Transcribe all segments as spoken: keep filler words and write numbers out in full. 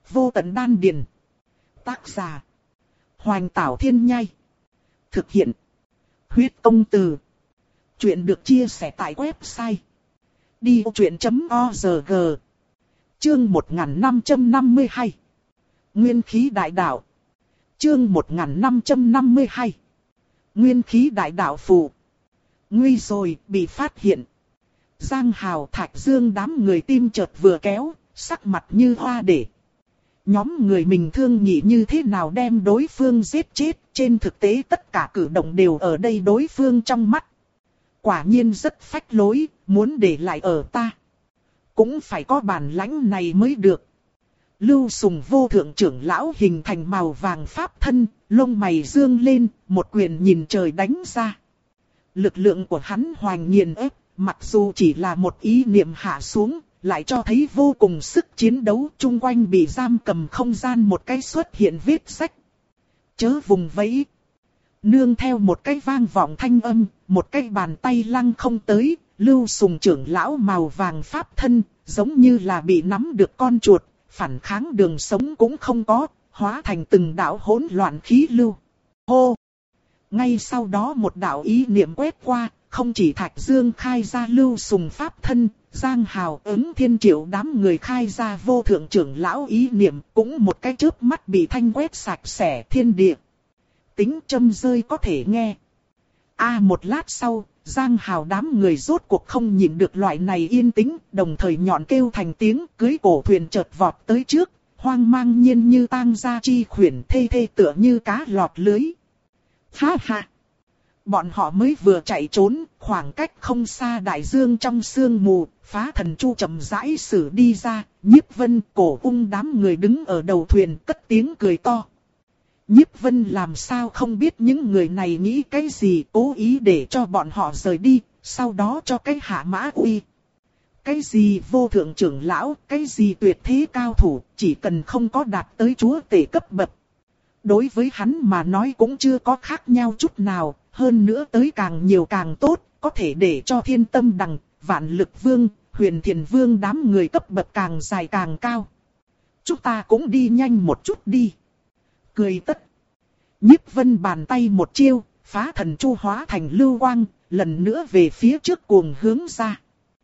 vô tận đan điền. Tác giả: Hoành Tảo Thiên Nhai. Thực hiện: Huyết Công Từ. Chuyện được chia sẻ tại website đi vô chuyện chấm org. Chương một nghìn năm trăm năm mươi hai. Nguyên khí đại đạo. Chương một nghìn năm trăm năm mươi hai. Nguyên khí đại đạo phù. Nguy rồi, bị phát hiện. Giang Hào, Thạch Dương đám người tim chợt vừa kéo, sắc mặt như hoa để. Nhóm người mình thương nghị như thế nào đem đối phương giết chết, trên thực tế tất cả cử động đều ở đây đối phương trong mắt. Quả nhiên rất phách lối, muốn để lại ở ta. Cũng phải có bản lãnh này mới được. Lưu Sùng vô thượng trưởng lão hình thành màu vàng pháp thân, lông mày dương lên, một quyền nhìn trời đánh ra. Lực lượng của hắn hoành nghiền ép, mặc dù chỉ là một ý niệm hạ xuống, lại cho thấy vô cùng sức chiến đấu. Chung quanh bị giam cầm không gian một cái xuất hiện vết sách. Chớ vùng vẫy. Nương theo một cái vang vọng thanh âm, một cái bàn tay lăng không tới, Lưu Sùng trưởng lão màu vàng pháp thân, giống như là bị nắm được con chuột, phản kháng đường sống cũng không có, hóa thành từng đạo hỗn loạn khí lưu. Hô! Ngay sau đó một đạo ý niệm quét qua, không chỉ Thạch Dương khai ra Lưu Sùng pháp thân, Giang Hào, Ứng Thiên Triệu đám người khai ra vô thượng trưởng lão ý niệm, cũng một cái chớp mắt bị thanh quét sạch sẽ thiên địa. Tính châm rơi có thể nghe. A à, một lát sau, Giang Hào đám người rốt cuộc không nhịn được loại này yên tĩnh, đồng thời nhọn kêu thành tiếng, cưới cổ thuyền chợt vọt tới trước, hoang mang nhiên như tang gia chi khuyển, thê thê tựa như cá lọt lưới. Ha ha! Bọn họ mới vừa chạy trốn, khoảng cách không xa đại dương trong sương mù, Phá Thần Chu chậm rãi xử đi ra, Nhiếp Vân, Cổ Ung đám người đứng ở đầu thuyền cất tiếng cười to. Nhiếp Vân làm sao không biết những người này nghĩ cái gì, cố ý để cho bọn họ rời đi, sau đó cho cái hạ mã uy. Cái gì vô thượng trưởng lão, cái gì tuyệt thế cao thủ, chỉ cần không có đạt tới chúa tể cấp bậc. Đối với hắn mà nói cũng chưa có khác nhau chút nào, hơn nữa tới càng nhiều càng tốt, có thể để cho Thiên Tâm Đằng, Vạn Lực Vương, Huyền Thiền Vương đám người cấp bậc càng dài càng cao. Chúng ta cũng đi nhanh một chút đi. Cười tất. Nhiếp Vân bàn tay một chiêu, Phá Thần Chu hóa thành lưu quang, lần nữa về phía trước cuồng hướng ra.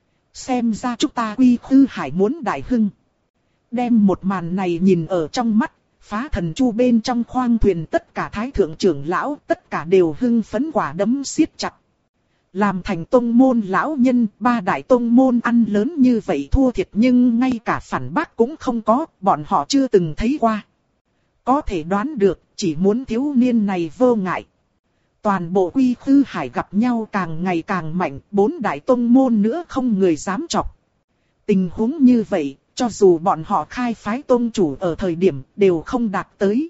Xem ra chúng ta Quy Khư Hải muốn đại hưng. Đem một màn này nhìn ở trong mắt, Phá Thần Chu bên trong khoang thuyền tất cả thái thượng trưởng lão, tất cả đều hưng phấn quả đấm siết chặt. Làm thành tông môn lão nhân, ba đại tông môn ăn lớn như vậy thua thiệt nhưng ngay cả phản bác cũng không có, bọn họ chưa từng thấy qua. Có thể đoán được, chỉ muốn thiếu niên này vô ngại. Toàn bộ Quy Khư Hải gặp nhau càng ngày càng mạnh, bốn đại tông môn nữa không người dám chọc. Tình huống như vậy, cho dù bọn họ khai phái tông chủ ở thời điểm đều không đạt tới.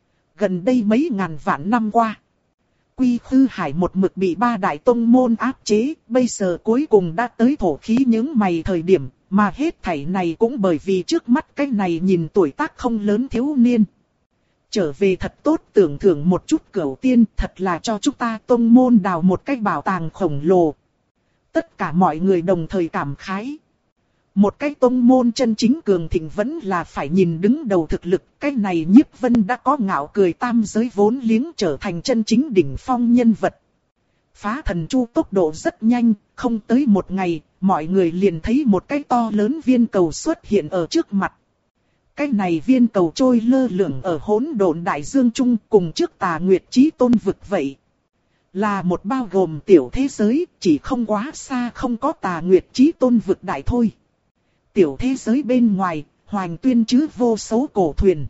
Gần đây mấy ngàn vạn năm qua, Quy Khư Hải một mực bị ba đại tông môn áp chế, bây giờ cuối cùng đã tới thổ khí những mày thời điểm, mà hết thảy này cũng bởi vì trước mắt cái này nhìn tuổi tác không lớn thiếu niên. Trở về thật tốt tưởng thưởng một chút cửu tiên, thật là cho chúng ta tông môn đào một cái bảo tàng khổng lồ. Tất cả mọi người đồng thời cảm khái. Một cái tông môn chân chính cường thịnh vẫn là phải nhìn đứng đầu thực lực. Cái này Nhiếp Vân đã có ngạo cười tam giới vốn liếng trở thành chân chính đỉnh phong nhân vật. Phá Thần Chu tốc độ rất nhanh, không tới một ngày, mọi người liền thấy một cái to lớn viên cầu xuất hiện ở trước mặt. Cái này viên cầu trôi lơ lửng ở hỗn độn đại dương trung cùng trước Tà Nguyệt Chí Tôn vực vậy. Là một bao gồm tiểu thế giới, chỉ không quá xa không có Tà Nguyệt Chí Tôn vực đại thôi. Tiểu thế giới bên ngoài, hoành tuyên chứ vô số cổ thuyền.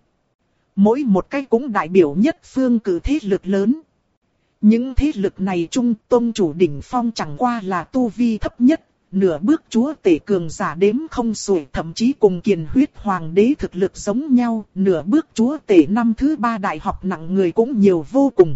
Mỗi một cái cũng đại biểu nhất phương cử thế lực lớn. Những thế lực này trung tông chủ đỉnh phong chẳng qua là tu vi thấp nhất. Nửa bước chúa tể cường giả đếm không xuể, thậm chí cùng Kiền Huyết Hoàng đế thực lực giống nhau, nửa bước chúa tể năm thứ ba đại học nặng người cũng nhiều vô cùng.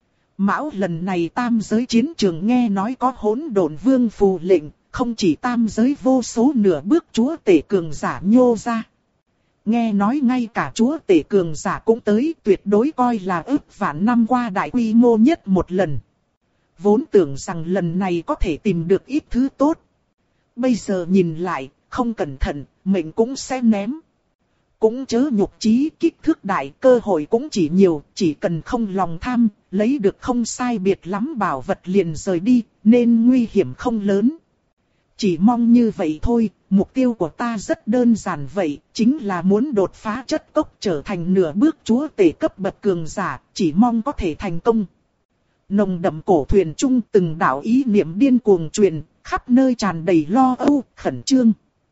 Mão lần này tam giới chiến trường nghe nói có hỗn độn vương phù lệnh, không chỉ tam giới vô số nửa bước chúa tể cường giả nhô ra. Nghe nói ngay cả chúa tể cường giả cũng tới, tuyệt đối coi là ước vạn năm qua đại quy mô nhất một lần. Vốn tưởng rằng lần này có thể tìm được ít thứ tốt. Bây giờ nhìn lại, không cẩn thận, mệnh cũng sẽ ném. cũng chớ nhục chí, kích thước đại, cơ hội cũng chỉ nhiều, chỉ cần không lòng tham, lấy được không sai biệt lắm bảo vật liền rời đi, nên nguy hiểm không lớn. Chỉ mong như vậy thôi, mục tiêu của ta rất đơn giản vậy, chính là muốn đột phá chất cốc trở thành nửa bước chúa tể cấp bậc cường giả, chỉ mong có thể thành công. Nồng đậm cổ thuyền trung từng đạo ý niệm điên cuồng truyền, khắp nơi tràn đầy lo âu, khẩn trương.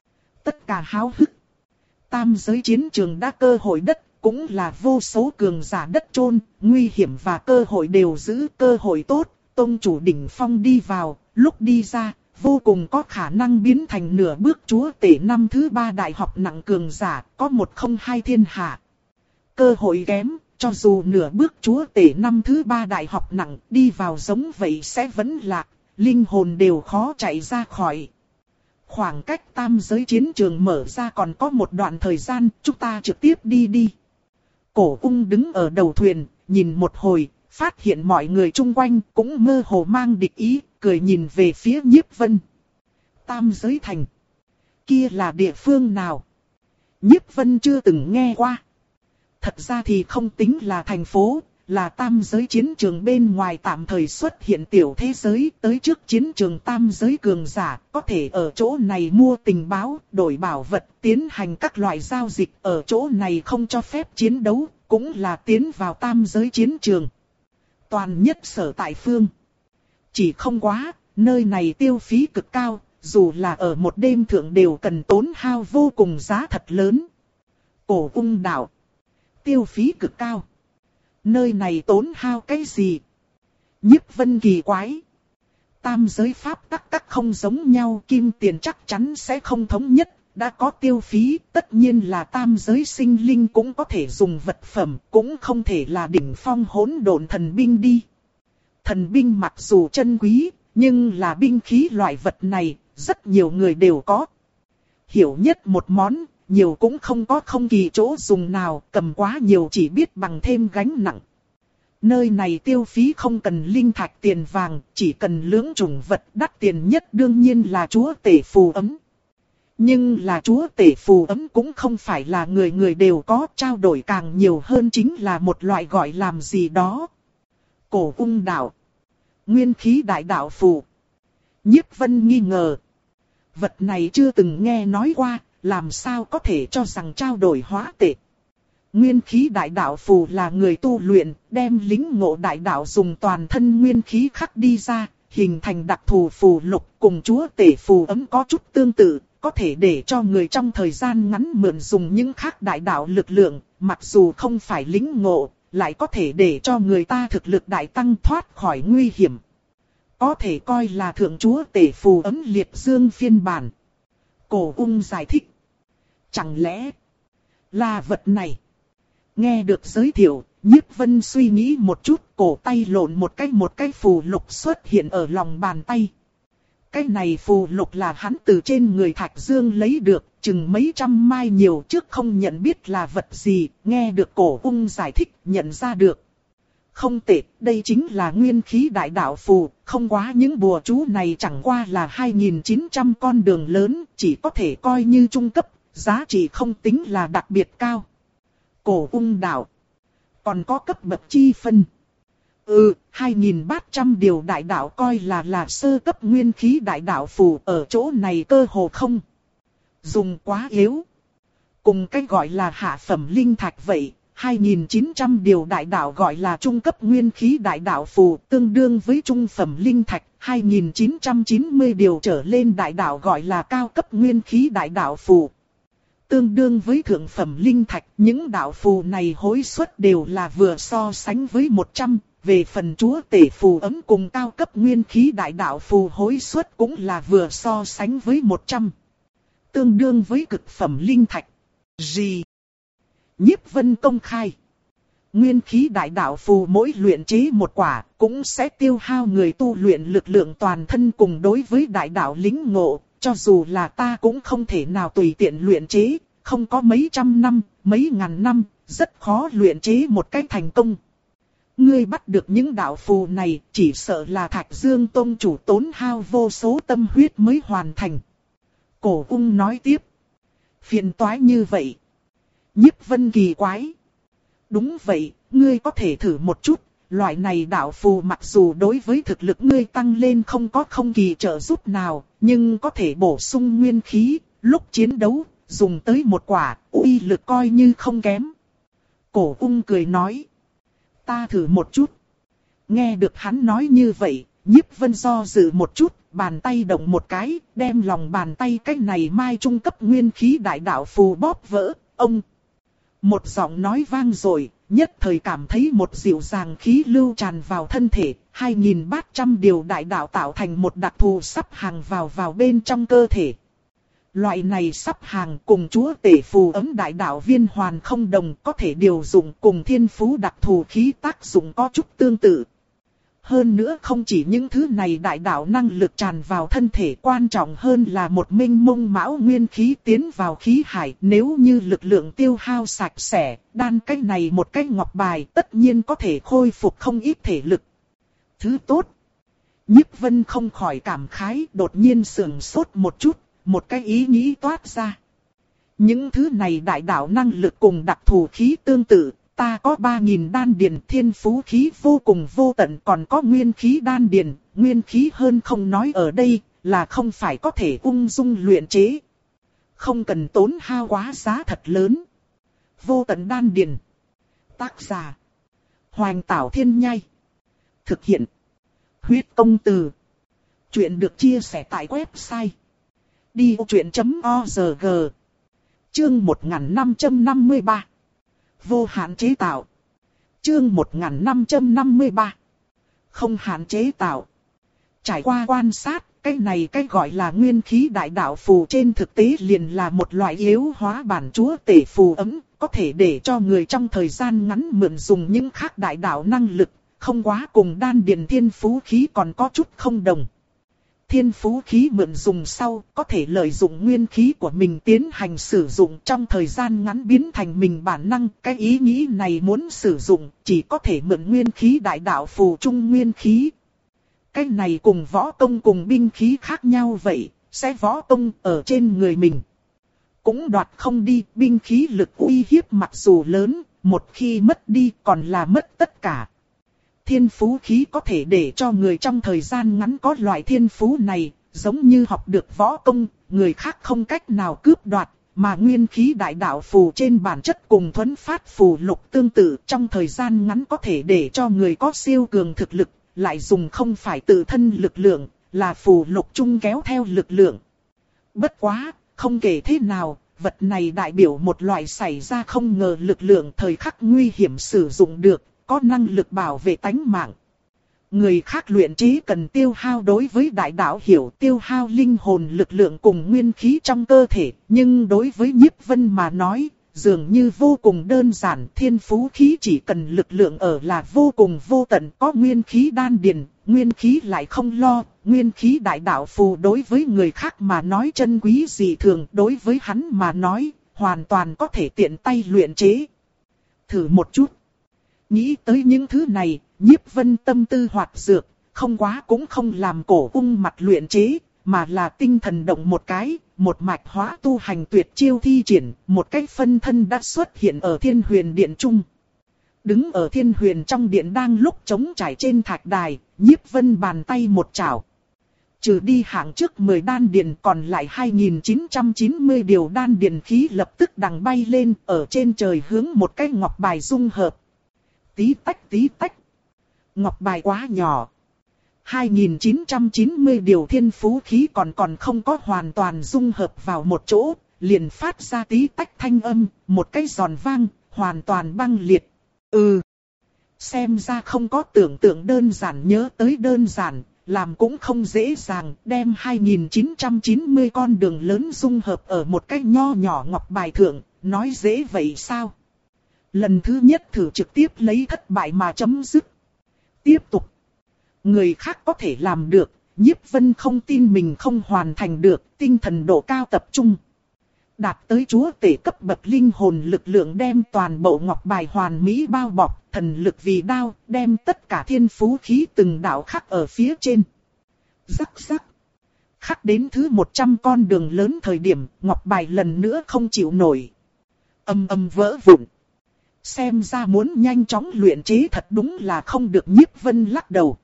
Tất cả háo hức. Tam giới chiến trường đã cơ hội đất, cũng là vô số cường giả đất chôn, nguy hiểm và cơ hội đều giữ cơ hội tốt. Tông chủ đỉnh phong đi vào, lúc đi ra, vô cùng có khả năng biến thành nửa bước chúa tể năm thứ ba đại học nặng cường giả, có một không hai thiên hạ. Cơ hội kém, cho dù nửa bước chúa tể năm thứ ba đại học nặng đi vào giống vậy sẽ vẫn lạc, linh hồn đều khó chạy ra khỏi. Khoảng cách tam giới chiến trường mở ra còn có một đoạn thời gian, chúng ta trực tiếp đi đi. Cổ ung đứng ở đầu thuyền, nhìn một hồi, phát hiện mọi người chung quanh cũng mơ hồ mang địch ý, cười nhìn về phía Nhiếp Vân. Tam giới thành. Kia là địa phương nào? Nhiếp Vân chưa từng nghe qua. Thật ra thì không tính là thành phố, là tam giới chiến trường bên ngoài tạm thời xuất hiện tiểu thế giới, tới trước chiến trường tam giới cường giả, có thể ở chỗ này mua tình báo, đổi bảo vật, tiến hành các loại giao dịch, ở chỗ này không cho phép chiến đấu, cũng là tiến vào tam giới chiến trường. Toàn nhất sở tại phương. Chỉ không quá, nơi này tiêu phí cực cao, dù là ở một đêm thượng đều cần tốn hao vô cùng giá thật lớn. Cổ ung đảo. Tiêu phí cực cao. Nơi này tốn hao cái gì? Nhiếp Vân kỳ quái. Tam giới pháp tắc các không giống nhau, kim tiền chắc chắn sẽ không thống nhất. Đã có tiêu phí, tất nhiên là tam giới sinh linh cũng có thể dùng vật phẩm, cũng không thể là đỉnh phong hỗn độn thần binh đi. Thần binh mặc dù chân quý, nhưng là binh khí loại vật này, rất nhiều người đều có. Hiểu nhất một món, nhiều cũng không có không kỳ chỗ dùng nào, cầm quá nhiều chỉ biết bằng thêm gánh nặng. Nơi này tiêu phí không cần linh thạch tiền vàng, chỉ cần lưỡng chủng vật đắt tiền nhất đương nhiên là chúa tể phù ấm. Nhưng là chúa tể phù ấm cũng không phải là người người đều có, trao đổi càng nhiều hơn chính là một loại gọi làm gì đó. Cổ ung đạo. Nguyên khí đại đạo phù. Nhiếp Vân nghi ngờ. Vật này chưa từng nghe nói qua, làm sao có thể cho rằng trao đổi hóa tệ. Nguyên khí đại đạo phù là người tu luyện, đem lính ngộ đại đạo dùng toàn thân nguyên khí khắc đi ra, hình thành đặc thù phù lục cùng chúa tể phù ấm có chút tương tự, có thể để cho người trong thời gian ngắn mượn dùng những khác đại đạo lực lượng, mặc dù không phải lính ngộ, lại có thể để cho người ta thực lực đại tăng thoát khỏi nguy hiểm. Có thể coi là thượng chúa tể phù ấm liệt dương phiên bản. Cổ ung giải thích. Chẳng lẽ là vật này? Nghe được giới thiệu, Nhiếp Vân suy nghĩ một chút, cổ tay lộn một cái một cái phù lục xuất hiện ở lòng bàn tay. Cái này phù lục là hắn từ trên người Thạch Dương lấy được, chừng mấy trăm mai nhiều trước không nhận biết là vật gì, nghe được cổ ung giải thích, nhận ra được. Không tệ, đây chính là nguyên khí đại đạo phù, không quá những bùa chú này chẳng qua là hai nghìn chín trăm con đường lớn, chỉ có thể coi như trung cấp, giá trị không tính là đặc biệt cao. Cổ ung đạo. Còn có cấp bậc chi phân. Ừ, hai nghìn ba trăm điều đại đạo coi là là sơ cấp nguyên khí đại đạo phù, ở chỗ này cơ hồ không dùng, quá yếu. Cùng cách gọi là hạ phẩm linh thạch vậy, hai nghìn chín trăm điều đại đạo gọi là trung cấp nguyên khí đại đạo phù, tương đương với trung phẩm linh thạch, hai nghìn chín trăm chín mươi điều trở lên đại đạo gọi là cao cấp nguyên khí đại đạo phù. Tương đương với thượng phẩm linh thạch, những đạo phù này hối suất đều là vừa so sánh với một trăm, về phần chúa tể phù ấm cùng cao cấp nguyên khí đại đạo phù hối suất cũng là vừa so sánh với một trăm. Tương đương với cực phẩm linh thạch. Gì? Nhiếp Vân công khai. Nguyên khí đại đạo phù mỗi luyện chế một quả, cũng sẽ tiêu hao người tu luyện lực lượng toàn thân cùng đối với đại đạo lính ngộ. Cho dù là ta cũng không thể nào tùy tiện luyện chế, không có mấy trăm năm, mấy ngàn năm, rất khó luyện chế một cách thành công. Ngươi bắt được những đạo phù này, chỉ sợ là Thạch Dương Tông chủ tốn hao vô số tâm huyết mới hoàn thành. Cổ ung nói tiếp. Phiền toái như vậy. Nhiếp Vân kỳ quái. Đúng vậy, ngươi có thể thử một chút. Loại này đạo phù mặc dù đối với thực lực ngươi tăng lên không có không kỳ trợ giúp nào, nhưng có thể bổ sung nguyên khí, lúc chiến đấu, dùng tới một quả, uy lực coi như không kém. Cổ Ung cười nói. Ta thử một chút. Nghe được hắn nói như vậy, Nhiếp Vân do dự một chút, bàn tay động một cái, đem lòng bàn tay cái này mai trung cấp nguyên khí đại đạo phù bóp vỡ, ông. Một giọng nói vang rồi, nhất thời cảm thấy một dịu dàng khí lưu tràn vào thân thể, hai nghìn bát trăm điều đại đạo tạo thành một đặc thù sắp hàng vào vào bên trong cơ thể. Loại này sắp hàng cùng chúa tể phù ấm đại đạo viên hoàn không đồng, có thể điều dụng cùng thiên phú đặc thù khí tác dụng có chút tương tự. Hơn nữa không chỉ những thứ này đại đạo năng lực tràn vào thân thể, quan trọng hơn là một minh mông mão nguyên khí tiến vào khí hải. Nếu như lực lượng tiêu hao sạch sẽ, đan cái này một cái ngọc bài tất nhiên có thể khôi phục không ít thể lực. Thứ tốt. Nhiếp Vân không khỏi cảm khái, đột nhiên sườn sốt một chút, một cái ý nghĩ toát ra. Những thứ này đại đạo năng lực cùng đặc thù khí tương tự. Ta có ba nghìn đan điền, thiên phú khí vô cùng vô tận, còn có nguyên khí đan điền, nguyên khí hơn không nói ở đây, là không phải có thể ung dung luyện chế. Không cần tốn hao quá giá thật lớn. Vô tận đan điền. Tác giả. Hoành Tảo Thiên Nhai. Thực hiện. Huyết Công Từ. Chuyện được chia sẻ tại website. đi ô chuyện chấm o rờ giê. Chương một nghìn năm trăm năm mươi ba. Vô hạn chế tạo. Chương một nghìn năm trăm năm mươi ba. Không hạn chế tạo. Trải qua quan sát, cái này cái gọi là nguyên khí đại đạo phù trên thực tế liền là một loại yếu hóa bản chúa tể phù ấm, có thể để cho người trong thời gian ngắn mượn dùng những khác đại đạo năng lực, không quá cùng đan điền thiên phú khí còn có chút không đồng. Thiên phú khí mượn dùng sau, có thể lợi dụng nguyên khí của mình tiến hành sử dụng trong thời gian ngắn biến thành mình bản năng. Cái ý nghĩ này muốn sử dụng, chỉ có thể mượn nguyên khí đại đạo phù trung nguyên khí. Cái này cùng võ công cùng binh khí khác nhau vậy, sẽ võ công ở trên người mình. Cũng đoạt không đi, binh khí lực uy hiếp mặc dù lớn, một khi mất đi còn là mất tất cả. Thiên phú khí có thể để cho người trong thời gian ngắn có loại thiên phú này, giống như học được võ công, người khác không cách nào cướp đoạt, mà nguyên khí đại đạo phù trên bản chất cùng thuấn phát phù lục tương tự, trong thời gian ngắn có thể để cho người có siêu cường thực lực, lại dùng không phải tự thân lực lượng, là phù lục chung kéo theo lực lượng. Bất quá, không kể thế nào, vật này đại biểu một loại xảy ra không ngờ lực lượng thời khắc nguy hiểm sử dụng được. Có năng lực bảo vệ tánh mạng. Người khác luyện chế cần tiêu hao đối với đại đạo hiểu tiêu hao linh hồn lực lượng cùng nguyên khí trong cơ thể. Nhưng đối với Nhiếp Vân mà nói, dường như vô cùng đơn giản. Thiên phú khí chỉ cần lực lượng ở là vô cùng vô tận. Có nguyên khí đan điền, nguyên khí lại không lo. Nguyên khí đại đạo phù đối với người khác mà nói chân quý dị thường. Đối với hắn mà nói, hoàn toàn có thể tiện tay luyện chế. Thử một chút. Nghĩ tới những thứ này, Nhiếp Vân tâm tư hoạt dược, không quá cũng không làm Cổ Ung mặt luyện chế, mà là tinh thần động một cái, một mạch hóa tu hành tuyệt chiêu thi triển, một cái phân thân đã xuất hiện ở Thiên Huyền Điện trung. Đứng ở Thiên Huyền trong điện đang lúc trống trải trên thạch đài, Nhiếp Vân bàn tay một chảo. Trừ đi hạng trước mười đan điền còn lại hai nghìn chín trăm chín mươi điều đan điền khí lập tức đằng bay lên ở trên trời hướng một cái ngọc bài dung hợp. Tí tách tí tách. Ngọc bài quá nhỏ. hai nghìn chín trăm chín mươi điều thiên phú khí còn còn không có hoàn toàn dung hợp vào một chỗ, liền phát ra tí tách thanh âm, một cái giòn vang, hoàn toàn băng liệt. Ừ. Xem ra không có tưởng tượng đơn giản, nhớ tới đơn giản, làm cũng không dễ dàng, đem hai nghìn chín trăm chín mươi con đường lớn dung hợp ở một cái nho nhỏ ngọc bài thượng, nói dễ vậy sao? Lần thứ nhất thử trực tiếp lấy thất bại mà chấm dứt. Tiếp tục. Người khác có thể làm được, Nhiếp Vân không tin mình không hoàn thành được, tinh thần độ cao tập trung. Đạt tới chúa tể cấp bậc linh hồn lực lượng đem toàn bộ ngọc bài hoàn mỹ bao bọc, thần lực vì đao, đem tất cả thiên phú khí từng đạo khắc ở phía trên. Rắc rắc. Khắc đến thứ một trăm con đường lớn thời điểm, ngọc bài lần nữa không chịu nổi. ầm ầm vỡ vụn. Xem ra muốn nhanh chóng luyện chế thật đúng là không được. Nhiếp Vân lắc đầu.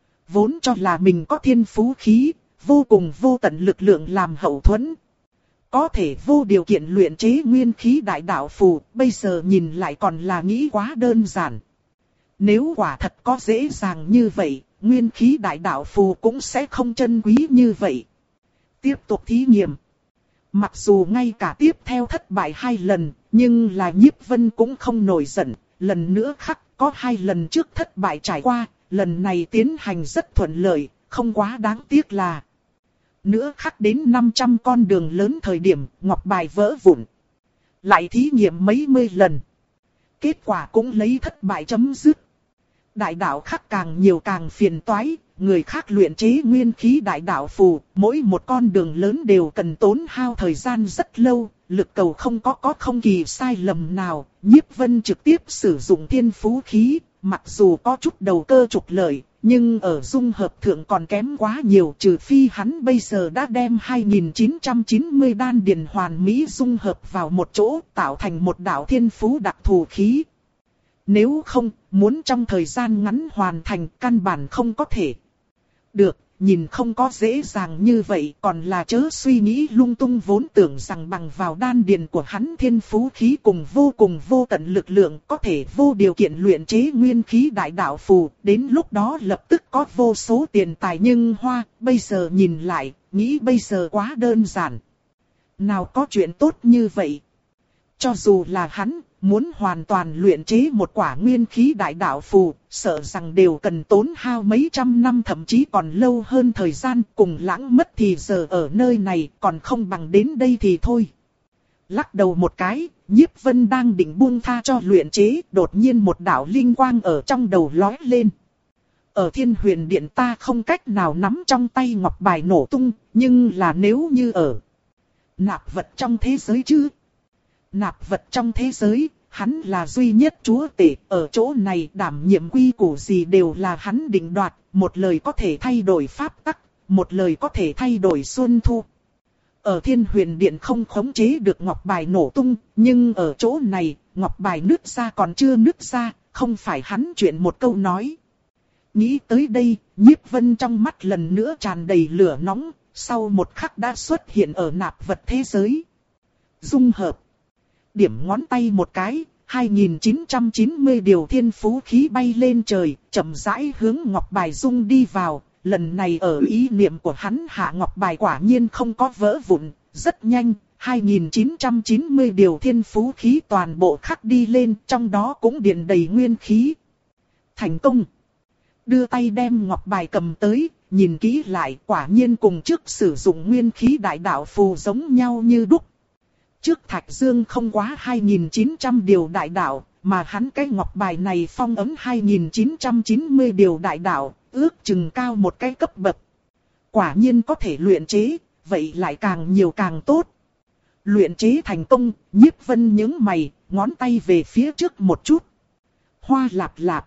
Vốn cho là mình có thiên phú khí, vô cùng vô tận lực lượng làm hậu thuẫn. Có thể vô điều kiện luyện chế nguyên khí đại đạo phù, bây giờ nhìn lại còn là nghĩ quá đơn giản. Nếu quả thật có dễ dàng như vậy, nguyên khí đại đạo phù cũng sẽ không trân quý như vậy. Tiếp tục thí nghiệm. Mặc dù ngay cả tiếp theo thất bại hai lần, nhưng là Nhiếp Vân cũng không nổi giận. Lần nữa khắc có hai lần trước thất bại trải qua, lần này tiến hành rất thuận lợi, không quá đáng tiếc là. Nữa khắc đến năm trăm con đường lớn thời điểm, ngọc bài vỡ vụn. Lại thí nghiệm mấy mươi lần. Kết quả cũng lấy thất bại chấm dứt. Đại đạo khắc càng nhiều càng phiền toái, người khác luyện chế nguyên khí đại đạo phù, mỗi một con đường lớn đều cần tốn hao thời gian rất lâu, lực cầu không có có không kỳ sai lầm nào. Nhiếp Vân trực tiếp sử dụng thiên phú khí, mặc dù có chút đầu cơ trục lợi, nhưng ở dung hợp thượng còn kém quá nhiều, trừ phi hắn bây giờ đã đem hai nghìn chín trăm chín mươi đan điền hoàn mỹ dung hợp vào một chỗ, tạo thành một đạo thiên phú đặc thù khí. Nếu không, muốn trong thời gian ngắn hoàn thành căn bản không có thể. Được, nhìn không có dễ dàng như vậy, còn là chớ suy nghĩ lung tung, vốn tưởng rằng bằng vào đan điền của hắn thiên phú khí cùng vô cùng vô tận lực lượng có thể vô điều kiện luyện chế nguyên khí đại đạo phù, đến lúc đó lập tức có vô số tiền tài nhưng hoa, bây giờ nhìn lại, nghĩ bây giờ quá đơn giản. Nào có chuyện tốt như vậy. Cho dù là hắn, muốn hoàn toàn luyện chế một quả nguyên khí đại đạo phù, sợ rằng đều cần tốn hao mấy trăm năm thậm chí còn lâu hơn thời gian, cùng lãng mất thì giờ ở nơi này còn không bằng đến đây thì thôi. Lắc đầu một cái, Nhiếp Vân đang định buông tha cho luyện chế, đột nhiên một đạo linh quang ở trong đầu lóe lên. Ở Thiên Huyền Điện ta không cách nào nắm trong tay ngọc bài nổ tung, nhưng là nếu như ở nạp vật trong thế giới chứ? Nạp vật trong thế giới, hắn là duy nhất chúa tể, ở chỗ này đảm nhiệm quy củ gì đều là hắn định đoạt, một lời có thể thay đổi pháp tắc, một lời có thể thay đổi xuân thu. Ở Thiên Huyền Điện không khống chế được ngọc bài nổ tung, nhưng ở chỗ này, ngọc bài nứt ra còn chưa nứt ra, không phải hắn chuyện một câu nói. Nghĩ tới đây, Nhiếp Vân trong mắt lần nữa tràn đầy lửa nóng, sau một khắc đã xuất hiện ở nạp vật thế giới. Dung hợp. Điểm ngón tay một cái, hai nghìn chín trăm chín mươi điều thiên phú khí bay lên trời, chậm rãi hướng ngọc bài dung đi vào. Lần này ở ý niệm của hắn hạ ngọc bài quả nhiên không có vỡ vụn, rất nhanh, hai nghìn chín trăm chín mươi điều thiên phú khí toàn bộ khắc đi lên, trong đó cũng điền đầy nguyên khí. Thành công! Đưa tay đem ngọc bài cầm tới, nhìn kỹ lại quả nhiên cùng trước sử dụng nguyên khí đại đạo phù giống nhau như đúc. Trước Thạch Dương không quá hai nghìn chín trăm điều đại đạo, mà hắn cái ngọc bài này phong ấn hai nghìn chín trăm chín mươi điều đại đạo, ước chừng cao một cái cấp bậc. Quả nhiên có thể luyện chế, vậy lại càng nhiều càng tốt. Luyện chế thành công, Nhiếp Vân nhướng mày, ngón tay về phía trước một chút. Hoa lạp lạp.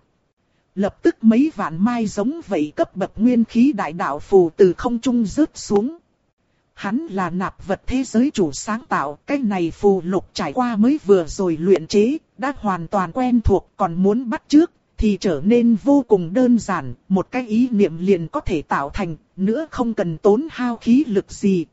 Lập tức mấy vạn mai giống vậy cấp bậc nguyên khí đại đạo phù từ không trung rớt xuống. Hắn là nạp vật thế giới chủ sáng tạo, cái này phù lục trải qua mới vừa rồi luyện chế, đã hoàn toàn quen thuộc, còn muốn bắt chước thì trở nên vô cùng đơn giản, một cái ý niệm liền có thể tạo thành, nữa không cần tốn hao khí lực gì.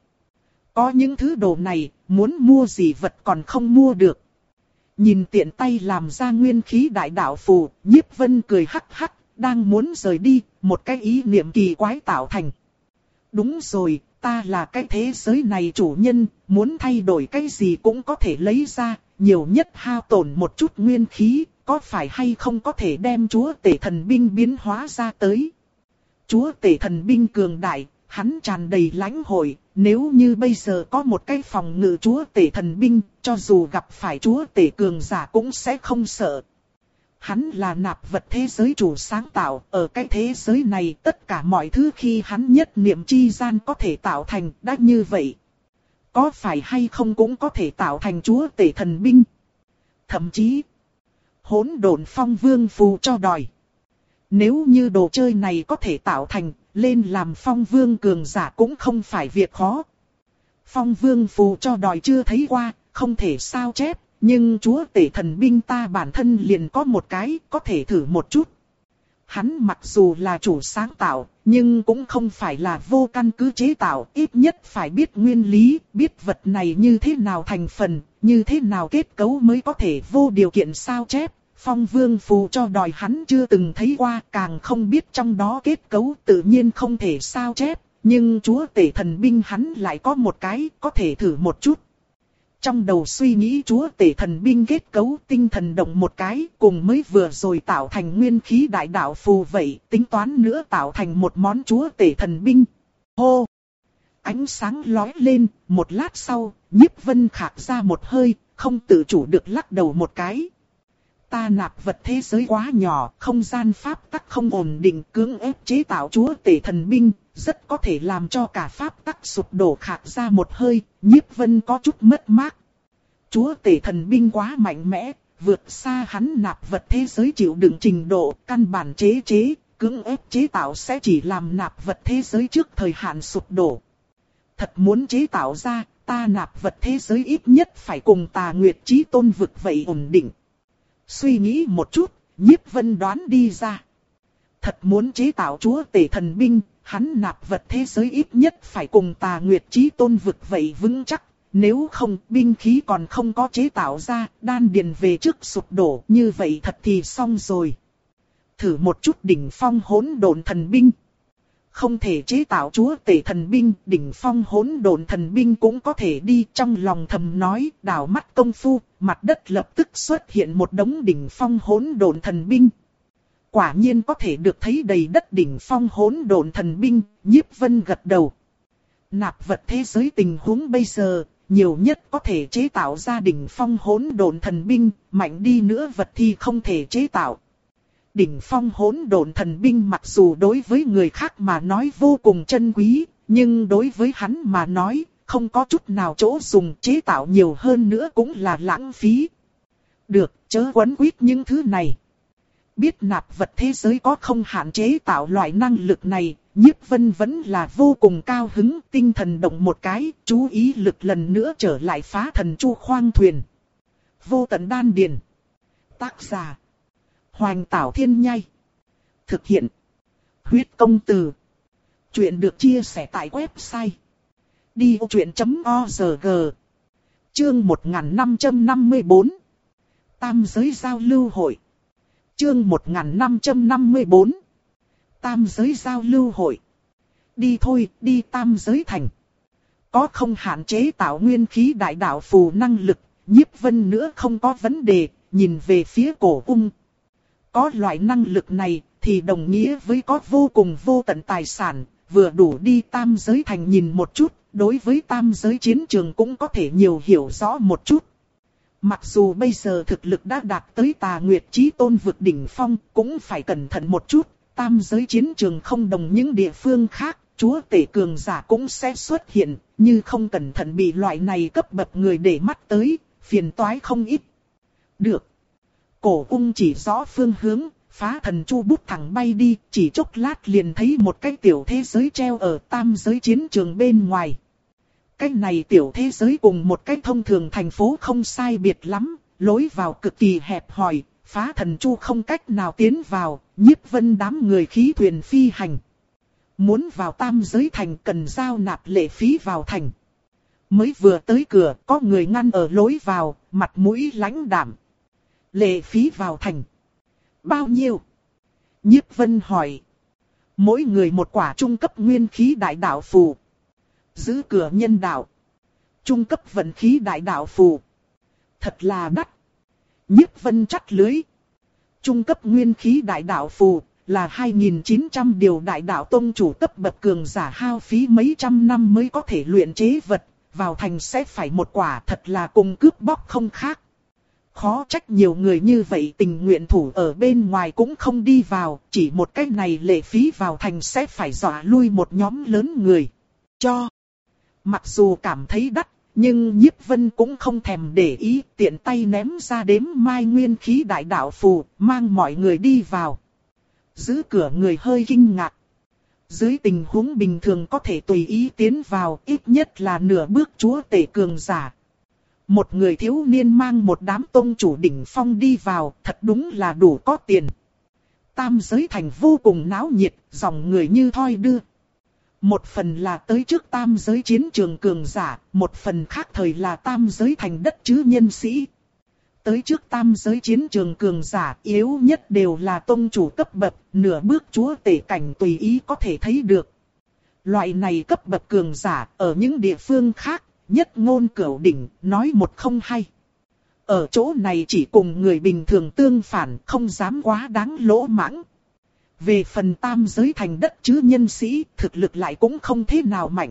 Có những thứ đồ này, muốn mua gì vật còn không mua được. Nhìn tiện tay làm ra nguyên khí đại đạo phù, Nhiếp Vân cười hắc hắc, đang muốn rời đi, một cái ý niệm kỳ quái tạo thành. Đúng rồi, ta là cái thế giới này chủ nhân, muốn thay đổi cái gì cũng có thể lấy ra, nhiều nhất hao tổn một chút nguyên khí, có phải hay không có thể đem chúa tể thần binh biến hóa ra tới. Chúa tể thần binh cường đại, hắn tràn đầy lãnh hội, nếu như bây giờ có một cái phòng ngự chúa tể thần binh, cho dù gặp phải chúa tể cường giả cũng sẽ không sợ. Hắn là nạp vật thế giới chủ sáng tạo, ở cái thế giới này tất cả mọi thứ khi hắn nhất niệm chi gian có thể tạo thành, đã như vậy. Có phải hay không cũng có thể tạo thành chúa tể thần binh. Thậm chí, hỗn độn phong vương phù cho đòi. Nếu như đồ chơi này có thể tạo thành, lên làm phong vương cường giả cũng không phải việc khó. Phong vương phù cho đòi chưa thấy qua, không thể sao chép, nhưng chúa tể thần binh ta bản thân liền có một cái, có thể thử một chút. Hắn mặc dù là chủ sáng tạo, nhưng cũng không phải là vô căn cứ chế tạo, ít nhất phải biết nguyên lý, biết vật này như thế nào thành phần, như thế nào kết cấu mới có thể vô điều kiện sao chép. Phong vương phù cho đòi hắn chưa từng thấy qua, càng không biết trong đó kết cấu, tự nhiên không thể sao chép, nhưng chúa tể thần binh hắn lại có một cái, có thể thử một chút. Trong đầu suy nghĩ chúa tể thần binh kết cấu, tinh thần động một cái, cùng mới vừa rồi tạo thành nguyên khí đại đạo phù vậy, tính toán nữa tạo thành một món chúa tể thần binh. Hô! Ánh sáng lóe lên, một lát sau, Nhiếp Vân khạc ra một hơi, không tự chủ được lắc đầu một cái. Ta nạp vật thế giới quá nhỏ, không gian pháp tắc không ổn định, cưỡng ép chế tạo chúa tể thần binh, rất có thể làm cho cả pháp tắc sụp đổ. Khạc ra một hơi, Nhiếp Vân có chút mất mát. Chúa tể thần binh quá mạnh mẽ, vượt xa hắn nạp vật thế giới chịu đựng trình độ, căn bản chế chế, cưỡng ép chế tạo sẽ chỉ làm nạp vật thế giới trước thời hạn sụp đổ. Thật muốn chế tạo ra, ta nạp vật thế giới ít nhất phải cùng Tà Nguyệt Chí Tôn vực vậy ổn định. Suy nghĩ một chút, Nhiếp Vân đoán đi ra. Thật muốn chế tạo chúa tể thần binh, hắn nạp vật thế giới ít nhất phải cùng Tà Nguyệt Chí Tôn vực vậy vững chắc. Nếu không, binh khí còn không có chế tạo ra, đan điền về trước sụp đổ, như vậy thật thì xong rồi. Thử một chút đỉnh phong hỗn độn thần binh. Không thể chế tạo chúa tể thần binh, đỉnh phong hỗn độn thần binh cũng có thể đi. Trong lòng thầm nói, đảo mắt công phu, mặt đất lập tức xuất hiện một đống đỉnh phong hỗn độn thần binh. Quả nhiên có thể được thấy đầy đất đỉnh phong hỗn độn thần binh, Nhiếp Vân gật đầu. Nạp vật thế giới tình huống bây giờ, nhiều nhất có thể chế tạo ra đỉnh phong hỗn độn thần binh, mạnh đi nữa vật thì không thể chế tạo. Đỉnh phong hỗn độn thần binh mặc dù đối với người khác mà nói vô cùng chân quý, nhưng đối với hắn mà nói, không có chút nào chỗ dùng, chế tạo nhiều hơn nữa cũng là lãng phí. Được, chớ quấn quýt những thứ này. Biết nạp vật thế giới có không hạn chế tạo loại năng lực này, Nhiếp Vân vẫn là vô cùng cao hứng, tinh thần động một cái, chú ý lực lần nữa trở lại phá thần chu khoang thuyền. Vô tận đan điền. Tác giả: Hoành Tảo Thiên Nhai. Thực hiện: Huyết Công Từ. Chuyện được chia sẻ tại website đi ô chuyện chấm org. Chương một nghìn năm trăm năm mươi bốn. Tam giới giao lưu hội. Chương một nghìn năm trăm năm mươi bốn. Tam giới giao lưu hội. Đi thôi, đi tam giới thành. Có không hạn chế tạo nguyên khí đại đạo phù năng lực, Nhiếp Vân nữa không có vấn đề, nhìn về phía Cổ Ung. Có loại năng lực này, thì đồng nghĩa với có vô cùng vô tận tài sản, vừa đủ đi tam giới thành nhìn một chút, đối với tam giới chiến trường cũng có thể nhiều hiểu rõ một chút. Mặc dù bây giờ thực lực đã đạt tới Tà Nguyệt Chí Tôn vực đỉnh phong, cũng phải cẩn thận một chút, tam giới chiến trường không đồng những địa phương khác, chúa tể cường giả cũng sẽ xuất hiện, như không cẩn thận bị loại này cấp bậc người để mắt tới, phiền toái không ít. Được. Cổ Ung chỉ rõ phương hướng, phá thần chu bút thẳng bay đi, chỉ chốc lát liền thấy một cái tiểu thế giới treo ở tam giới chiến trường bên ngoài. Cái này tiểu thế giới cùng một cái thông thường thành phố không sai biệt lắm, lối vào cực kỳ hẹp hòi, phá thần chu không cách nào tiến vào, Nhiếp Vân đám người khí thuyền phi hành. Muốn vào tam giới thành cần giao nạp lệ phí vào thành. Mới vừa tới cửa, có người ngăn ở lối vào, mặt mũi lãnh đạm. Lệ phí vào thành. Bao nhiêu? Nhiếp Vân hỏi. Mỗi người một quả trung cấp nguyên khí đại đạo phù. Giữ cửa nhân đạo. Trung cấp vận khí đại đạo phù. Thật là đắt. Nhiếp Vân chắt lưới. Trung cấp nguyên khí đại đạo phù là hai nghìn chín trăm điều đại đạo tông chủ cấp bậc cường giả hao phí mấy trăm năm mới có thể luyện chế vật. Vào thành sẽ phải một quả, thật là cùng cướp bóc không khác. Khó trách nhiều người như vậy tình nguyện thủ ở bên ngoài cũng không đi vào, chỉ một cái này lệ phí vào thành sẽ phải dọa lui một nhóm lớn người. Cho. Mặc dù cảm thấy đắt, nhưng Nhiếp Vân cũng không thèm để ý, tiện tay ném ra đếm mai nguyên khí đại đạo phù, mang mọi người đi vào. Giữ cửa người hơi kinh ngạc. Dưới tình huống bình thường có thể tùy ý tiến vào, ít nhất là nửa bước chúa tể cường giả. Một người thiếu niên mang một đám tông chủ đỉnh phong đi vào, thật đúng là đủ có tiền. Tam giới thành vô cùng náo nhiệt, dòng người như thoi đưa. Một phần là tới trước tam giới chiến trường cường giả, một phần khác thời là tam giới thành đất chứ nhân sĩ. Tới trước tam giới chiến trường cường giả, yếu nhất đều là tông chủ cấp bậc, nửa bước chúa tể cảnh tùy ý có thể thấy được. Loại này cấp bậc cường giả, ở những địa phương khác, nhất ngôn cửu đỉnh, nói một không hay. Ở chỗ này chỉ cùng người bình thường tương phản, không dám quá đáng lỗ mãng. Về phần tam giới thành đất chứ nhân sĩ, thực lực lại cũng không thế nào mạnh.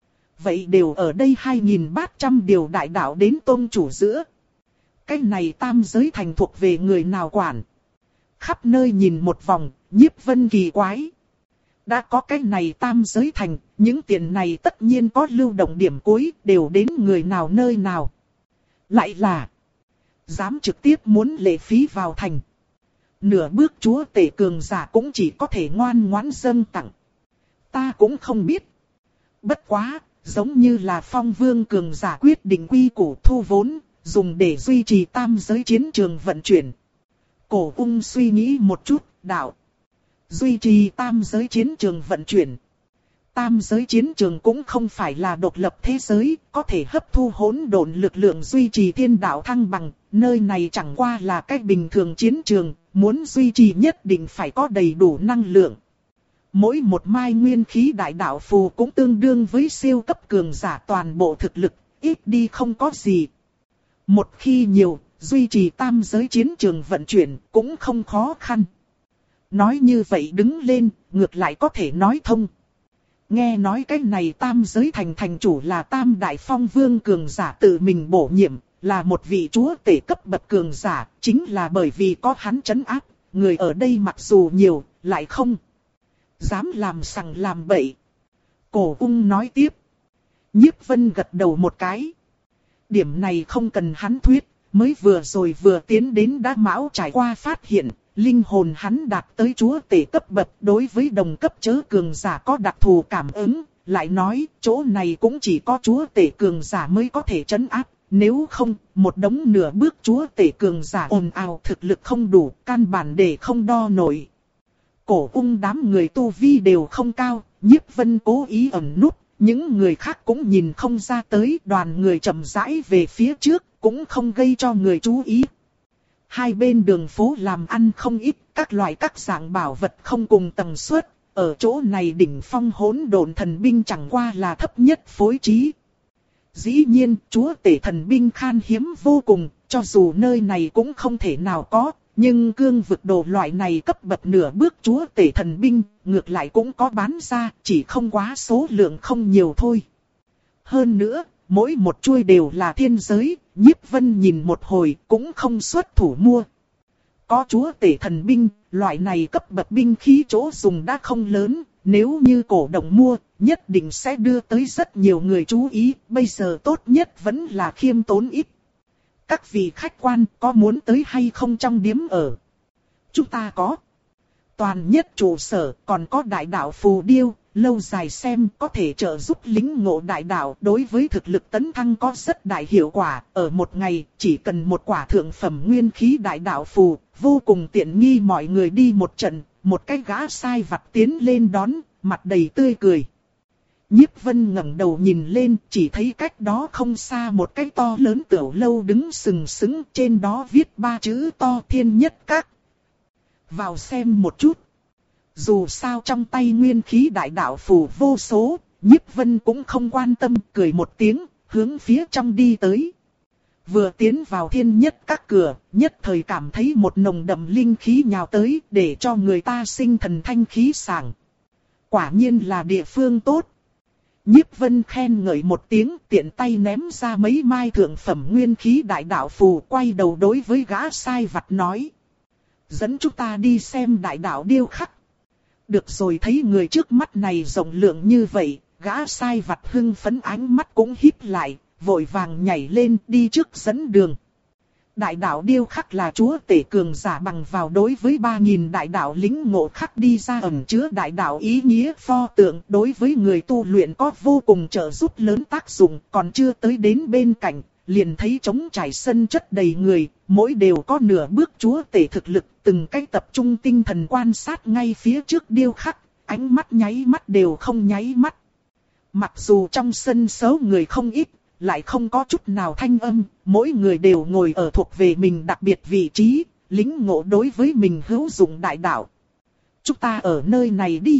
Vậy đều ở đây hai nghìn ba trăm điều đại đạo đến tôn chủ giữa. Cái này tam giới thành thuộc về người nào quản. Khắp nơi nhìn một vòng, Nhiếp Vân kỳ quái. Đã có cái này tam giới thành, những tiền này tất nhiên có lưu động điểm cuối, đều đến người nào nơi nào. Lại là, dám trực tiếp muốn lệ phí vào thành. Nửa bước chúa tể cường giả cũng chỉ có thể ngoan ngoãn dâng tặng. Ta cũng không biết. Bất quá, giống như là phong vương cường giả quyết định quy củ thu vốn, dùng để duy trì tam giới chiến trường vận chuyển. Cổ Ung suy nghĩ một chút, đạo. Duy trì tam giới chiến trường vận chuyển. Tam giới chiến trường cũng không phải là độc lập thế giới, có thể hấp thu hỗn độn lực lượng duy trì thiên đạo thăng bằng. Nơi này chẳng qua là cách bình thường chiến trường, muốn duy trì nhất định phải có đầy đủ năng lượng. Mỗi một mai nguyên khí đại đạo phù cũng tương đương với siêu cấp cường giả toàn bộ thực lực, ít đi không có gì. Một khi nhiều, duy trì tam giới chiến trường vận chuyển cũng không khó khăn. Nói như vậy đứng lên, ngược lại có thể nói thông. Nghe nói cái này tam giới thành thành chủ là tam đại phong vương cường giả tự mình bổ nhiệm, là một vị chúa tể cấp bậc cường giả, chính là bởi vì có hắn trấn áp, người ở đây mặc dù nhiều, lại không dám làm sằng làm bậy. Cổ Ung nói tiếp. Nhiếp Vân gật đầu một cái. Điểm này không cần hắn thuyết, mới vừa rồi vừa tiến đến đã mão trải qua phát hiện, linh hồn hắn đạt tới chúa tể cấp bậc, đối với đồng cấp chớ cường giả có đặc thù cảm ứng, lại nói chỗ này cũng chỉ có chúa tể cường giả mới có thể trấn áp, nếu không, một đống nửa bước chúa tể cường giả ồn ào thực lực không đủ, căn bản để không đo nổi. Cổ Ung đám người tu vi đều không cao, Nhiếp Vân cố ý ẩn nút, những người khác cũng nhìn không ra tới, đoàn người chậm rãi về phía trước, cũng không gây cho người chú ý. Hai bên đường phố làm ăn không ít, các loại các dạng bảo vật không cùng tầng suất, ở chỗ này đỉnh phong hỗn độn thần binh chẳng qua là thấp nhất phối trí. Dĩ nhiên, chúa tể thần binh khan hiếm vô cùng, cho dù nơi này cũng không thể nào có, nhưng cương vực đồ loại này cấp bậc nửa bước chúa tể thần binh, ngược lại cũng có bán ra, chỉ không quá số lượng không nhiều thôi. Hơn nữa, mỗi một chuôi đều là thiên giới, Nhiếp Vân nhìn một hồi cũng không xuất thủ mua. Có chúa tể thần binh, loại này cấp bậc binh khí chỗ dùng đã không lớn, nếu như cổ động mua, nhất định sẽ đưa tới rất nhiều người chú ý, bây giờ tốt nhất vẫn là khiêm tốn ít. Các vị khách quan có muốn tới hay không trong điếm ở? Chúng ta có. Toàn nhất trụ sở, còn có đại đạo phù điêu, lâu dài xem có thể trợ giúp lính ngộ đại đạo, đối với thực lực tấn thăng có rất đại hiệu quả. Ở một ngày, chỉ cần một quả thượng phẩm nguyên khí đại đạo phù, vô cùng tiện nghi, mọi người đi một trận, một cái gã sai vặt tiến lên đón, mặt đầy tươi cười. Nhiếp Vân ngẩng đầu nhìn lên, chỉ thấy cách đó không xa một cái to lớn tiểu lâu đứng sừng sững, trên đó viết ba chữ to Thiên Nhất Các. Vào xem một chút. Dù sao trong tay nguyên khí đại đạo phù vô số, Nhiếp Vân cũng không quan tâm, cười một tiếng, hướng phía trong đi tới. Vừa tiến vào Thiên Nhất Các cửa, nhất thời cảm thấy một nồng đậm linh khí nhào tới, để cho người ta sinh thần thanh khí sảng. Quả nhiên là địa phương tốt. Nhiếp Vân khen ngợi một tiếng, tiện tay ném ra mấy mai thượng phẩm nguyên khí đại đạo phù, quay đầu đối với gã sai vặt nói. Dẫn chúng ta đi xem đại đạo điêu khắc. Được rồi, thấy người trước mắt này rộng lượng như vậy, gã sai vặt hưng phấn ánh mắt cũng híp lại, vội vàng nhảy lên đi trước dẫn đường. Đại đạo điêu khắc là chúa tể cường giả bằng vào đối với ba nghìn đại đạo lĩnh ngộ khắc đi ra ẩn chứa đại đạo ý nghĩa pho tượng, đối với người tu luyện có vô cùng trợ giúp lớn tác dụng, còn chưa tới đến bên cạnh, liền thấy trống trải sân chất đầy người, mỗi đều có nửa bước chúa tể thực lực, từng cái tập trung tinh thần quan sát ngay phía trước điêu khắc, ánh mắt nháy mắt đều không nháy mắt. Mặc dù trong sân số người không ít, lại không có chút nào thanh âm, mỗi người đều ngồi ở thuộc về mình đặc biệt vị trí, lĩnh ngộ đối với mình hữu dụng đại đạo. Chúng ta ở nơi này đi.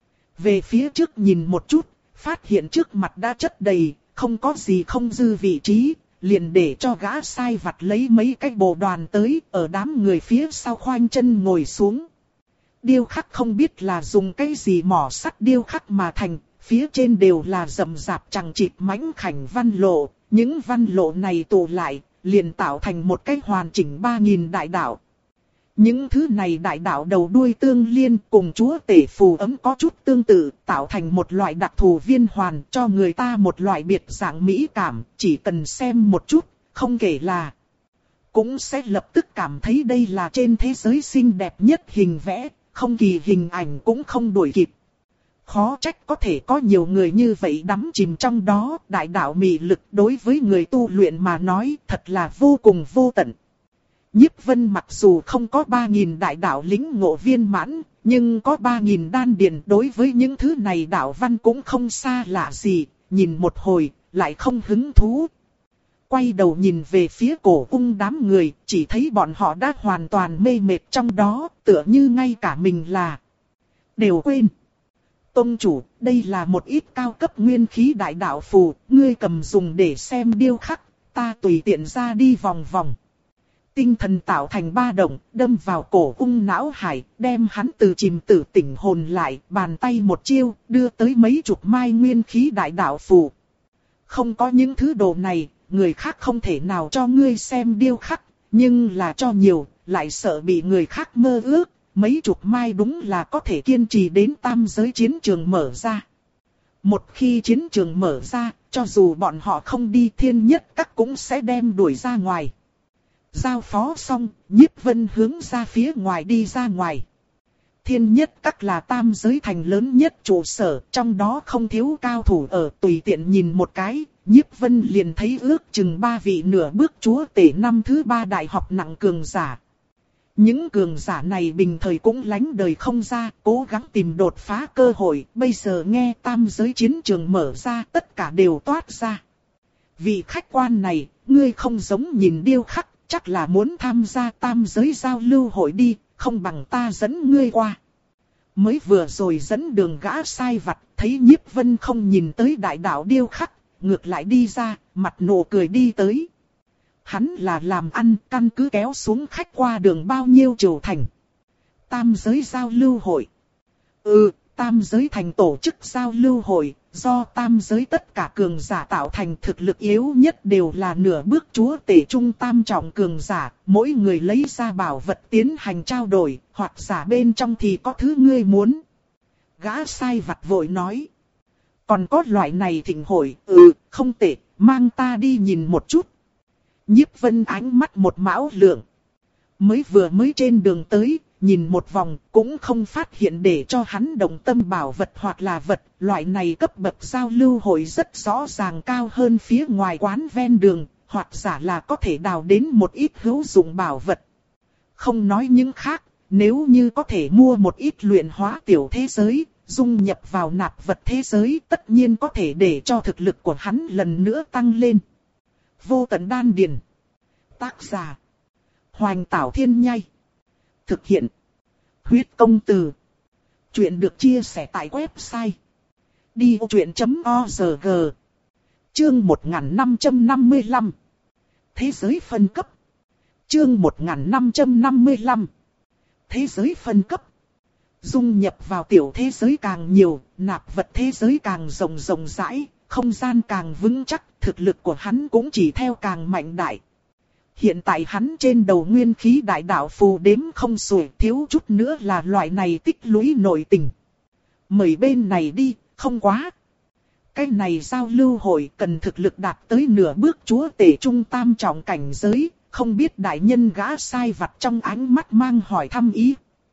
Về phía trước nhìn một chút, phát hiện trước mặt đã chất đầy, không có gì không dư vị trí, liền để cho gã sai vặt lấy mấy cái bồ đoàn tới, ở đám người phía sau khoanh chân ngồi xuống. Điêu khắc không biết là dùng cái gì mỏ sắt điêu khắc mà thành, phía trên đều là rậm rạp chằng chịt mãnh khảnh văn lộ, những văn lộ này tụ lại, liền tạo thành một cái hoàn chỉnh ba nghìn đại đạo. Những thứ này đại đạo đầu đuôi tương liên cùng chúa tể phù ấm có chút tương tự, tạo thành một loại đặc thù viên hoàn cho người ta một loại biệt dạng mỹ cảm, chỉ cần xem một chút, không kể là cũng sẽ lập tức cảm thấy đây là trên thế giới xinh đẹp nhất hình vẽ, không kỳ hình ảnh cũng không đuổi kịp. Khó trách có thể có nhiều người như vậy đắm chìm trong đó, đại đạo mị lực đối với người tu luyện mà nói thật là vô cùng vô tận. Nhiếp Vân mặc dù không có ba nghìn đại đạo lĩnh ngộ viên mãn, nhưng có ba nghìn đan điền đối với những thứ này đạo văn cũng không xa lạ gì, nhìn một hồi, lại không hứng thú. Quay đầu nhìn về phía cổ ung đám người, chỉ thấy bọn họ đã hoàn toàn mê mệt trong đó, tựa như ngay cả mình là đều quên. Tông chủ, đây là một ít cao cấp nguyên khí đại đạo phù, ngươi cầm dùng để xem điêu khắc, ta tùy tiện ra đi vòng vòng. Tinh thần tạo thành ba động, đâm vào cổ ung não hải, đem hắn từ chìm tử tỉnh hồn lại, bàn tay một chiêu, đưa tới mấy chục mai nguyên khí đại đạo phù. Không có những thứ đồ này, người khác không thể nào cho ngươi xem điêu khắc, nhưng là cho nhiều, lại sợ bị người khác mơ ước, mấy chục mai đúng là có thể kiên trì đến tam giới chiến trường mở ra. Một khi chiến trường mở ra, cho dù bọn họ không đi thiên nhất các cũng sẽ đem đuổi ra ngoài. Giao phó xong, Nhiếp Vân hướng ra phía ngoài đi ra ngoài. Thiên nhất các là tam giới thành lớn nhất trụ sở, trong đó không thiếu cao thủ ở, tùy tiện nhìn một cái, Nhiếp Vân liền thấy ước chừng ba vị nửa bước chúa tể năm thứ ba đại học nặng cường giả. Những cường giả này bình thời cũng lánh đời không ra, cố gắng tìm đột phá cơ hội, bây giờ nghe tam giới chiến trường mở ra, tất cả đều toát ra. Vị khách quan này, ngươi không giống nhìn điêu khắc, chắc là muốn tham gia tam giới giao lưu hội đi, không bằng ta dẫn ngươi qua. Mới vừa rồi dẫn đường gã sai vặt, thấy Nhiếp Vân không nhìn tới đại đạo điêu khắc, ngược lại đi ra, mặt nụ cười đi tới. Hắn là làm ăn, căn cứ kéo xuống khách qua đường bao nhiêu triều thành. Tam giới giao lưu hội. Ừ, tam giới thành tổ chức giao lưu hội, do tam giới tất cả cường giả tạo thành, thực lực yếu nhất đều là nửa bước chúa tể trung tam trọng cường giả, mỗi người lấy ra bảo vật tiến hành trao đổi, hoặc giả bên trong thì có thứ ngươi muốn. Gã sai vặt vội nói. Còn có loại này thịnh hội, ừ, không tệ, mang ta đi nhìn một chút. Nhiếp Vân ánh mắt một mão lượng. Mới vừa mới trên đường tới, nhìn một vòng cũng không phát hiện để cho hắn động tâm bảo vật hoặc là vật. Loại này cấp bậc giao lưu hội rất rõ ràng cao hơn phía ngoài quán ven đường, hoặc giả là có thể đào đến một ít hữu dụng bảo vật. Không nói những khác, nếu như có thể mua một ít luyện hóa tiểu thế giới, dung nhập vào nạp vật thế giới, tất nhiên có thể để cho thực lực của hắn lần nữa tăng lên. Vô tận đan điền. Tác giả Hoành Tảo Thiên Nhai. Thực hiện Huyết Công Từ. Chuyện được chia sẻ tại website đi ô chuyện chấm org. Chương một nghìn năm trăm năm mươi lăm. Thế giới phân cấp. Chương một nghìn năm trăm năm mươi lăm. Thế giới phân cấp. Dung nhập vào tiểu thế giới càng nhiều, nạp vật thế giới càng rộng rộng rãi, không gian càng vững chắc, thực lực của hắn cũng chỉ theo càng mạnh đại. Hiện tại hắn trên đầu nguyên khí đại đạo phù đếm không xuể, thiếu chút nữa là loại này tích lũy nội tình. Mời bên này đi, không quá. Cái này giao lưu hội cần thực lực đạt tới nửa bước chúa tể trung tam trọng cảnh giới, không biết đại nhân gã sai vặt trong ánh mắt mang hỏi thăm ý.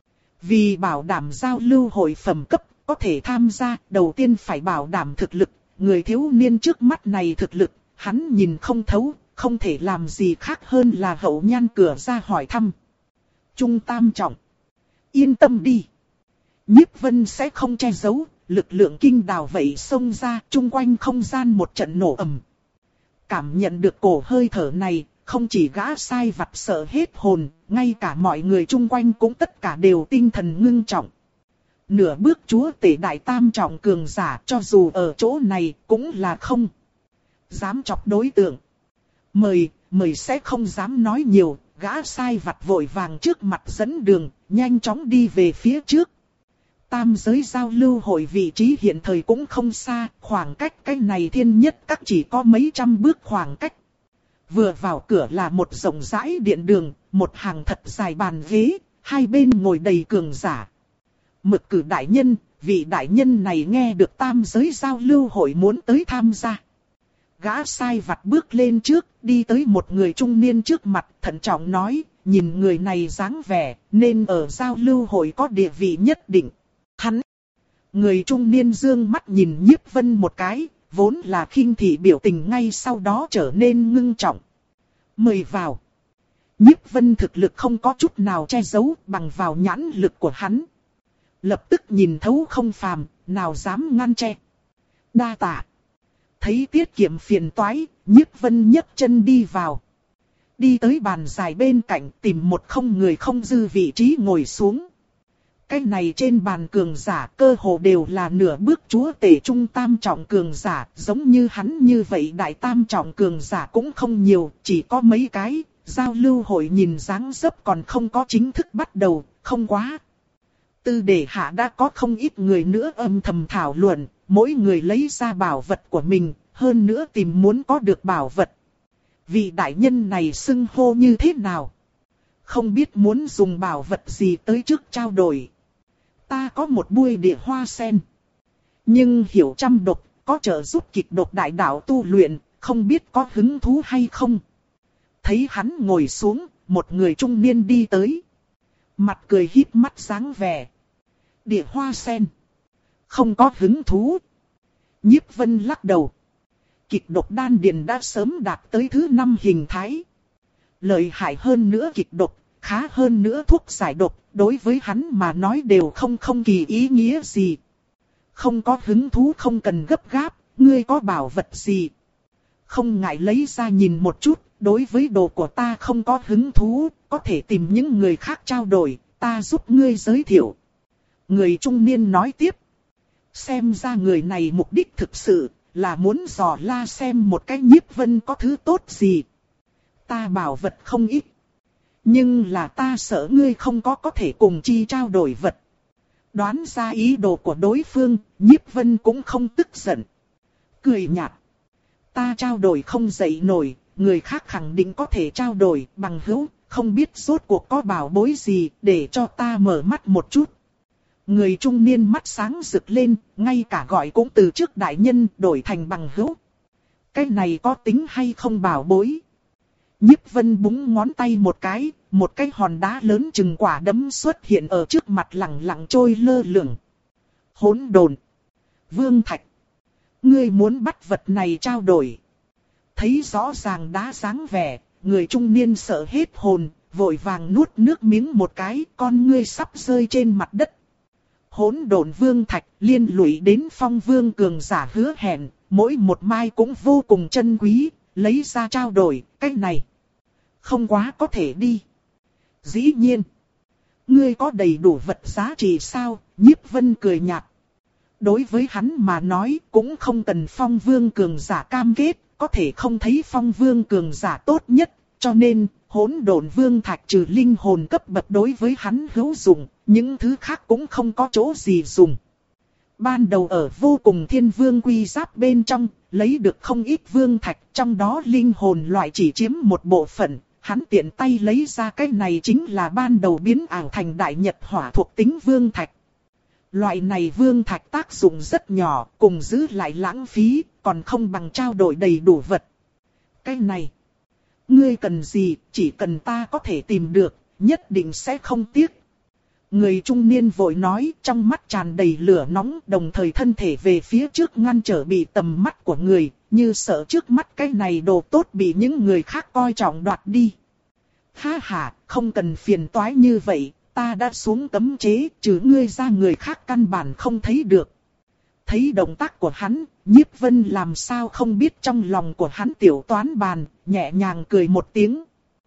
Vì bảo đảm giao lưu hội phẩm cấp có thể tham gia, đầu tiên phải bảo đảm thực lực, người thiếu niên trước mắt này thực lực, hắn nhìn không thấu, không thể làm gì khác hơn là hậu nhan cửa ra hỏi thăm. Trung tam trọng. Yên tâm đi. Nhiếp Vân sẽ không che giấu, lực lượng kinh đào vậy xông ra, chung quanh không gian một trận nổ ầm. Cảm nhận được cổ hơi thở này, không chỉ gã sai vặt sợ hết hồn, ngay cả mọi người chung quanh cũng tất cả đều tinh thần ngưng trọng. Nửa bước chúa tể đại tam trọng cường giả cho dù ở chỗ này cũng là không dám chọc đối tượng. Mời, mời sẽ không dám nói nhiều, gã sai vặt vội vàng trước mặt dẫn đường, nhanh chóng đi về phía trước. Tam giới giao lưu hội vị trí hiện thời cũng không xa, khoảng cách cái này thiên nhất các chỉ có mấy trăm bước khoảng cách. Vừa vào cửa là một rộng rãi điện đường, một hàng thật dài bàn ghế, hai bên ngồi đầy cường giả. Mực cử đại nhân, vị đại nhân này nghe được tam giới giao lưu hội muốn tới tham gia. Gã sai vặt bước lên trước, đi tới một người trung niên trước mặt, thận trọng nói, nhìn người này dáng vẻ, nên ở giao lưu hội có địa vị nhất định. Hắn, người trung niên dương mắt nhìn Nhiếp Vân một cái, vốn là khinh thị biểu tình ngay sau đó trở nên ngưng trọng. Mời vào. Nhiếp Vân thực lực không có chút nào che giấu bằng vào nhãn lực của hắn. Lập tức nhìn thấu không phàm, nào dám ngăn che. Đa tạ. Thấy tiết kiệm phiền toái, Nhiếp Vân nhấc chân đi vào. Đi tới bàn dài bên cạnh tìm một không người không dư vị trí ngồi xuống. Cái này trên bàn cường giả cơ hồ đều là nửa bước chúa tể trung tam trọng cường giả, giống như hắn như vậy đại tam trọng cường giả cũng không nhiều, chỉ có mấy cái, giao lưu hội nhìn dáng dấp còn không có chính thức bắt đầu, không quá. Tư đề hạ đã có không ít người nữa âm thầm thảo luận, mỗi người lấy ra bảo vật của mình, hơn nữa tìm muốn có được bảo vật. Vị đại nhân này xưng hô như thế nào? Không biết muốn dùng bảo vật gì tới trước trao đổi. Ta có một bụi địa hoa sen. Nhưng hiểu trăm độc, có trợ giúp kịch độc đại đạo tu luyện, không biết có hứng thú hay không. Thấy hắn ngồi xuống, một người trung niên đi tới. Mặt cười híp mắt dáng vẻ. Địa hoa sen. Không có hứng thú. Nhiếp Vân lắc đầu. Kịch độc đan điền đã sớm đạt tới thứ năm hình thái. Lợi hại hơn nữa kịch độc, khá hơn nữa thuốc giải độc, đối với hắn mà nói đều không không kỳ ý nghĩa gì. Không có hứng thú không cần gấp gáp, ngươi có bảo vật gì? Không ngại lấy ra nhìn một chút, đối với đồ của ta không có hứng thú, có thể tìm những người khác trao đổi, ta giúp ngươi giới thiệu. Người trung niên nói tiếp. Xem ra người này mục đích thực sự là muốn dò la xem một cái Nhiếp Vân có thứ tốt gì. Ta bảo vật không ít. Nhưng là ta sợ ngươi không có có thể cùng chi trao đổi vật. Đoán ra ý đồ của đối phương, Nhiếp Vân cũng không tức giận. Cười nhạt. Ta trao đổi không dậy nổi, người khác khẳng định có thể trao đổi bằng hữu, không biết rốt cuộc có bảo bối gì để cho ta mở mắt một chút. Người trung niên mắt sáng rực lên, ngay cả gọi cũng từ trước đại nhân đổi thành bằng hữu. Cái này có tính hay không bảo bối? Nhiếp Vân búng ngón tay một cái, một cái hòn đá lớn chừng quả đấm xuất hiện ở trước mặt lẳng lặng trôi lơ lửng. Hỗn độn. Vương Thạch. Ngươi muốn bắt vật này trao đổi. Thấy rõ ràng đá dáng vẻ, người trung niên sợ hết hồn, vội vàng nuốt nước miếng một cái, con ngươi sắp rơi trên mặt đất. Hỗn độn vương thạch liên lụy đến phong vương cường giả hứa hẹn, mỗi một mai cũng vô cùng chân quý, lấy ra trao đổi, cái này không quá có thể đi. Dĩ nhiên, ngươi có đầy đủ vật giá trị sao? Nhiếp Vân cười nhạt. Đối với hắn mà nói cũng không cần phong vương cường giả cam kết, có thể không thấy phong vương cường giả tốt nhất, cho nên hỗn độn vương thạch trừ linh hồn cấp bậc đối với hắn hữu dụng, những thứ khác cũng không có chỗ gì dùng. Ban đầu ở vô cùng thiên vương quy giáp bên trong, lấy được không ít vương thạch, trong đó linh hồn loại chỉ chiếm một bộ phận, hắn tiện tay lấy ra cái này chính là ban đầu biến ảo thành đại nhật hỏa thuộc tính vương thạch. Loại này vương thạch tác dụng rất nhỏ, cùng giữ lại lãng phí, còn không bằng trao đổi đầy đủ vật. Cái này, ngươi cần gì, chỉ cần ta có thể tìm được, nhất định sẽ không tiếc. Người trung niên vội nói, trong mắt tràn đầy lửa nóng, đồng thời thân thể về phía trước ngăn trở bị tầm mắt của người, như sợ trước mắt cái này đồ tốt bị những người khác coi trọng đoạt đi. Ha ha, không cần phiền toái như vậy, ta đã xuống cấm chế, trừ ngươi ra người khác căn bản không thấy được. Thấy động tác của hắn, Nhiếp Vân làm sao không biết trong lòng của hắn tiểu toán bàn, nhẹ nhàng cười một tiếng.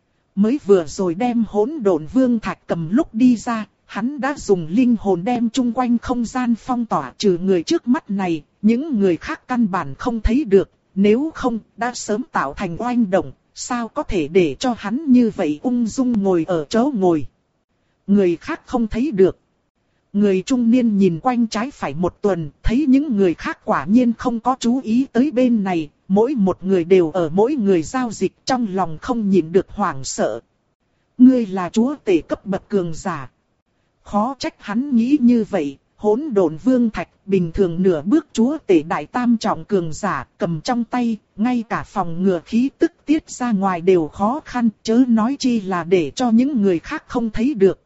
Mới vừa rồi đem hỗn độn vương thạch cầm lúc đi ra, hắn đã dùng linh hồn đem chung quanh không gian phong tỏa, trừ người trước mắt này, những người khác căn bản không thấy được, nếu không đã sớm tạo thành oanh động, sao có thể để cho hắn như vậy ung dung ngồi ở chỗ ngồi. Người khác không thấy được. Người trung niên nhìn quanh trái phải một tuần, thấy những người khác quả nhiên không có chú ý tới bên này, mỗi một người đều ở mỗi người giao dịch, trong lòng không nhịn được hoảng sợ. Ngươi là chúa tể cấp bậc cường giả. Khó trách hắn nghĩ như vậy, hỗn độn vương thạch bình thường nửa bước chúa tể đại tam trọng cường giả cầm trong tay, ngay cả phòng ngừa khí tức tiết ra ngoài đều khó khăn, chớ nói chi là để cho những người khác không thấy được.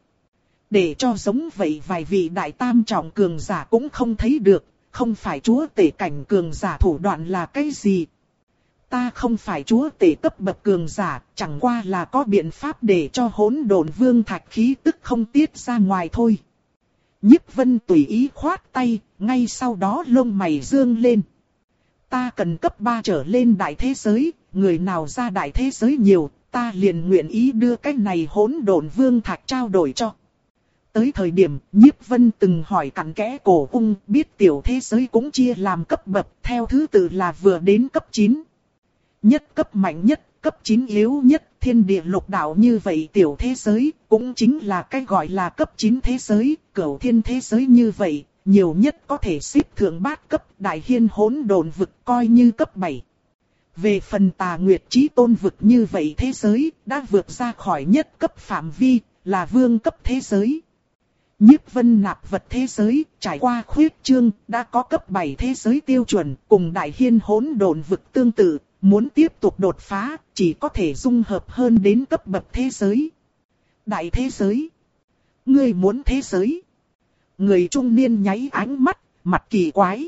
Để cho giống vậy vài vị đại tam trọng cường giả cũng không thấy được, không phải chúa tể cảnh cường giả thủ đoạn là cái gì. Ta không phải chúa tể cấp bậc cường giả, chẳng qua là có biện pháp để cho hỗn độn vương thạch khí tức không tiết ra ngoài thôi. Nhiếp Vân tùy ý khoát tay, ngay sau đó lông mày dương lên. Ta cần cấp ba trở lên đại thế giới, người nào ra đại thế giới nhiều, ta liền nguyện ý đưa cái này hỗn độn vương thạch trao đổi cho. Tới thời điểm, Nhiếp Vân từng hỏi cặn kẽ cổ ung, biết tiểu thế giới cũng chia làm cấp bậc, theo thứ tự là vừa đến cấp chín. Nhất cấp mạnh nhất, cấp chín yếu nhất, thiên địa lục đạo như vậy tiểu thế giới, cũng chính là cái gọi là cấp chín thế giới, cửu thiên thế giới như vậy, nhiều nhất có thể xếp thượng bát cấp, đại hiên hỗn độn vực coi như cấp bảy. Về phần Tà Nguyệt Chí Tôn vực như vậy thế giới, đã vượt ra khỏi nhất cấp phạm vi, là vương cấp thế giới. Nhiếp Vân nạp vật thế giới, trải qua khuyết trương, đã có cấp bảy thế giới tiêu chuẩn, cùng đại hiên hỗn độn vực tương tự, muốn tiếp tục đột phá, chỉ có thể dung hợp hơn đến cấp bậc thế giới. Đại thế giới. Ngươi muốn thế giới. Người trung niên nháy ánh mắt, mặt kỳ quái.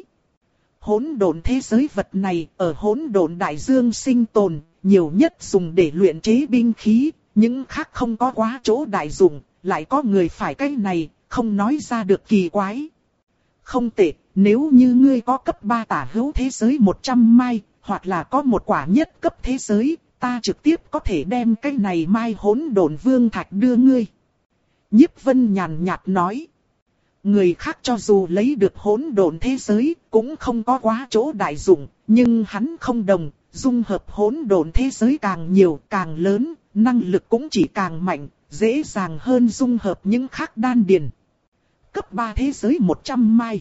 Hỗn độn thế giới vật này, ở hỗn độn đại dương sinh tồn, nhiều nhất dùng để luyện chế binh khí, những khác không có quá chỗ đại dụng, lại có người phải cái này, không nói ra được kỳ quái. Không tệ, nếu như ngươi có cấp ba tả hữu thế giới một trăm mai, hoặc là có một quả nhất cấp thế giới, ta trực tiếp có thể đem cái này mai hỗn độn vương thạch đưa ngươi. Nhiếp Vân nhàn nhạt nói. Người khác cho dù lấy được hỗn độn thế giới, cũng không có quá chỗ đại dụng, nhưng hắn không đồng, dung hợp hỗn độn thế giới càng nhiều, càng lớn, năng lực cũng chỉ càng mạnh, dễ dàng hơn dung hợp những khác đan điền. Cấp ba thế giới một trăm mai.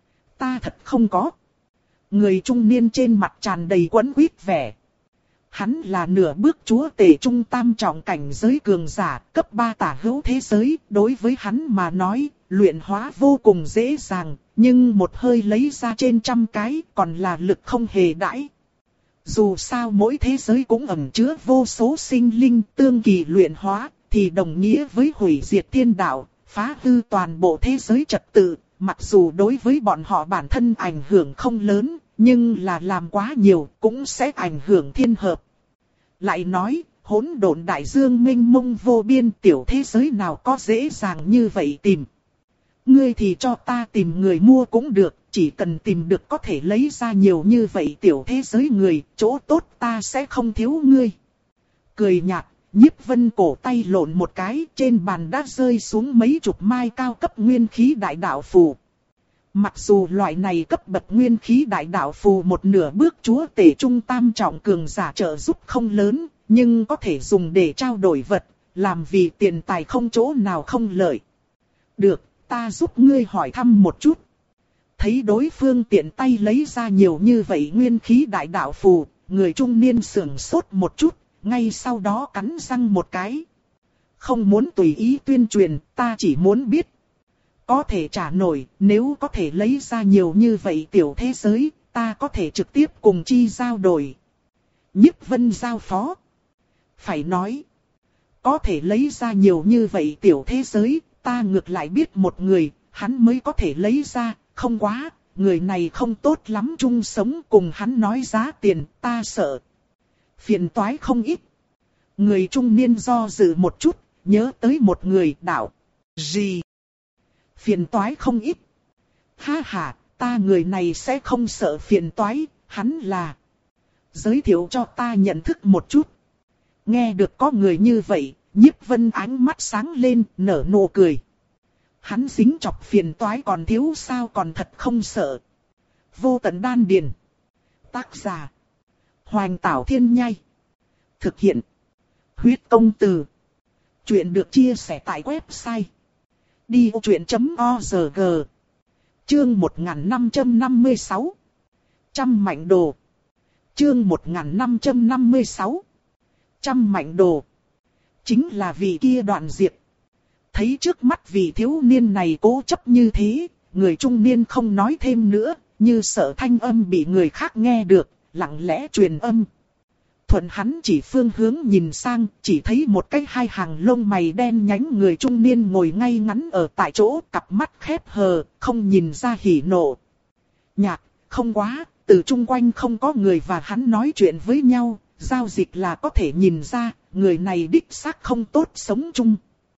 Ta thật không có. Người trung niên trên mặt tràn đầy quẫn quýt vẻ. Hắn là nửa bước chúa tể trung tam trọng cảnh giới cường giả, cấp ba tả hữu thế giới, đối với hắn mà nói, luyện hóa vô cùng dễ dàng, nhưng một hơi lấy ra trên trăm cái, còn là lực không hề đãi. Dù sao mỗi thế giới cũng ẩn chứa vô số sinh linh tương kỳ luyện hóa, thì đồng nghĩa với hủy diệt thiên đạo, phá hư toàn bộ thế giới trật tự, mặc dù đối với bọn họ bản thân ảnh hưởng không lớn, nhưng là làm quá nhiều cũng sẽ ảnh hưởng thiên hợp. Lại nói, hỗn độn đại dương mênh mông vô biên, tiểu thế giới nào có dễ dàng như vậy tìm. Ngươi thì cho ta tìm người mua cũng được, chỉ cần tìm được có thể lấy ra nhiều như vậy tiểu thế giới người, chỗ tốt ta sẽ không thiếu ngươi. Cười nhạt, Nhiếp Vân cổ tay lộn một cái, trên bàn đã rơi xuống mấy chục mai cao cấp nguyên khí đại đạo phù. Mặc dù loại này cấp bậc nguyên khí đại đạo phù một nửa bước chúa tể trung tam trọng cường giả trợ giúp không lớn, nhưng có thể dùng để trao đổi vật, làm vì tiền tài không chỗ nào không lợi. Được, ta giúp ngươi hỏi thăm một chút. Thấy đối phương tiện tay lấy ra nhiều như vậy nguyên khí đại đạo phù, người trung niên sưởng sốt một chút, ngay sau đó cắn răng một cái. Không muốn tùy ý tuyên truyền, ta chỉ muốn biết. Có thể trả nổi, nếu có thể lấy ra nhiều như vậy tiểu thế giới, ta có thể trực tiếp cùng chi giao đổi. Nhiếp Vân giao phó. Phải nói, có thể lấy ra nhiều như vậy tiểu thế giới, ta ngược lại biết một người, hắn mới có thể lấy ra, không quá, người này không tốt lắm chung sống, cùng hắn nói giá tiền, ta sợ. Phiền toái không ít. Người trung niên do dự một chút, nhớ tới một người, đạo. Gì? Phiền toái không ít. Ha ha, ta người này sẽ không sợ phiền toái, hắn là. Giới thiệu cho ta nhận thức một chút. Nghe được có người như vậy, Nhiếp Vân ánh mắt sáng lên, nở nụ cười. Hắn dính chọc phiền toái còn thiếu sao, còn thật không sợ. Vô tận đan điền. Tác giả. Hoành Tảo Thiên Nhai. Thực hiện. Huyết Công Từ. Chuyện được chia sẻ tại website đi ô chuyện chấm org. Chương một nghìn năm trăm năm mươi sáu. Trăm mảnh đồ. Chương một nghìn năm trăm năm mươi sáu. Trăm mảnh đồ. Chính là vị kia Đoạn Diệp. Thấy trước mắt vị thiếu niên này cố chấp như thế, người trung niên không nói thêm nữa, như sợ thanh âm bị người khác nghe được, lặng lẽ truyền âm. Thuận hắn chỉ phương hướng nhìn sang, chỉ thấy một cái hai hàng lông mày đen nhánh người trung niên ngồi ngay ngắn ở tại chỗ, cặp mắt khép hờ, không nhìn ra hỉ nộ. Nhạc, không quá, từ chung quanh không có người và hắn nói chuyện với nhau, giao dịch là có thể nhìn ra, người này đích xác không tốt sống chung.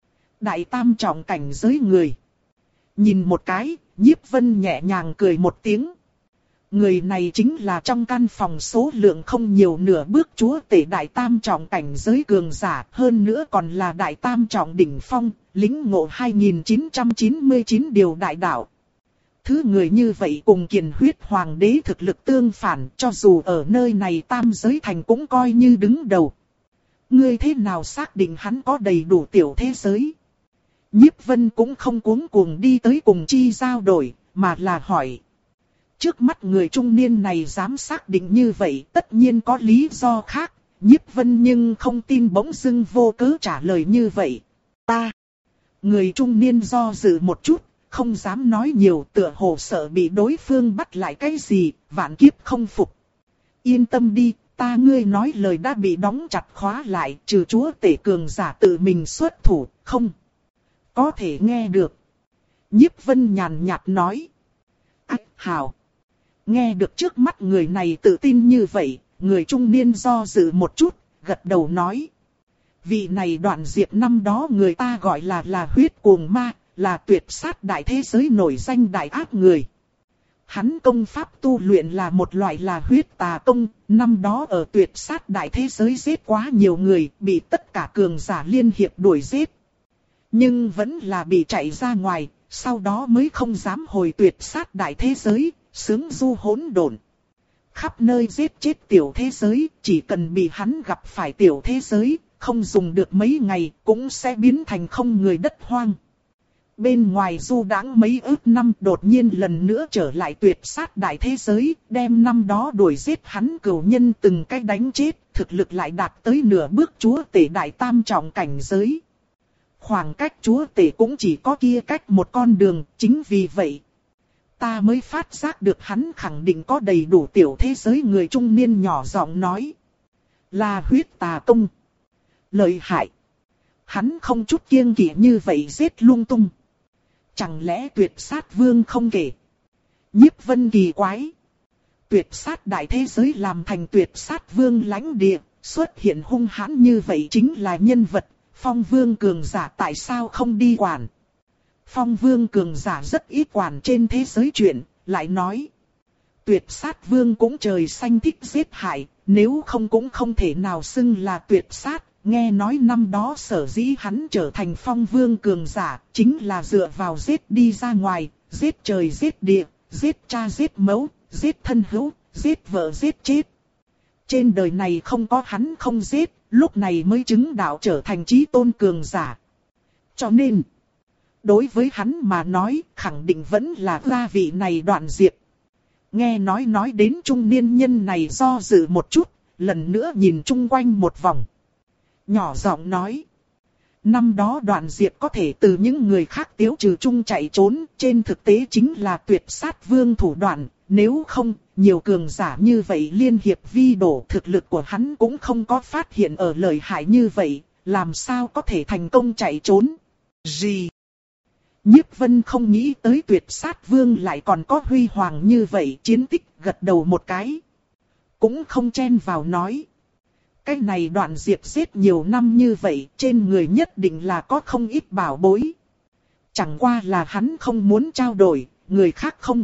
Đại tam trọng cảnh giới người. Nhìn một cái, Nhiếp Vân nhẹ nhàng cười một tiếng. Người này chính là trong căn phòng số lượng không nhiều nửa bước chúa tể đại tam trọng cảnh giới cường giả, hơn nữa còn là đại tam trọng đỉnh phong, lĩnh ngộ hai nghìn chín trăm chín mươi chín điều đại đạo. Thứ người như vậy cùng Kiền Huyết Hoàng đế thực lực tương phản, cho dù ở nơi này tam giới thành cũng coi như đứng đầu. Ngươi thế nào xác định hắn có đầy đủ tiểu thế giới? Nhiếp Vân cũng không cuống cuồng đi tới cùng chi giao đổi, mà là hỏi. Trước mắt người trung niên này dám xác định như vậy, tất nhiên có lý do khác. Nhiếp Vân nhưng không tin bỗng dưng vô cớ trả lời như vậy. Ta. Người trung niên do dự một chút, không dám nói nhiều, tựa hồ sợ bị đối phương bắt lại cái gì, vạn kiếp không phục. Yên tâm đi, ta ngươi nói lời đã bị đóng chặt khóa lại, trừ chúa tể cường giả tự mình xuất thủ, không. Có thể nghe được. Nhiếp Vân nhàn nhạt nói. Ách hào. Nghe được trước mắt người này tự tin như vậy, người trung niên do dự một chút, gật đầu nói. Vị này Đoạn Diệp năm đó người ta gọi là là huyết cuồng ma, là tuyệt sát đại thế giới nổi danh đại ác người. Hắn công pháp tu luyện là một loại là huyết tà công, năm đó ở tuyệt sát đại thế giới giết quá nhiều người, bị tất cả cường giả liên hiệp đuổi giết. Nhưng vẫn là bị chạy ra ngoài, sau đó mới không dám hồi tuyệt sát đại thế giới, sướng du hỗn độn. Khắp nơi giết chết tiểu thế giới, chỉ cần bị hắn gặp phải tiểu thế giới, không dùng được mấy ngày, cũng sẽ biến thành không người đất hoang. Bên ngoài du đãng mấy ức năm, đột nhiên lần nữa trở lại tuyệt sát đại thế giới, đem năm đó đuổi giết hắn cửu nhân từng cái đánh chết, thực lực lại đạt tới nửa bước chúa tể đại tam trọng cảnh giới. Khoảng cách chúa tể cũng chỉ có kia cách một con đường, chính vì vậy ta mới phát giác được hắn khẳng định có đầy đủ tiểu thế giới. Người trung niên nhỏ giọng nói. Là huyết tà công. Lợi hại. Hắn không chút kiêng kỵ như vậy giết lung tung. Chẳng lẽ tuyệt sát vương không kể? Nhiếp Vân kỳ quái. Tuyệt sát đại thế giới làm thành tuyệt sát vương lãnh địa, xuất hiện hung hãn như vậy chính là nhân vật. Phong vương cường giả tại sao không đi quản? Phong vương cường giả rất ít quản trên thế giới chuyện, lại nói. Tuyệt sát vương cũng trời xanh thích giết hại, nếu không cũng không thể nào xưng là tuyệt sát. Nghe nói năm đó sở dĩ hắn trở thành phong vương cường giả, chính là dựa vào giết đi ra ngoài, giết trời giết địa, giết cha giết mẫu, giết thân hữu, giết vợ giết chết. Trên đời này không có hắn không giết, lúc này mới chứng đạo trở thành chí tôn cường giả. Cho nên, đối với hắn mà nói, khẳng định vẫn là gia vị này Đoạn Diệp. Nghe nói nói đến trung niên nhân này do dự một chút, lần nữa nhìn chung quanh một vòng. Nhỏ giọng nói. Năm đó Đoạn Diệp có thể từ những người khác tiếu trừ chung chạy trốn, trên thực tế chính là tuyệt sát vương thủ đoạn. Nếu không, nhiều cường giả như vậy liên hiệp vi đổ, thực lực của hắn cũng không có phát hiện ở lợi hại như vậy, làm sao có thể thành công chạy trốn. Gì? Nhiếp Vân không nghĩ tới Tuyệt Sát Vương lại còn có huy hoàng như vậy, chiến tích, gật đầu một cái. Cũng không chen vào nói. Cái này Đoạn Diệp giết nhiều năm như vậy, trên người nhất định là có không ít bảo bối. Chẳng qua là hắn không muốn trao đổi, người khác không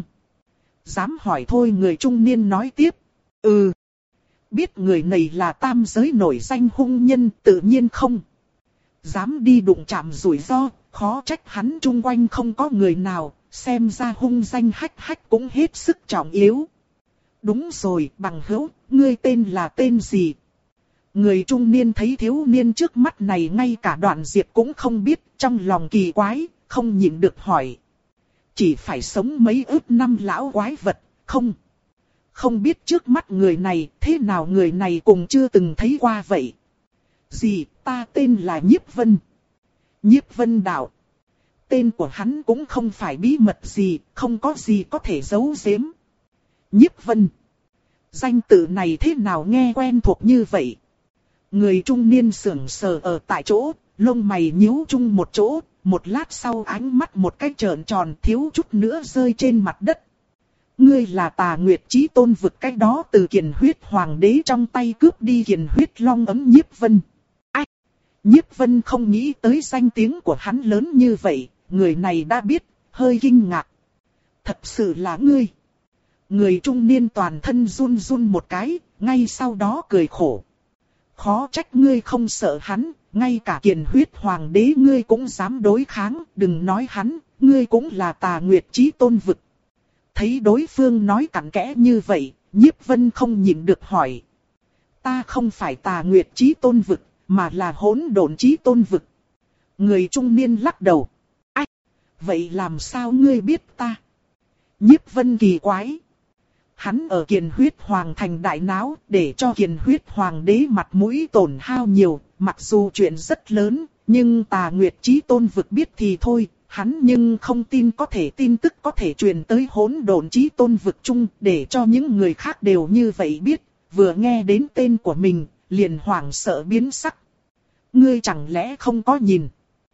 dám hỏi thôi. Người trung niên nói tiếp. Ừ. Biết người này là tam giới nổi danh hung nhân, tự nhiên không dám đi đụng chạm rủi ro, khó trách hắn chung quanh không có người nào, xem ra hung danh hách hách cũng hết sức trọng yếu. Đúng rồi, bằng hữu, ngươi tên là tên gì? Người trung niên thấy thiếu niên trước mắt này ngay cả Đoạn Diệp cũng không biết, trong lòng kỳ quái, không nhịn được hỏi. Chỉ phải sống mấy ức năm lão quái vật, không? Không biết trước mắt người này, thế nào người này cũng chưa từng thấy qua vậy. Gì, ta tên là Nhiếp Vân. Nhiếp Vân đạo. Tên của hắn cũng không phải bí mật gì, không có gì có thể giấu giếm. Nhiếp Vân. Danh tự này thế nào nghe quen thuộc như vậy? Người trung niên sững sờ ở tại chỗ, lông mày nhíu chung một chỗ, một lát sau ánh mắt một cái trợn tròn thiếu chút nữa rơi trên mặt đất. Ngươi là Tà Nguyệt Chí Tôn vực cái đó từ Kiền Huyết Hoàng đế trong tay cướp đi Kiền Huyết Long ấm Nhiếp Vân. Ai? Nhiếp Vân không nghĩ tới danh tiếng của hắn lớn như vậy, người này đã biết, hơi kinh ngạc. Thật sự là ngươi. Người trung niên toàn thân run run một cái, ngay sau đó cười khổ. Khó trách ngươi không sợ hắn, ngay cả Kiền Huyết Hoàng đế ngươi cũng dám đối kháng, đừng nói hắn, ngươi cũng là Tà Nguyệt Chí Tôn vực. Thấy đối phương nói cặn kẽ như vậy, Nhiếp Vân không nhịn được hỏi. Ta không phải Tà Nguyệt Chí Tôn vực, mà là Hỗn Độn Chí Tôn vực. Người trung niên lắc đầu. Ách, vậy làm sao ngươi biết ta? Nhiếp Vân kỳ quái. Hắn ở Kiền Huyết Hoàng thành đại náo, để cho Kiền Huyết Hoàng đế mặt mũi tổn hao nhiều, mặc dù chuyện rất lớn, nhưng Tà Nguyệt Chí Tôn vực biết thì thôi. Hắn nhưng không tin có thể tin tức có thể truyền tới Hỗn Độn Chí Tôn vực chung, để cho những người khác đều như vậy biết, vừa nghe đến tên của mình, liền hoảng sợ biến sắc. Ngươi chẳng lẽ không có nhìn?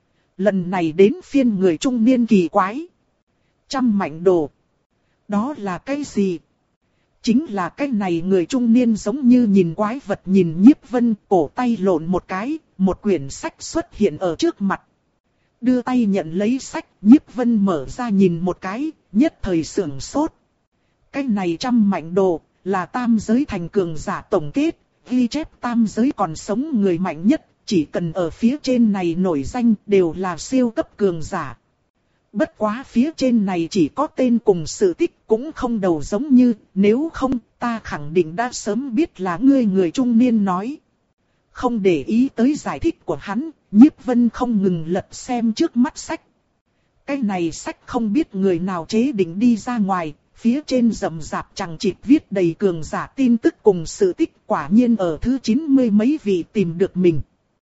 Lần này đến phiên người trung niên kỳ quái. Trăm mảnh đồ. Đó là cái gì? Chính là cái này. Người trung niên giống như nhìn quái vật nhìn Nhiếp Vân, cổ tay lộn một cái, một quyển sách xuất hiện ở trước mặt. Đưa tay nhận lấy sách, Nhiếp Vân mở ra nhìn một cái, nhất thời sửng sốt. Cái này trăm mảnh đồ, là tam giới thành cường giả tổng kết, ghi chép tam giới còn sống người mạnh nhất, chỉ cần ở phía trên này nổi danh đều là siêu cấp cường giả. Bất quá phía trên này chỉ có tên cùng sự tích cũng không đầu giống như, nếu không ta khẳng định đã sớm biết là ngươi. Người trung niên nói. Không để ý tới giải thích của hắn, Nhiếp Vân không ngừng lật xem trước mắt sách. Cái này sách không biết người nào chế định đi ra ngoài, phía trên rậm rạp chằng chịt viết đầy cường giả tin tức cùng sự tích, quả nhiên ở thứ chín mươi mấy vị tìm được mình.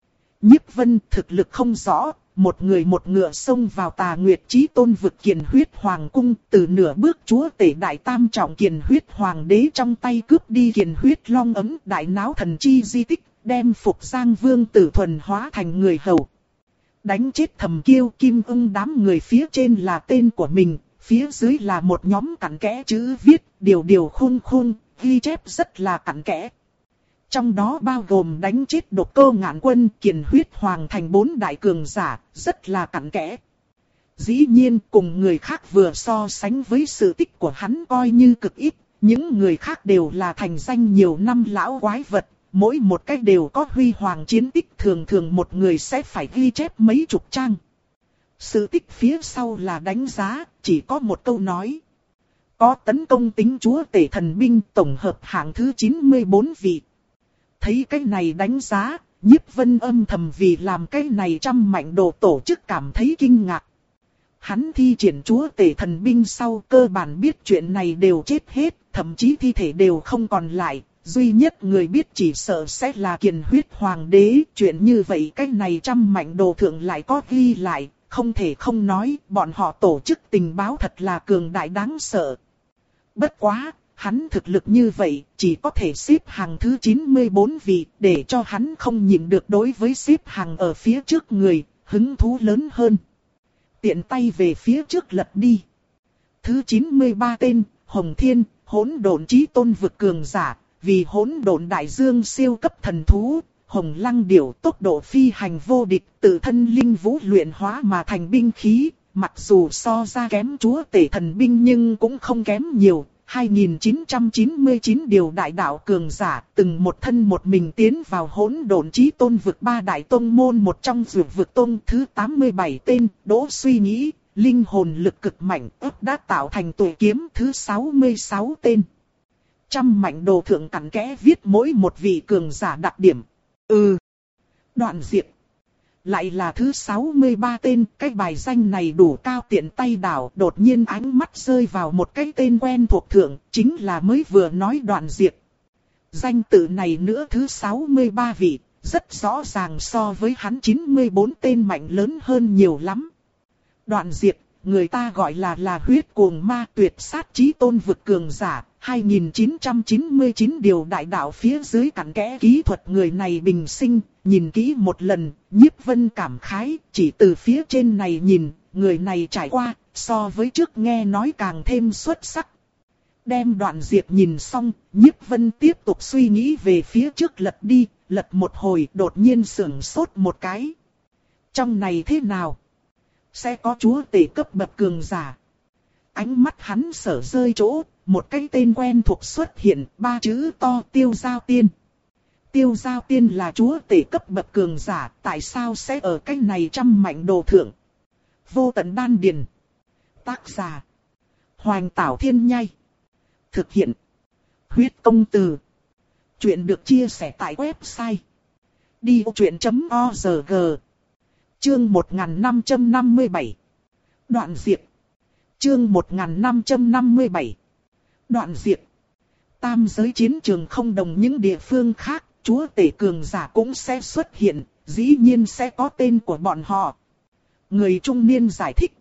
Nhiếp Vân thực lực không rõ, một người một ngựa xông vào Tà Nguyệt Chí Tôn vực Kiền Huyết Hoàng cung, từ nửa bước chúa tể đại tam trọng Kiền Huyết Hoàng đế trong tay cướp đi Kiền Huyết Long ấm, đại náo thần chi di tích, đem Phục Giang Vương Tử Thuần hóa thành người hầu. Đánh chết Thầm Kiêu Kim Ưng đám người, phía trên là tên của mình, phía dưới là một nhóm cặn kẽ chữ viết, điều điều khung khung, ghi chép rất là cặn kẽ. Trong đó bao gồm đánh chết Độc Cô Ngạn Quân, Kiền Huyết Hoàng thành bốn đại cường giả, rất là cặn kẽ. Dĩ nhiên cùng người khác vừa so sánh với sự tích của hắn coi như cực ít, những người khác đều là thành danh nhiều năm lão quái vật. Mỗi một cách đều có huy hoàng chiến tích, thường thường một người sẽ phải ghi chép mấy chục trang. Sự tích phía sau là đánh giá, chỉ có một câu nói. Có tấn công tính chúa tể thần binh tổng hợp hạng thứ chín mươi bốn vị. Thấy cái này đánh giá, Nhiếp Vân âm thầm vì làm cái này trăm mảnh đồ tổ chức cảm thấy kinh ngạc. Hắn thi triển chúa tể thần binh sau cơ bản biết chuyện này đều chết hết, thậm chí thi thể đều không còn lại. Duy nhất người biết chỉ sợ sẽ là Kiền Huyết Hoàng đế. Chuyện như vậy cái này trăm mảnh đồ thượng lại có ghi lại, không thể không nói bọn họ tổ chức tình báo thật là cường đại đáng sợ. Bất quá, hắn thực lực như vậy chỉ có thể xếp hàng thứ chín mươi bốn vị, để cho hắn không nhịn được đối với xếp hàng ở phía trước người, hứng thú lớn hơn. Tiện tay về phía trước lật đi. Thứ chín mươi ba tên, Hồng Thiên, hỗn độn chí tôn vực cường giả, vì hỗn độn đại dương siêu cấp thần thú, Hồng Lăng Điểu tốc độ phi hành vô địch, tự thân linh vũ luyện hóa mà thành binh khí, mặc dù so ra kém chúa tể thần binh nhưng cũng không kém nhiều. hai nghìn chín trăm chín mươi chín điều đại đạo cường giả, từng một thân một mình tiến vào hỗn độn chí tôn vực ba đại tông môn một trong dược vực tông thứ tám mươi bảy tên, Đỗ Suy Nghĩ, linh hồn lực cực mạnh ấp đã tạo thành tuổi kiếm thứ sáu mươi sáu tên. Trăm mạnh đồ thượng cặn kẽ viết mỗi một vị cường giả đặc điểm. Ừ. Đoạn Diệp. Lại là thứ sáu mươi ba tên, cái bài danh này đủ cao tiện tay đảo, đột nhiên ánh mắt rơi vào một cái tên quen thuộc thượng, chính là mới vừa nói Đoạn Diệp. Danh tự này nữa thứ sáu mươi ba vị, rất rõ ràng so với hắn chín mươi bốn tên mạnh lớn hơn nhiều lắm. Đoạn Diệp, người ta gọi là là huyết cuồng ma tuyệt sát chí tôn vực cường giả, hai nghìn chín trăm chín mươi chín điều đại đạo phía dưới cặn kẽ kỹ thuật người này bình sinh, nhìn kỹ một lần, Nhiếp Vân cảm khái, chỉ từ phía trên này nhìn, người này trải qua, so với trước nghe nói càng thêm xuất sắc. Đem Đoạn Diệp nhìn xong, Nhiếp Vân tiếp tục suy nghĩ về phía trước lật đi, lật một hồi đột nhiên sửng sốt một cái. Trong này thế nào? Sẽ có chúa tể cấp bậc cường giả. Ánh mắt hắn sở rơi chỗ, một cái tên quen thuộc xuất hiện, ba chữ to Tiêu Giao Tiên. Tiêu Giao Tiên là chúa tể cấp bậc cường giả, tại sao sẽ ở cái này trăm mạnh đồ thượng? Vô Tận Đan Điền. Tác giả: Hoành Tảo Thiên Nhai. Thực hiện: Huyết Công Từ. Chuyện được chia sẻ tại website đi ô chuyện chấm org. Chương một nghìn năm trăm năm mươi bảy. Đoạn Diệp. Chương một nghìn năm trăm năm mươi bảy. Đoạn Diệp. Tam giới chiến trường không đồng những địa phương khác, chúa tể cường giả cũng sẽ xuất hiện, dĩ nhiên sẽ có tên của bọn họ. Người trung niên giải thích.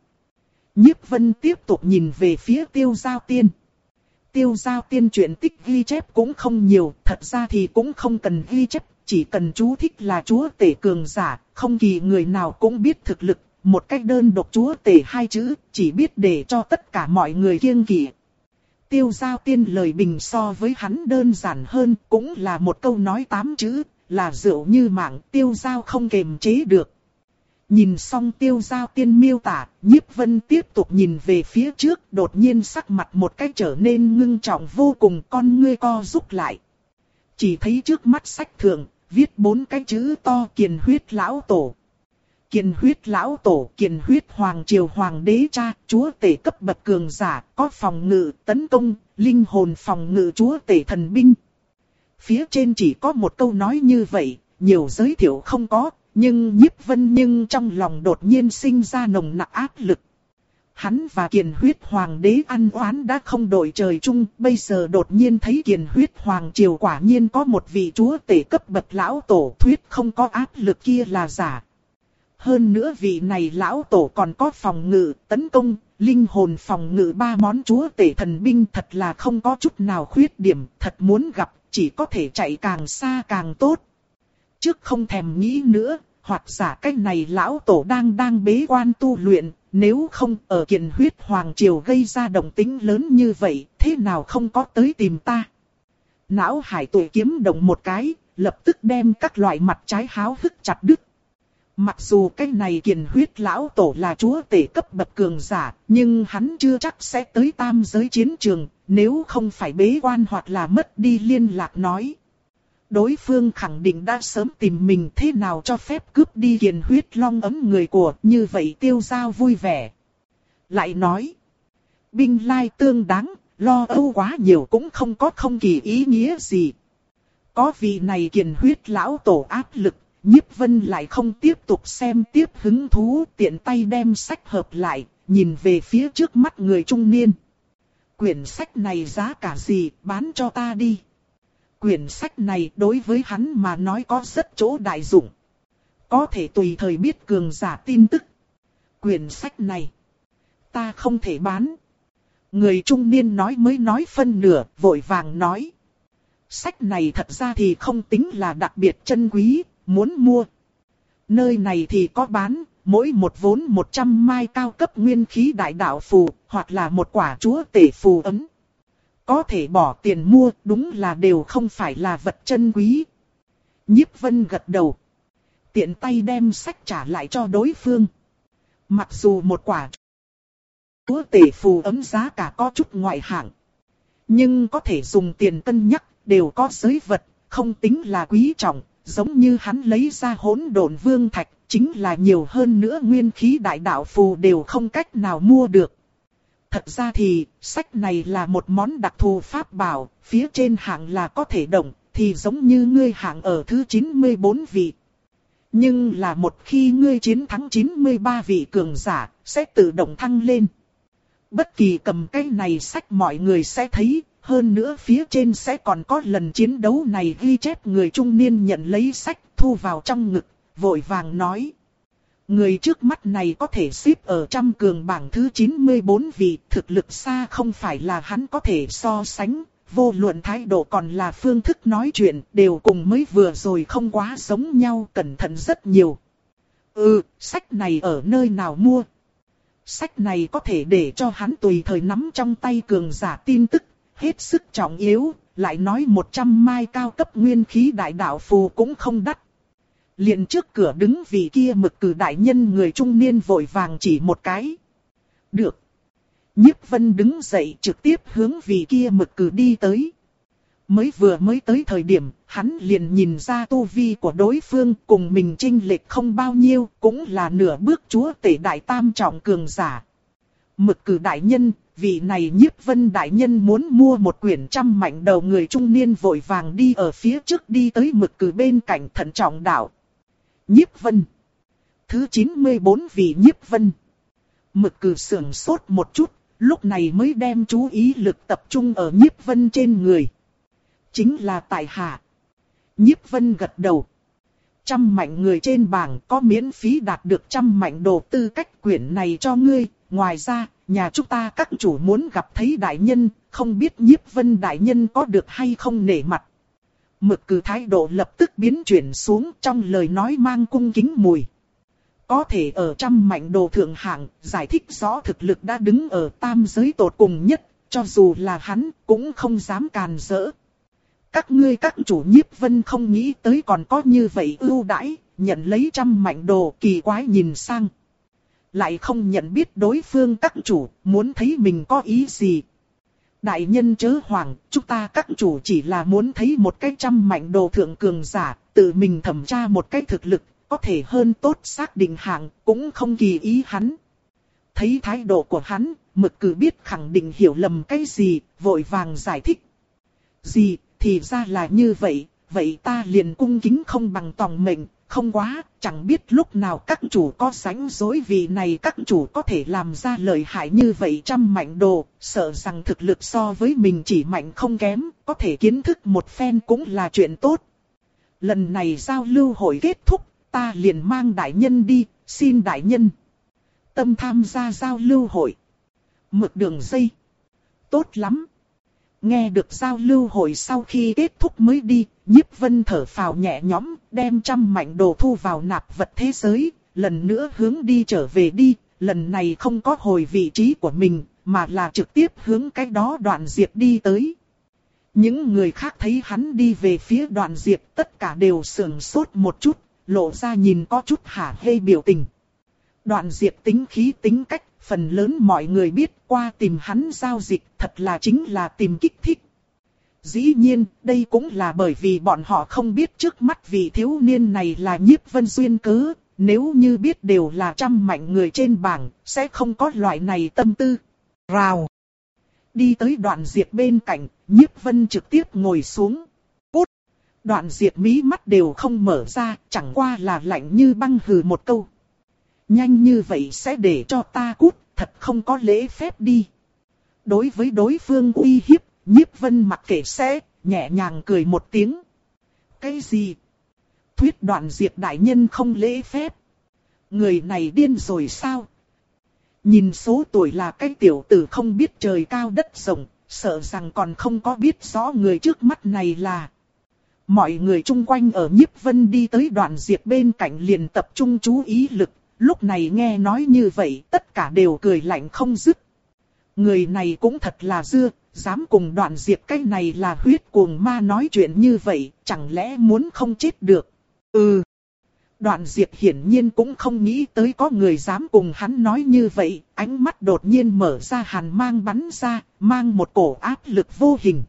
Nhiếp Vân tiếp tục nhìn về phía Tiêu Giao Tiên. Tiêu Giao Tiên truyện tích ghi chép cũng không nhiều, thật ra thì cũng không cần ghi chép, chỉ cần chú thích là chúa tể cường giả, không kỳ người nào cũng biết thực lực, một cách đơn độc chúa tể hai chữ, chỉ biết để cho tất cả mọi người kiêng kỵ. Tiêu Giao Tiên lời bình so với hắn đơn giản hơn, cũng là một câu nói tám chữ, là rượu như mạng, Tiêu Giao không kềm chế được. Nhìn xong Tiêu Giao Tiên miêu tả, Nhiếp Vân tiếp tục nhìn về phía trước, đột nhiên sắc mặt một cách trở nên ngưng trọng vô cùng, con ngươi co rút lại. Chỉ thấy trước mắt sách thượng, viết bốn cái chữ to Kiền Huyết Lão Tổ. Kiền Huyết Lão Tổ, Kiền Huyết Hoàng Triều Hoàng Đế Cha, chúa tể cấp bậc cường giả, có phòng ngự, tấn công, linh hồn phòng ngự chúa tể thần binh. Phía trên chỉ có một câu nói như vậy, nhiều giới thiệu không có, nhưng Nhiếp Vân nhưng trong lòng đột nhiên sinh ra nồng nặc áp lực. Hắn và Kiền Huyết Hoàng Đế ăn oán đã không đội trời chung, bây giờ đột nhiên thấy Kiền Huyết Hoàng Triều quả nhiên có một vị chúa tể cấp bậc lão tổ, thuyết không có áp lực kia là giả. Hơn nữa vị này lão tổ còn có phòng ngự, tấn công, linh hồn phòng ngự ba món chúa tể thần binh, thật là không có chút nào khuyết điểm, thật muốn gặp, chỉ có thể chạy càng xa càng tốt. Trước không thèm nghĩ nữa, hoặc giả cách này lão tổ đang đang bế quan tu luyện, nếu không ở Kiền Huyết Hoàng Triều gây ra động tĩnh lớn như vậy, thế nào không có tới tìm ta. Não hải tụi kiếm động một cái, lập tức đem các loại mặt trái háo hức chặt đứt. Mặc dù cái này Kiền Huyết lão tổ là chúa tể cấp bậc cường giả, nhưng hắn chưa chắc sẽ tới tam giới chiến trường, nếu không phải bế quan hoặc là mất đi liên lạc nói. Đối phương khẳng định đã sớm tìm mình, thế nào cho phép cướp đi Kiền Huyết Long ấm người của, như vậy Tiêu Giao vui vẻ. Lại nói, binh lai tương đáng, lo âu quá nhiều cũng không có không kỳ ý nghĩa gì. Có vị này Kiền Huyết lão tổ áp lực, Nhiếp Vân lại không tiếp tục xem tiếp hứng thú, tiện tay đem sách hợp lại, nhìn về phía trước mắt người trung niên. Quyển sách này giá cả gì, bán cho ta đi. Quyển sách này đối với hắn mà nói có rất chỗ đại dụng. Có thể tùy thời biết cường giả tin tức. Quyển sách này, ta không thể bán. Người trung niên nói mới nói phân nửa, vội vàng nói. Sách này thật ra thì không tính là đặc biệt chân quý, muốn mua. Nơi này thì có bán, mỗi một vốn một trăm mai cao cấp nguyên khí đại đạo phù, hoặc là một quả chúa tể phù ấm. Có thể bỏ tiền mua, đúng là đều không phải là vật chân quý. Nhiếp Vân gật đầu. Tiện tay đem sách trả lại cho đối phương. Mặc dù một quả chúa tể phù ấm giá cả có chút ngoại hạng, nhưng có thể dùng tiền cân nhắc, đều có giới vật, không tính là quý trọng. Giống như hắn lấy ra hỗn độn vương thạch, chính là nhiều hơn nữa nguyên khí đại đạo phù đều không cách nào mua được. Thật ra thì, sách này là một món đặc thù pháp bảo, phía trên hạng là có thể động, thì giống như ngươi hạng ở thứ chín mươi bốn vị. Nhưng là một khi ngươi chiến thắng chín mươi ba vị cường giả, sẽ tự động thăng lên. Bất kỳ cầm cái này sách mọi người sẽ thấy, hơn nữa phía trên sẽ còn có lần chiến đấu này ghi chép. Người trung niên nhận lấy sách thu vào trong ngực, vội vàng nói. Người trước mắt này có thể xếp ở trăm cường bảng thứ chín mươi bốn vị, thực lực xa không phải là hắn có thể so sánh, vô luận thái độ còn là phương thức nói chuyện đều cùng mới vừa rồi không quá giống nhau, cẩn thận rất nhiều. Ừ, sách này ở nơi nào mua? Sách này có thể để cho hắn tùy thời nắm trong tay cường giả tin tức, hết sức trọng yếu, lại nói một trăm mai cao cấp nguyên khí đại đạo phù cũng không đắt. Liền trước cửa đứng vị kia mực cử đại nhân người trung niên vội vàng chỉ một cái. Được. Nhiếp Vân đứng dậy trực tiếp hướng vị kia mực cử đi tới. Mới vừa mới tới thời điểm, hắn liền nhìn ra tu vi của đối phương cùng mình chênh lệch không bao nhiêu, cũng là nửa bước chúa tể đại tam trọng cường giả. Mực cử đại nhân, vị này Nhiếp Vân đại nhân muốn mua một quyển trăm mạnh đầu người trung niên vội vàng đi ở phía trước đi tới mực cử bên cạnh thận trọng đạo. Nhiếp Vân. Thứ chín mươi bốn vị Nhiếp Vân. Mực cử sưởng sốt một chút, lúc này mới đem chú ý lực tập trung ở Nhiếp Vân trên người. Chính là tại hạ. Nhiếp Vân gật đầu. Trăm mạnh người trên bảng có miễn phí đạt được trăm mạnh đồ tư cách quyển này cho ngươi. Ngoài ra, nhà chúng ta các chủ muốn gặp thấy đại nhân, không biết Nhiếp Vân đại nhân có được hay không nể mặt. Mực cử thái độ lập tức biến chuyển xuống, trong lời nói mang cung kính mùi. Có thể ở trăm mạnh đồ thượng hạng, giải thích rõ thực lực đã đứng ở tam giới tột cùng nhất, cho dù là hắn cũng không dám càn rỡ. Các ngươi các chủ Nhiếp Vân không nghĩ tới còn có như vậy ưu đãi, nhận lấy trăm mạnh đồ kỳ quái nhìn sang. Lại không nhận biết đối phương các chủ, muốn thấy mình có ý gì. Đại nhân chớ hoảng, chúng ta các chủ chỉ là muốn thấy một cái trăm mạnh đồ thượng cường giả, tự mình thẩm tra một cái thực lực, có thể hơn tốt xác định hạng, cũng không kỳ ý hắn. Thấy thái độ của hắn, mực cử biết khẳng định hiểu lầm cái gì, vội vàng giải thích. Gì, thì ra là như vậy, vậy ta liền cung kính không bằng tòng mệnh, không quá, chẳng biết lúc nào các chủ có sánh dối vì này các chủ có thể làm ra lợi hại như vậy trăm mạnh đồ, sợ rằng thực lực so với mình chỉ mạnh không kém, có thể kiến thức một phen cũng là chuyện tốt. Lần này giao lưu hội kết thúc, ta liền mang đại nhân đi, xin đại nhân tâm tham gia giao lưu hội. Mực đường dây. Tốt lắm. Nghe được giao lưu hội sau khi kết thúc mới đi, Nhiếp Vân thở phào nhẹ nhõm, đem trăm mạnh đồ thu vào nạp vật thế giới, lần nữa hướng đi trở về đi, lần này không có hồi vị trí của mình, mà là trực tiếp hướng cái đó Đoạn Diệp đi tới. Những người khác thấy hắn đi về phía Đoạn Diệp tất cả đều sườn sốt một chút, lộ ra nhìn có chút hả hê biểu tình. Đoạn Diệp tính khí tính cách, phần lớn mọi người biết qua tìm hắn giao dịch thật là chính là tìm kích thích. Dĩ nhiên, đây cũng là bởi vì bọn họ không biết trước mắt vị thiếu niên này là Nhiếp Vân duyên cớ, nếu như biết đều là trăm mạnh người trên bảng, sẽ không có loại này tâm tư. Rào. Đi tới Đoạn Diệp bên cạnh, Nhiếp Vân trực tiếp ngồi xuống. Cút. Đoạn Diệp mí mắt đều không mở ra, chẳng qua là lạnh như băng hừ một câu. Nhanh như vậy sẽ để cho ta cút, thật không có lễ phép đi. Đối với đối phương uy hiếp, Nhiếp Vân mặc kệ sẽ, nhẹ nhàng cười một tiếng. Cái gì? Thuyết Đoạn Diệp đại nhân không lễ phép. Người này điên rồi sao? Nhìn số tuổi là cái tiểu tử không biết trời cao đất rộng, sợ rằng còn không có biết rõ người trước mắt này là. Mọi người chung quanh ở Nhiếp Vân đi tới Đoạn Diệp bên cạnh liền tập trung chú ý lực. lúc này nghe nói như vậy tất cả đều cười lạnh không dứt. Người này cũng thật là dưa, dám cùng Đoạn Diệp cái này là huyết cuồng ma nói chuyện như vậy, chẳng lẽ muốn không chết được. Ừ. Đoạn Diệp hiển nhiên cũng không nghĩ tới có người dám cùng hắn nói như vậy, ánh mắt đột nhiên mở ra hàn mang bắn ra, mang một cổ áp lực vô hình.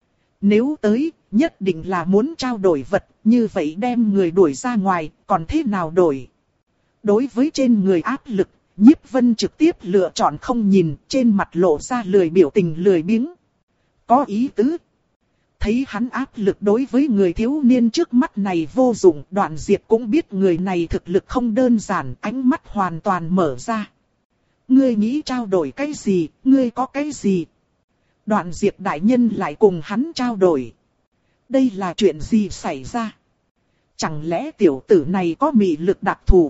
Nếu tới, nhất định là muốn trao đổi vật, như vậy đem người đuổi ra ngoài, còn thế nào đổi? Đối với trên người áp lực, Nhiếp Vân trực tiếp lựa chọn không nhìn, trên mặt lộ ra lười biểu tình lười biếng. Có ý tứ. Thấy hắn áp lực đối với người thiếu niên trước mắt này vô dụng, Đoạn Diệp cũng biết người này thực lực không đơn giản, ánh mắt hoàn toàn mở ra. Ngươi nghĩ trao đổi cái gì, ngươi có cái gì? Đoạn Diệp đại nhân lại cùng hắn trao đổi. Đây là chuyện gì xảy ra? Chẳng lẽ tiểu tử này có mị lực đặc thù?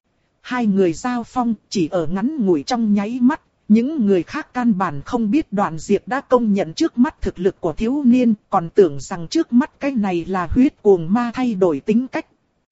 Hai người giao phong chỉ ở ngắn ngủi trong nháy mắt. Những người khác căn bản không biết Đoạn Diệp đã công nhận trước mắt thực lực của thiếu niên, còn tưởng rằng trước mắt cái này là huyết cuồng ma thay đổi tính cách.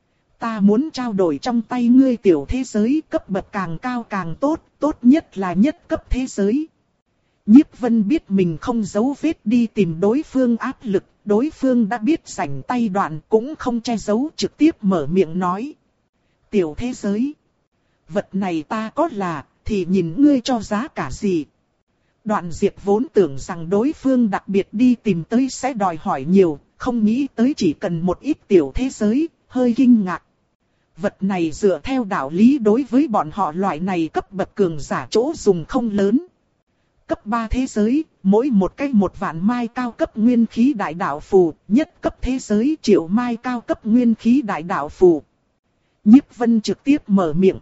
Ta muốn trao đổi trong tay ngươi tiểu thế giới, cấp bậc càng cao càng tốt, tốt nhất là nhất cấp thế giới. Nhiếp Vân biết mình không giấu vết đi tìm đối phương áp lực, đối phương đã biết rảnh tay Đoạn cũng không che giấu, trực tiếp mở miệng nói. Tiểu thế giới, vật này ta có là, thì nhìn ngươi cho giá cả gì. Đoạn Diệp vốn tưởng rằng đối phương đặc biệt đi tìm tới sẽ đòi hỏi nhiều, không nghĩ tới chỉ cần một ít tiểu thế giới, hơi kinh ngạc. Vật này dựa theo đạo lý đối với bọn họ loại này cấp bậc cường giả chỗ dùng không lớn. Cấp ba thế giới, mỗi một cái một vạn mai cao cấp nguyên khí đại đạo phù, nhất cấp thế giới triệu mai cao cấp nguyên khí đại đạo phù. Nhiếp Vân trực tiếp mở miệng.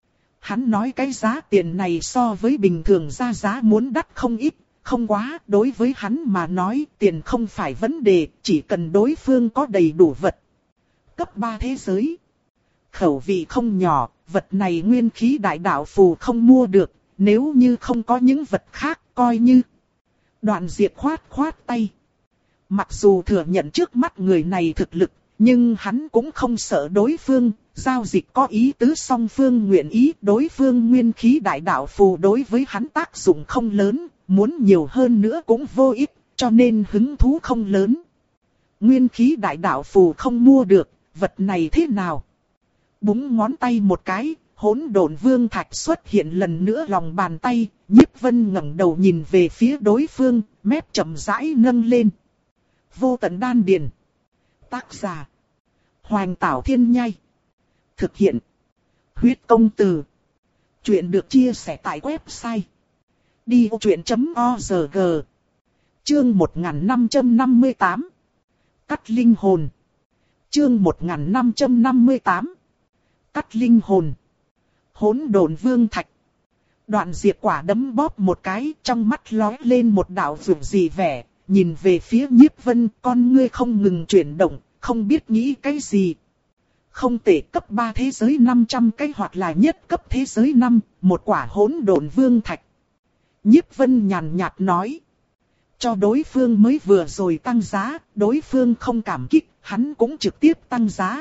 Hắn nói cái giá tiền này so với bình thường ra giá muốn đắt không ít, không quá, đối với hắn mà nói tiền không phải vấn đề, chỉ cần đối phương có đầy đủ vật. Cấp ba thế giới. Khẩu vị không nhỏ, vật này nguyên khí đại đạo phù không mua được, nếu như không có những vật khác, coi như. Đoạn Diệp khoát khoát tay. Mặc dù thừa nhận trước mắt người này thực lực, nhưng hắn cũng không sợ đối phương. Giao dịch có ý tứ song phương nguyện ý, đối phương nguyên khí đại đạo phù đối với hắn tác dụng không lớn, muốn nhiều hơn nữa cũng vô ích, cho nên hứng thú không lớn. Nguyên khí đại đạo phù không mua được, vật này thế nào? Búng ngón tay một cái, hỗn độn vương thạch xuất hiện lần nữa lòng bàn tay, Nhiếp Vân ngẩng đầu nhìn về phía đối phương, mép chậm rãi nâng lên. Vô tận đan điền. Tác giả: Hoành Tảo Thiên Nhai. Thực hiện: Huyết Công Từ. Chuyện được chia sẻ tại website đi ô chuyện chấm org. Chương một nghìn năm trăm năm mươi tám. Cắt linh hồn. Chương một nghìn năm trăm năm mươi tám. Cắt linh hồn. Hỗn độn vương thạch. Đoạn Diệp quả đấm bóp một cái, trong mắt lóe lên một đạo vượng gì vẻ, nhìn về phía Nhiếp Vân, con ngươi không ngừng chuyển động, không biết nghĩ cái gì. Không tệ, cấp ba thế giới năm trăm cái hoặc là nhất cấp thế giới năm, một quả hỗn độn vương thạch. Nhiếp Vân nhàn nhạt nói. Cho đối phương mới vừa rồi tăng giá, đối phương không cảm kích, hắn cũng trực tiếp tăng giá.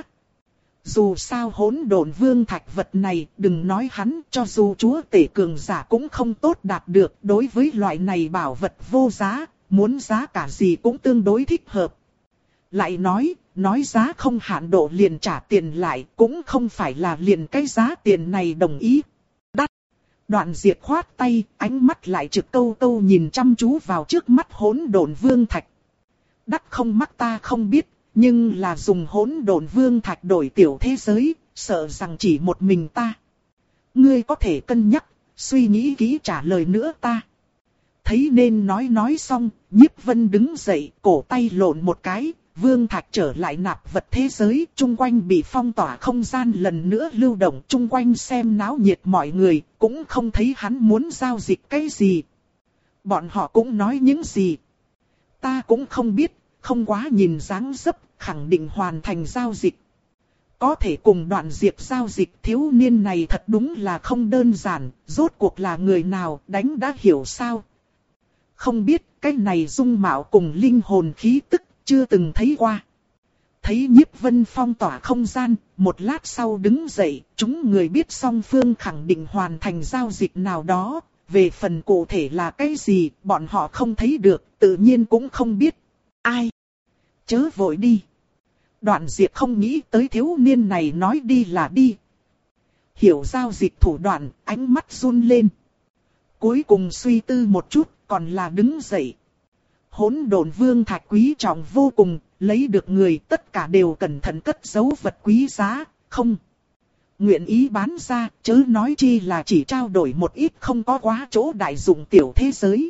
Dù sao hỗn độn vương thạch vật này, đừng nói hắn, cho dù chúa tể cường giả cũng không tốt đạt được. Đối với loại này bảo vật vô giá, muốn giá cả gì cũng tương đối thích hợp. Lại nói, nói giá không hạn độ liền trả tiền lại, cũng không phải là liền cái giá tiền này đồng ý. Đắt. Đoạn Diệp khoát tay, ánh mắt lại trực câu câu nhìn chăm chú vào trước mắt hỗn độn vương thạch. Đắt không mắc ta không biết, nhưng là dùng hỗn độn vương thạch đổi tiểu thế giới, sợ rằng chỉ một mình ta. Ngươi có thể cân nhắc, suy nghĩ kỹ trả lời nữa ta. Thấy nên nói nói xong, Nhiếp Vân đứng dậy, cổ tay lộn một cái. Vương thạch trở lại nạp vật thế giới, chung quanh bị phong tỏa không gian lần nữa lưu động, chung quanh xem náo nhiệt mọi người, cũng không thấy hắn muốn giao dịch cái gì. Bọn họ cũng nói những gì. Ta cũng không biết, không quá nhìn dáng dấp, khẳng định hoàn thành giao dịch. Có thể cùng Đoạn Diệp giao dịch, thiếu niên này thật đúng là không đơn giản, rốt cuộc là người nào, đánh đã hiểu sao. Không biết, cái này dung mạo cùng linh hồn khí tức. Chưa từng thấy qua. thấy Nhiếp Vân phong tỏa không gian, một lát sau đứng dậy, chúng người biết song phương khẳng định hoàn thành giao dịch nào đó. Về phần cụ thể là cái gì, bọn họ không thấy được, tự nhiên cũng không biết. Ai? Chớ vội đi. Đoạn Diệp không nghĩ tới thiếu niên này nói đi là đi. Hiểu giao dịch thủ đoạn, ánh mắt run lên. Cuối cùng suy tư một chút, còn là đứng dậy. Hỗn độn vương thạch quý trọng vô cùng, lấy được người tất cả đều cẩn thận cất giấu vật quý giá, không nguyện ý bán ra, chớ nói chi là chỉ trao đổi một ít không có quá chỗ đại dụng tiểu thế giới.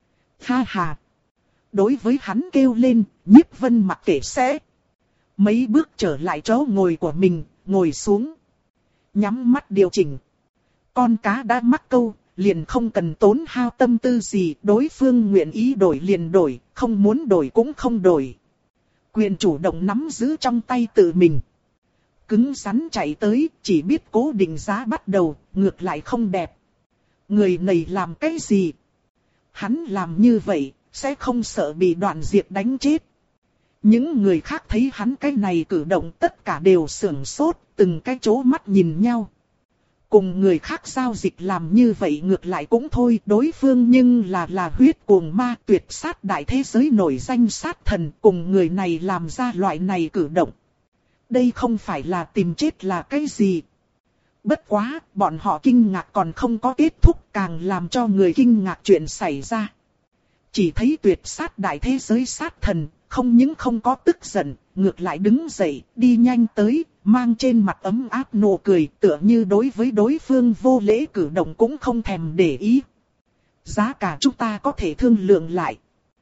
Ha ha! Đối với hắn kêu lên, Nhiếp Vân mặc kệ sẽ. Mấy bước trở lại chỗ ngồi của mình, ngồi xuống. Nhắm mắt điều chỉnh. Con cá đã mắc câu, liền không cần tốn hao tâm tư gì, đối phương nguyện ý đổi liền đổi, không muốn đổi cũng không đổi. Quyền chủ động nắm giữ trong tay tự mình. Cứng rắn chạy tới, chỉ biết cố định giá bắt đầu, ngược lại không đẹp. Người này làm cái gì? Hắn làm như vậy, sẽ không sợ bị Đoạn Diệp đánh chết. Những người khác thấy hắn cái này cử động tất cả đều sửng sốt, từng cái chố mắt nhìn nhau. Cùng người khác giao dịch làm như vậy ngược lại cũng thôi, đối phương nhưng là là huyết cuồng ma tuyệt sát đại thế giới nổi danh sát thần, cùng người này làm ra loại này cử động. Đây không phải là tìm chết là cái gì. Bất quá, bọn họ kinh ngạc còn không có kết thúc, càng làm cho người kinh ngạc chuyện xảy ra. Chỉ thấy tuyệt sát đại thế giới sát thần, không những không có tức giận, ngược lại đứng dậy, đi nhanh tới, mang trên mặt ấm áp nụ cười, tựa như đối với đối phương vô lễ cử động cũng không thèm để ý. Giá cả chúng ta có thể thương lượng lại.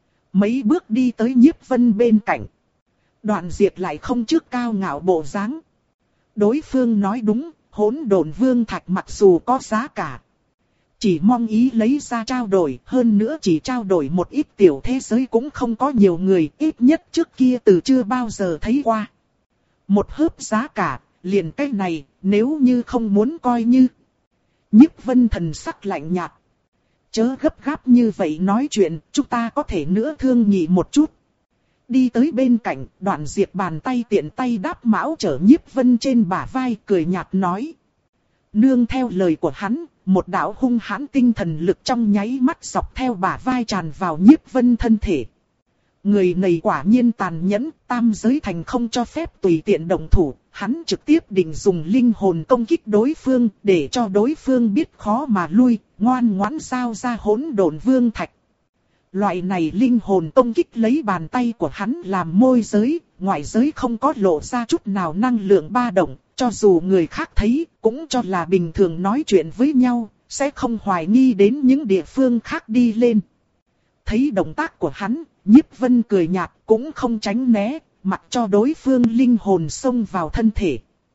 Mấy bước đi tới Nhiếp Vân bên cạnh. Đoạn Diệp lại không trước cao ngạo bộ dáng. Đối phương nói đúng, hỗn độn vương thạch mặc dù có giá cả, chỉ mong ý lấy ra trao đổi, hơn nữa chỉ trao đổi một ít tiểu thế giới cũng không có nhiều người, ít nhất trước kia từ chưa bao giờ thấy qua. Một hớp giá cả, liền cái này, nếu như không muốn coi như. Nhiếp Vân thần sắc lạnh nhạt. Chớ gấp gáp như vậy nói chuyện, chúng ta có thể nữa thương nghị một chút. Đi tới bên cạnh, Đoạn Diệp bàn tay tiện tay đáp mão trở Nhiếp Vân trên bả vai, cười nhạt nói. Nương theo lời của hắn, một đạo hung hãn tinh thần lực trong nháy mắt dọc theo bả vai tràn vào Nhiếp Vân thân thể. Người này quả nhiên tàn nhẫn, tam giới thành không cho phép tùy tiện động thủ, hắn trực tiếp định dùng linh hồn công kích đối phương, để cho đối phương biết khó mà lui, ngoan ngoãn giao ra hỗn độn vương thạch. Loại này linh hồn công kích lấy bàn tay của hắn làm môi giới, ngoại giới không có lộ ra chút nào năng lượng ba động, cho dù người khác thấy, cũng cho là bình thường nói chuyện với nhau, sẽ không hoài nghi đến những địa phương khác đi lên. Thấy động tác của hắn, Nhiếp Vân cười nhạt, cũng không tránh né, mặc cho đối phương linh hồn xông vào thân thể.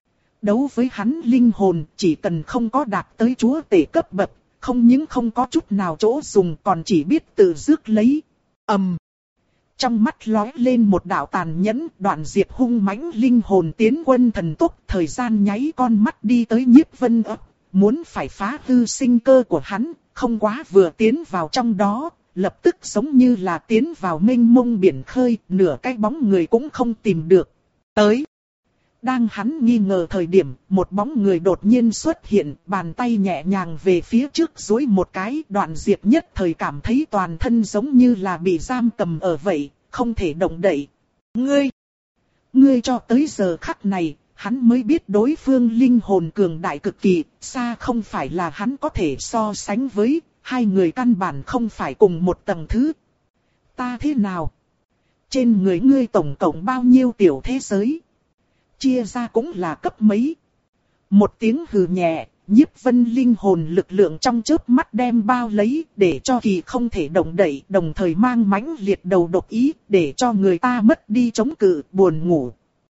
Đấu với hắn linh hồn, chỉ cần không có đạt tới chúa tể cấp bậc, không những không có chút nào chỗ dùng, còn chỉ biết tự rước lấy. ầm, um. Trong mắt lóe lên một đạo tàn nhẫn, Đoạn Diệp hung mãnh linh hồn tiến quân thần tốc, thời gian nháy con mắt đi tới Nhiếp Vân ấp, muốn phải phá hư sinh cơ của hắn, không quá vừa tiến vào trong đó, lập tức giống như là tiến vào mênh mông biển khơi, nửa cái bóng người cũng không tìm được. Tới. Đang hắn nghi ngờ thời điểm, một bóng người đột nhiên xuất hiện, bàn tay nhẹ nhàng về phía trước duỗi một cái, Đoạn Diệp nhất thời cảm thấy toàn thân giống như là bị giam cầm ở vậy, không thể động đậy. Ngươi! Ngươi cho tới giờ khắc này, hắn mới biết đối phương linh hồn cường đại cực kỳ, xa không phải là hắn có thể so sánh với, hai người căn bản không phải cùng một tầng thứ. Ta thế nào? Trên người ngươi tổng cộng bao nhiêu tiểu thế giới? Chia ra cũng là cấp mấy. Một tiếng hừ nhẹ, Nhiếp Vân linh hồn lực lượng trong chớp mắt đem bao lấy, để cho kỳ không thể động đậy, đồng thời mang mãnh liệt đầu độc ý, để cho người ta mất đi chống cự, buồn ngủ.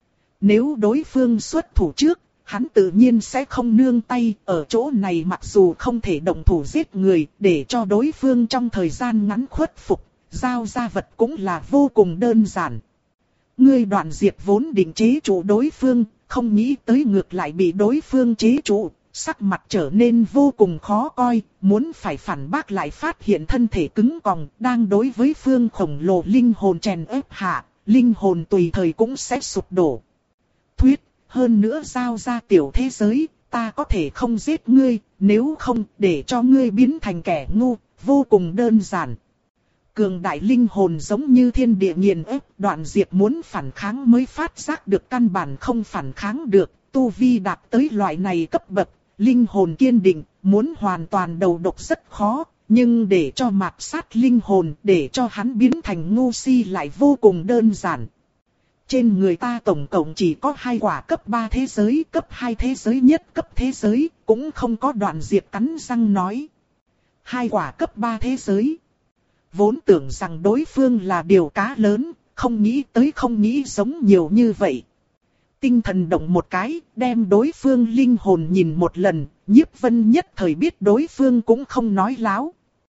Nếu đối phương xuất thủ trước, hắn tự nhiên sẽ không nương tay, ở chỗ này mặc dù không thể động thủ giết người, để cho đối phương trong thời gian ngắn khuất phục, giao ra vật cũng là vô cùng đơn giản. Ngươi Đoạn Diệp vốn định chế trụ đối phương, không nghĩ tới ngược lại bị đối phương chế trụ, sắc mặt trở nên vô cùng khó coi, muốn phải phản bác lại phát hiện thân thể cứng còng, đang đối với phương khổng lồ linh hồn chèn ép hạ, linh hồn tùy thời cũng sẽ sụp đổ. Thuyết, hơn nữa giao ra tiểu thế giới, ta có thể không giết ngươi, nếu không để cho ngươi biến thành kẻ ngu, vô cùng đơn giản. Cường đại linh hồn giống như thiên địa nghiền ép, Đoạn Diệp muốn phản kháng mới phát giác được căn bản không phản kháng được, tu vi đạt tới loại này cấp bậc, linh hồn kiên định, muốn hoàn toàn đầu độc rất khó, nhưng để cho mạt sát linh hồn, để cho hắn biến thành ngu si lại vô cùng đơn giản. Trên người ta tổng cộng chỉ có hai quả cấp ba thế giới, cấp hai thế giới nhất cấp thế giới, cũng không có. Đoạn Diệp cắn răng nói. Hai quả cấp ba thế giới. Vốn tưởng rằng đối phương là điều cá lớn, không nghĩ tới không nghĩ giống nhiều như vậy. Tinh thần động một cái, đem đối phương linh hồn nhìn một lần, Nhiếp Vân nhất thời biết đối phương cũng không nói láo.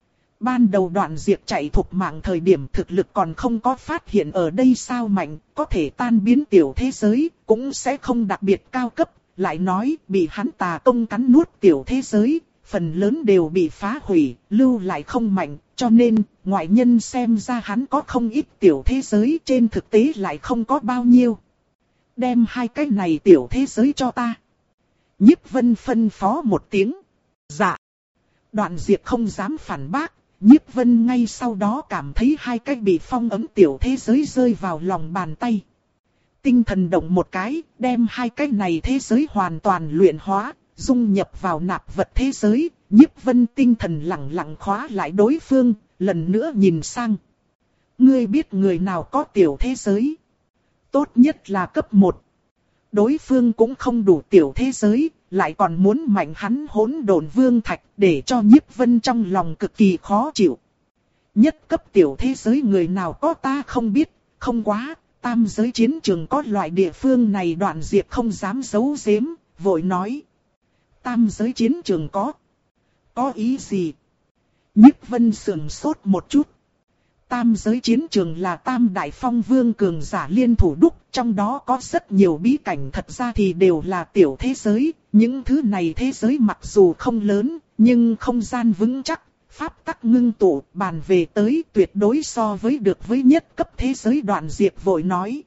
Ban đầu Đoạn Diệp chạy thục mạng thời điểm thực lực còn không có phát hiện ở đây sao mạnh, có thể tan biến tiểu thế giới, cũng sẽ không đặc biệt cao cấp. Lại nói, bị hắn tà công cắn nuốt tiểu thế giới, phần lớn đều bị phá hủy, lưu lại không mạnh, cho nên, ngoại nhân xem ra hắn có không ít tiểu thế giới, trên thực tế lại không có bao nhiêu. Đem hai cái này tiểu thế giới cho ta. Nhiếp Vân phân phó một tiếng. Dạ. Đoạn Diệp không dám phản bác. Nhiếp Vân ngay sau đó cảm thấy hai cái bị phong ấm tiểu thế giới rơi vào lòng bàn tay. Tinh thần động một cái, đem hai cái này thế giới hoàn toàn luyện hóa, dung nhập vào nạp vật thế giới. Nhiếp Vân tinh thần lặng lặng khóa lại đối phương, lần nữa nhìn sang. Ngươi biết người nào có tiểu thế giới? Tốt nhất là cấp một. Đối phương cũng không đủ tiểu thế giới, lại còn muốn mạnh hắn hỗn độn vương thạch, để cho Nhiếp Vân trong lòng cực kỳ khó chịu. Nhất cấp tiểu thế giới người nào có ta không biết, không quá, tam giới chiến trường có loại địa phương này. Đoạn Diệp không dám giấu giếm, vội nói. Tam giới chiến trường có. Có ý gì? Nhiếp Vân sườn sốt một chút. Tam giới chiến trường là tam đại phong vương cường giả liên thủ đúc, trong đó có rất nhiều bí cảnh, thật ra thì đều là tiểu thế giới. Những thứ này thế giới mặc dù không lớn, nhưng không gian vững chắc, pháp tắc ngưng tụ, bàn về tới tuyệt đối so với được với nhất cấp thế giới. Đoạn Diệp vội nói.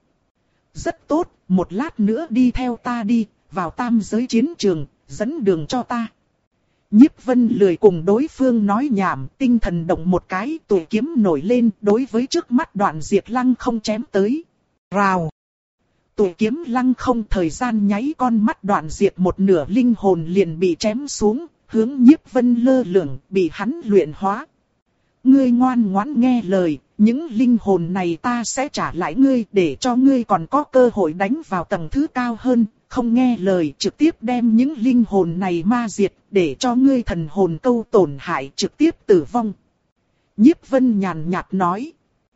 Rất tốt, một lát nữa đi theo ta đi, vào tam giới chiến trường, dẫn đường cho ta. Nhiếp Vân lười cùng đối phương nói nhảm, tinh thần động một cái, tuổi kiếm nổi lên, đối với trước mắt Đoạn Diệp lăng không chém tới. Rào! Tuổi kiếm lăng không, thời gian nháy con mắt Đoạn Diệp một nửa linh hồn liền bị chém xuống, hướng Nhiếp Vân lơ lửng, bị hắn luyện hóa. Ngươi ngoan ngoãn nghe lời, những linh hồn này ta sẽ trả lại ngươi, để cho ngươi còn có cơ hội đánh vào tầng thứ cao hơn. Không nghe lời trực tiếp đem những linh hồn này ma diệt, để cho ngươi thần hồn câu tổn hại trực tiếp tử vong. Nhiếp Vân nhàn nhạt nói.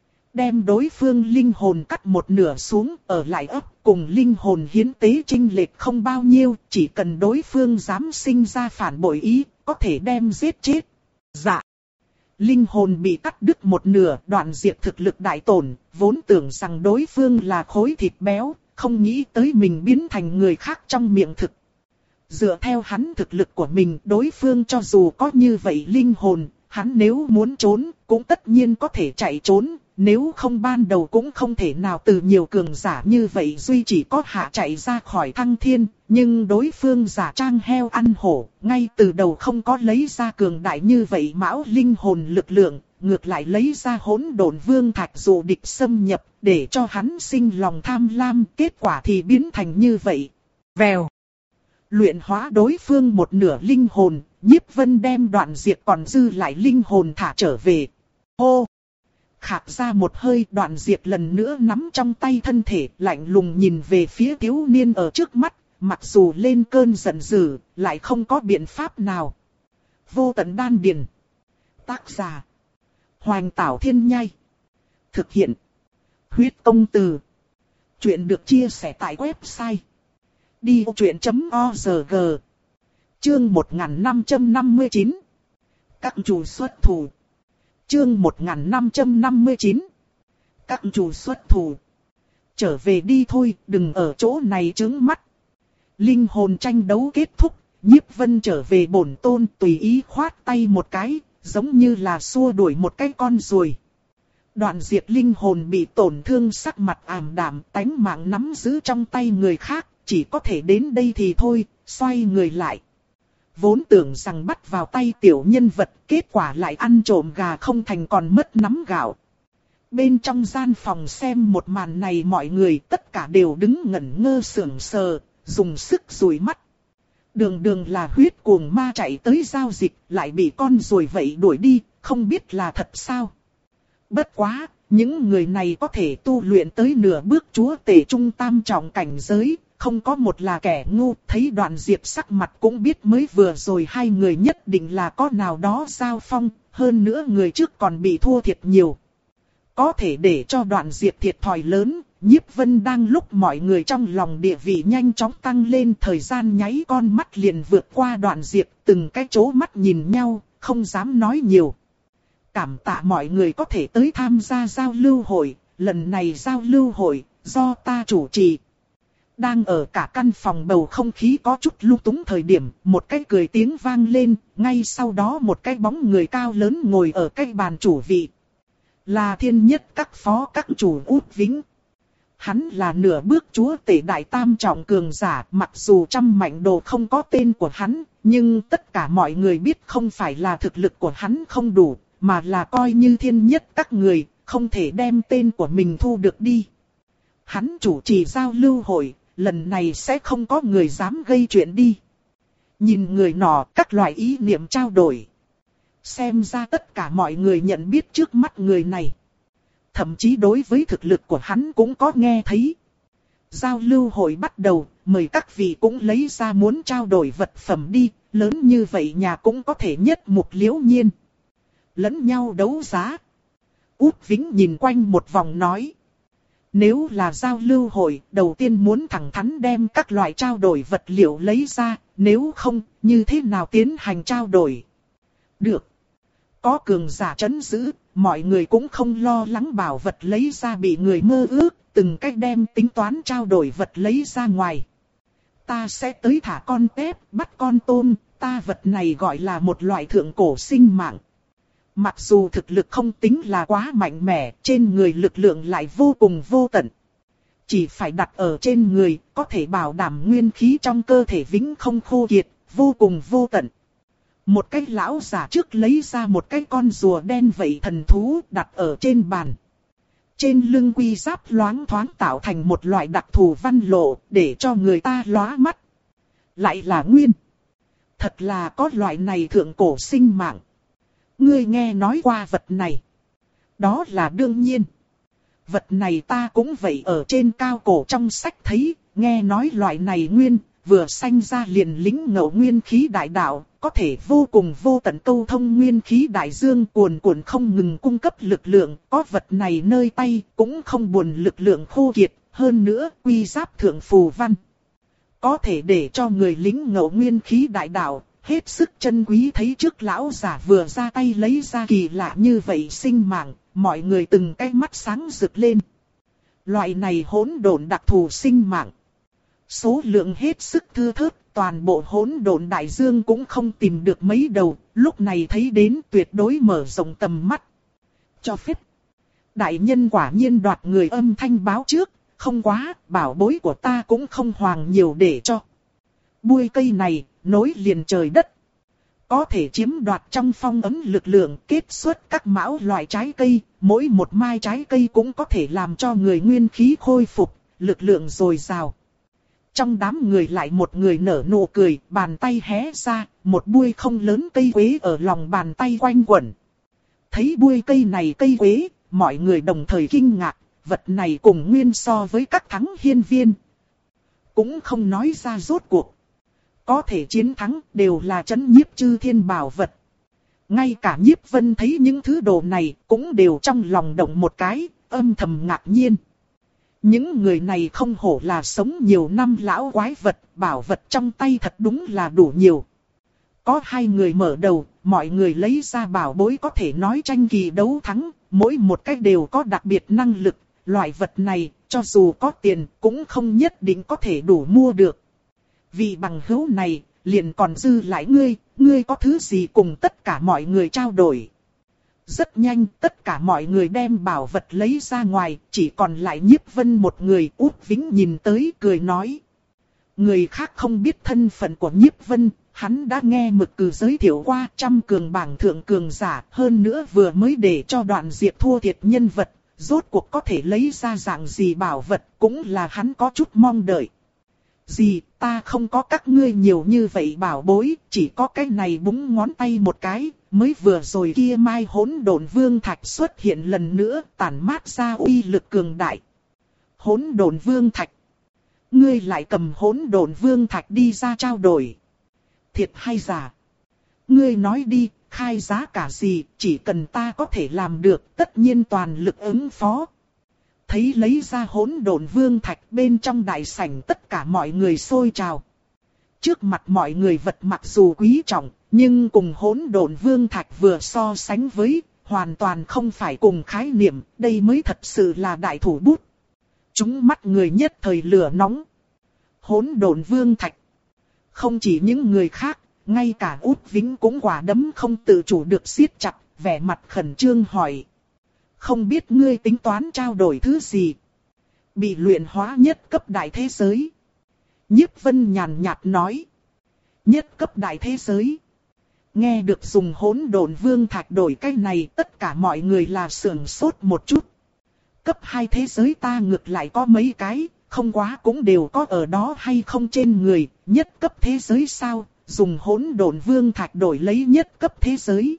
Đem đối phương linh hồn cắt một nửa xuống, ở lại ấp cùng linh hồn hiến tế chênh lệch không bao nhiêu, chỉ cần đối phương dám sinh ra phản bội ý, có thể đem giết chết. Dạ. Linh hồn bị cắt đứt một nửa, Đoạn Diệp thực lực đại tổn, vốn tưởng rằng đối phương là khối thịt béo. Không nghĩ tới mình biến thành người khác trong miệng thực. Dựa theo hắn thực lực của mình, đối phương cho dù có như vậy linh hồn, hắn nếu muốn trốn, cũng tất nhiên có thể chạy trốn. Nếu không ban đầu cũng không thể nào từ nhiều cường giả như vậy duy chỉ có hạ chạy ra khỏi thăng thiên. Nhưng đối phương giả trang heo ăn hổ, ngay từ đầu không có lấy ra cường đại như vậy mão linh hồn lực lượng. Ngược lại lấy ra hỗn độn vương thạch dụ địch xâm nhập, để cho hắn sinh lòng tham lam, kết quả thì biến thành như vậy. Vèo. Luyện hóa đối phương một nửa linh hồn, Nhiếp Vân đem Đoạn Diệp còn dư lại linh hồn thả trở về. Hô. Khạc ra một hơi, Đoạn Diệp lần nữa nắm trong tay thân thể, lạnh lùng nhìn về phía thiếu niên ở trước mắt, mặc dù lên cơn giận dữ, lại không có biện pháp nào. Vô tận đan điền. Tác giả. Hoành Tảo Thiên Nhai. Thực hiện. Huyết Công Từ. Chuyện được chia sẻ tại website. đi ô chuyện chấm org. Chương một nghìn năm trăm năm mươi chín. Các chủ xuất thủ. Chương một nghìn năm trăm năm mươi chín. Các chủ xuất thủ. Trở về đi thôi, đừng ở chỗ này trướng mắt. Linh hồn tranh đấu kết thúc, Nhiếp Vân trở về bổn tôn, tùy ý khoát tay một cái. Giống như là xua đuổi một cái con ruồi. Đoạn Diệp linh hồn bị tổn thương, sắc mặt ảm đạm, tánh mạng nắm giữ trong tay người khác, chỉ có thể đến đây thì thôi, xoay người lại. Vốn tưởng rằng bắt vào tay tiểu nhân vật, kết quả lại ăn trộm gà không thành còn mất nắm gạo. Bên trong gian phòng xem một màn này, mọi người tất cả đều đứng ngẩn ngơ sững sờ, dùng sức dụi mắt. Đường đường là huyết cuồng ma chạy tới giao dịch, lại bị con ruồi vậy đuổi đi, không biết là thật sao. Bất quá, những người này có thể tu luyện tới nửa bước chúa tể trung tam trọng cảnh giới, không có một là kẻ ngu. Thấy Đoạn Diệp sắc mặt cũng biết mới vừa rồi hai người nhất định là có nào đó giao phong, hơn nữa người trước còn bị thua thiệt nhiều. Có thể để cho Đoạn Diệp thiệt thòi lớn, Nhiếp Vân đang lúc mọi người trong lòng địa vị nhanh chóng tăng lên, thời gian nháy con mắt liền vượt qua Đoạn Diệp, từng cái chố mắt nhìn nhau, không dám nói nhiều. Cảm tạ mọi người có thể tới tham gia giao lưu hội, lần này giao lưu hội, do ta chủ trì. Đang ở cả căn phòng bầu không khí có chút lung túng thời điểm, một cái cười tiếng vang lên, ngay sau đó một cái bóng người cao lớn ngồi ở cái bàn chủ vị. Là Thiên Nhất các phó các chủ Út Vĩnh. Hắn là nửa bước chúa tể đại tam trọng cường giả, mặc dù trăm mạnh đồ không có tên của hắn, nhưng tất cả mọi người biết không phải là thực lực của hắn không đủ, mà là coi như Thiên Nhất các người, không thể đem tên của mình thu được đi. Hắn chủ trì giao lưu hội, lần này sẽ không có người dám gây chuyện đi. Nhìn người nọ, các loại ý niệm trao đổi. Xem ra tất cả mọi người nhận biết trước mắt người này. Thậm chí đối với thực lực của hắn cũng có nghe thấy. Giao lưu hội bắt đầu, mời các vị cũng lấy ra muốn trao đổi vật phẩm đi, lớn như vậy nhà cũng có thể nhất mục liễu nhiên. Lẫn nhau đấu giá. Út Vĩnh nhìn quanh một vòng nói. Nếu là giao lưu hội, đầu tiên muốn thẳng thắn đem các loại trao đổi vật liệu lấy ra, nếu không, như thế nào tiến hành trao đổi? Được. Có cường giả trấn giữ, mọi người cũng không lo lắng bảo vật lấy ra bị người mơ ước, từng cách đem tính toán trao đổi vật lấy ra ngoài. Ta sẽ tới thả con tép, bắt con tôm, ta vật này gọi là một loại thượng cổ sinh mạng. Mặc dù thực lực không tính là quá mạnh mẽ, trên người lực lượng lại vô cùng vô tận. Chỉ phải đặt ở trên người, có thể bảo đảm nguyên khí trong cơ thể vĩnh không khô kiệt, vô cùng vô tận. Một cái lão giả trước lấy ra một cái con rùa đen vậy thần thú đặt ở trên bàn. Trên lưng quy giáp loáng thoáng tạo thành một loại đặc thù văn lộ để cho người ta lóa mắt. Lại là nguyên. Thật là có loại này thượng cổ sinh mạng. Ngươi nghe nói qua vật này. Đó là đương nhiên. Vật này ta cũng vậy ở trên cao cổ trong sách thấy, nghe nói loại này nguyên, vừa sanh ra liền lĩnh ngộ nguyên khí đại đạo, có thể vô cùng vô tận câu thông nguyên khí đại dương cuồn cuộn không ngừng cung cấp lực lượng, có vật này nơi tay cũng không buồn lực lượng khô kiệt, hơn nữa quy giáp thượng phù văn. Có thể để cho người lĩnh ngộ nguyên khí đại đạo, hết sức chân quý. Thấy trước lão giả vừa ra tay lấy ra kỳ lạ như vậy sinh mạng, mọi người từng cái mắt sáng rực lên. Loại này hỗn độn đặc thù sinh mạng. Số lượng hết sức thưa thớt, toàn bộ hỗn độn đại dương cũng không tìm được mấy đầu, lúc này thấy đến tuyệt đối mở rộng tầm mắt. Cho phép. Đại nhân quả nhiên đoạt người âm thanh báo trước, không quá, bảo bối của ta cũng không hoàng nhiều để cho. Bui cây này, nối liền trời đất. Có thể chiếm đoạt trong phong ấn lực lượng kết xuất các mão loại trái cây, mỗi một mai trái cây cũng có thể làm cho người nguyên khí khôi phục, lực lượng dồi dào. Trong đám người lại một người nở nụ cười, bàn tay hé ra, một bui không lớn cây quế ở lòng bàn tay quanh quẩn. Thấy bui cây này cây quế, mọi người đồng thời kinh ngạc, vật này cùng nguyên so với các thắng hiên viên. Cũng không nói ra rốt cuộc. Có thể chiến thắng đều là trấn nhiếp chư thiên bảo vật. Ngay cả Nhiếp Vân thấy những thứ đồ này cũng đều trong lòng động một cái, âm thầm ngạc nhiên. Những người này không hổ là sống nhiều năm lão quái vật, bảo vật trong tay thật đúng là đủ nhiều. Có hai người mở đầu, mọi người lấy ra bảo bối có thể nói tranh kỳ đấu thắng, mỗi một cách đều có đặc biệt năng lực, loại vật này, cho dù có tiền, cũng không nhất định có thể đủ mua được. Vì bằng hữu này, liền còn dư lại ngươi, ngươi có thứ gì cùng tất cả mọi người trao đổi. Rất nhanh, tất cả mọi người đem bảo vật lấy ra ngoài, chỉ còn lại Nhiếp Vân một người. Út Vĩnh nhìn tới cười nói. Người khác không biết thân phận của Nhiếp Vân, hắn đã nghe Mực Cừ giới thiệu qua trăm cường bảng thượng cường giả, hơn nữa vừa mới để cho Đoạn Diệp thua thiệt nhân vật, rốt cuộc có thể lấy ra dạng gì bảo vật, cũng là hắn có chút mong đợi. Gì, ta không có các ngươi nhiều như vậy bảo bối, chỉ có cái này búng ngón tay một cái, mới vừa rồi kia mai hỗn độn vương thạch xuất hiện lần nữa, tản mát ra uy lực cường đại. Hỗn độn vương thạch. Ngươi lại cầm hỗn độn vương thạch đi ra trao đổi. Thiệt hay giả? Ngươi nói đi, khai giá cả gì, chỉ cần ta có thể làm được, tất nhiên toàn lực ứng phó. Thấy lấy ra hỗn độn vương thạch, bên trong đại sảnh tất cả mọi người xôi trào. Trước mặt mọi người vật mặc dù quý trọng, nhưng cùng hỗn độn vương thạch vừa so sánh với, hoàn toàn không phải cùng khái niệm, đây mới thật sự là đại thủ bút. Chúng mắt người nhất thời lửa nóng. Hỗn độn vương thạch. Không chỉ những người khác, ngay cả Út Vĩnh cũng quả đấm không tự chủ được siết chặt, vẻ mặt khẩn trương hỏi. Không biết ngươi tính toán trao đổi thứ gì? Bị luyện hóa nhất cấp đại thế giới. Nhiếp Vân nhàn nhạt nói. Nhất cấp đại thế giới. Nghe được dùng hỗn độn vương thạch đổi cái này, tất cả mọi người là sưởng sốt một chút. Cấp hai thế giới ta ngược lại có mấy cái, không quá cũng đều có ở đó hay không trên người. Nhất cấp thế giới sao, dùng hỗn độn vương thạch đổi lấy nhất cấp thế giới.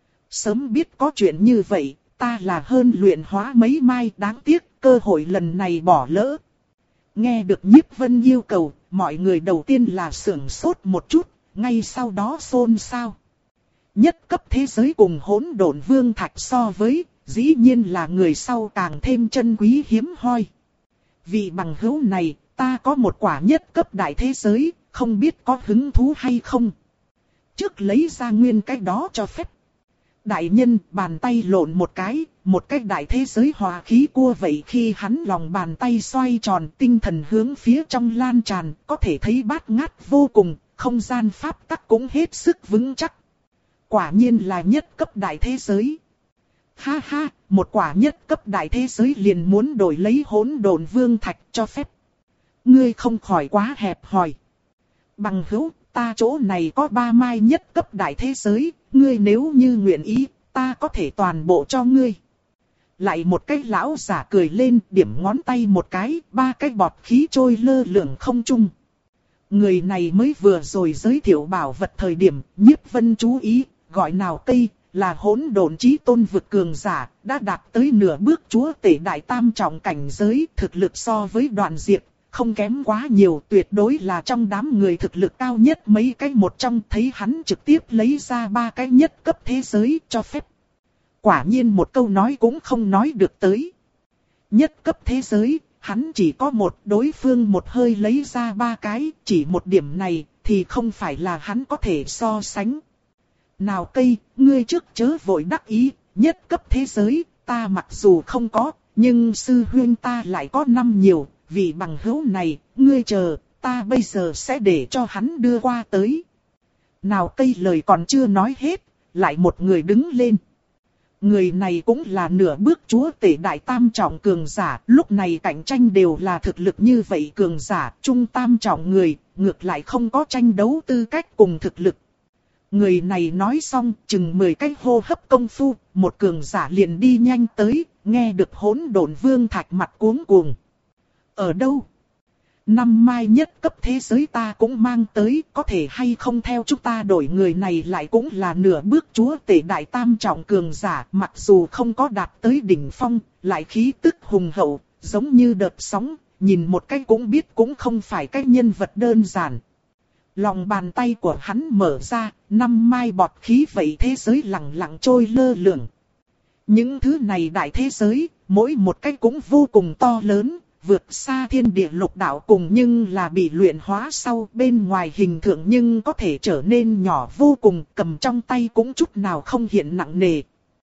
Sớm biết có chuyện như vậy, ta là hơn luyện hóa mấy mai, đáng tiếc cơ hội lần này bỏ lỡ. Nghe được Nhiếp Vân yêu cầu, mọi người đầu tiên là sưởng sốt một chút, ngay sau đó xôn xao. Nhất cấp thế giới cùng hỗn độn vương thạch so với, dĩ nhiên là người sau càng thêm chân quý hiếm hoi. Vị bằng hữu này, ta có một quả nhất cấp đại thế giới, không biết có hứng thú hay không. Trước lấy ra nguyên cái đó cho phép. Đại nhân bàn tay lộn một cái, một cái đại thế giới hòa khí cua vậy khi hắn lòng bàn tay xoay tròn, tinh thần hướng phía trong lan tràn, có thể thấy bát ngát vô cùng, không gian pháp tắc cũng hết sức vững chắc. Quả nhiên là nhất cấp đại thế giới. Ha ha, một quả nhất cấp đại thế giới liền muốn đổi lấy hỗn độn vương thạch cho phép. Ngươi không khỏi quá hẹp hòi. Bằng hữu, ta chỗ này có ba mai nhất cấp đại thế giới, ngươi nếu như nguyện ý, ta có thể toàn bộ cho ngươi. Lại một cái lão giả cười lên, điểm ngón tay một cái, ba cái bọt khí trôi lơ lửng không trung. Người này mới vừa rồi giới thiệu bảo vật thời điểm, Nhiếp Vân chú ý, gọi nào cây, là hỗn độn chí tôn vực cường giả, đã đạt tới nửa bước chúa tể đại tam trọng cảnh giới, thực lực so với Đoạn Diệp không kém quá nhiều, tuyệt đối là trong đám người thực lực cao nhất mấy cái một trong. Thấy hắn trực tiếp lấy ra ba cái nhất cấp thế giới cho phép. Quả nhiên một câu nói cũng không nói được tới. Nhất cấp thế giới, hắn chỉ có một, đối phương một hơi lấy ra ba cái, chỉ một điểm này thì không phải là hắn có thể so sánh. Nào cây, ngươi trước chớ vội đắc ý, nhất cấp thế giới, ta mặc dù không có, nhưng sư huynh ta lại có năm nhiều. Vì bằng hữu này, ngươi chờ, ta bây giờ sẽ để cho hắn đưa qua tới. Nào cây lời còn chưa nói hết, lại một người đứng lên. Người này cũng là nửa bước chúa tể đại tam trọng cường giả, lúc này cạnh tranh đều là thực lực như vậy cường giả, trung tam trọng người, ngược lại không có tranh đấu tư cách cùng thực lực. Người này nói xong, chừng mười cái hô hấp công phu, một cường giả liền đi nhanh tới, nghe được hỗn độn vương thạch mặt cuống cuồng. Ở đâu? Năm mai nhất cấp thế giới ta cũng mang tới, có thể hay không theo chúng ta đổi. Người này lại cũng là nửa bước chúa tể đại tam trọng cường giả, mặc dù không có đạt tới đỉnh phong, lại khí tức hùng hậu, giống như đợt sóng, nhìn một cái cũng biết cũng không phải cái nhân vật đơn giản. Lòng bàn tay của hắn mở ra, năm mai bọt khí vậy thế giới lặng lặng trôi lơ lửng. Những thứ này đại thế giới, mỗi một cái cũng vô cùng to lớn, vượt xa thiên địa lục đạo cùng, nhưng là bị luyện hóa sau, bên ngoài hình tượng nhưng có thể trở nên nhỏ vô cùng, cầm trong tay cũng chút nào không hiện nặng nề.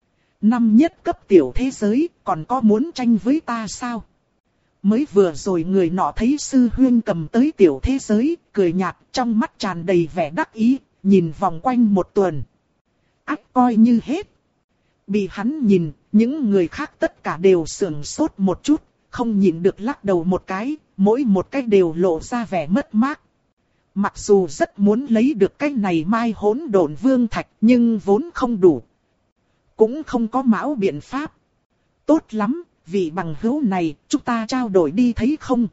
Năm nhất cấp tiểu thế giới, còn có muốn tranh với ta sao? Mới vừa rồi người nọ thấy sư huynh cầm tới tiểu thế giới, cười nhạt, trong mắt tràn đầy vẻ đắc ý, nhìn vòng quanh một tuần. Ác coi như hết. Bị hắn nhìn, những người khác tất cả đều sườn sốt một chút, không nhịn được lắc đầu một cái, mỗi một cái đều lộ ra vẻ mất mát. Mặc dù rất muốn lấy được cái này mai hỗn độn vương thạch, nhưng vốn không đủ. Cũng không có mão biện pháp. Tốt lắm, vị bằng hữu này, chúng ta trao đổi đi thấy không?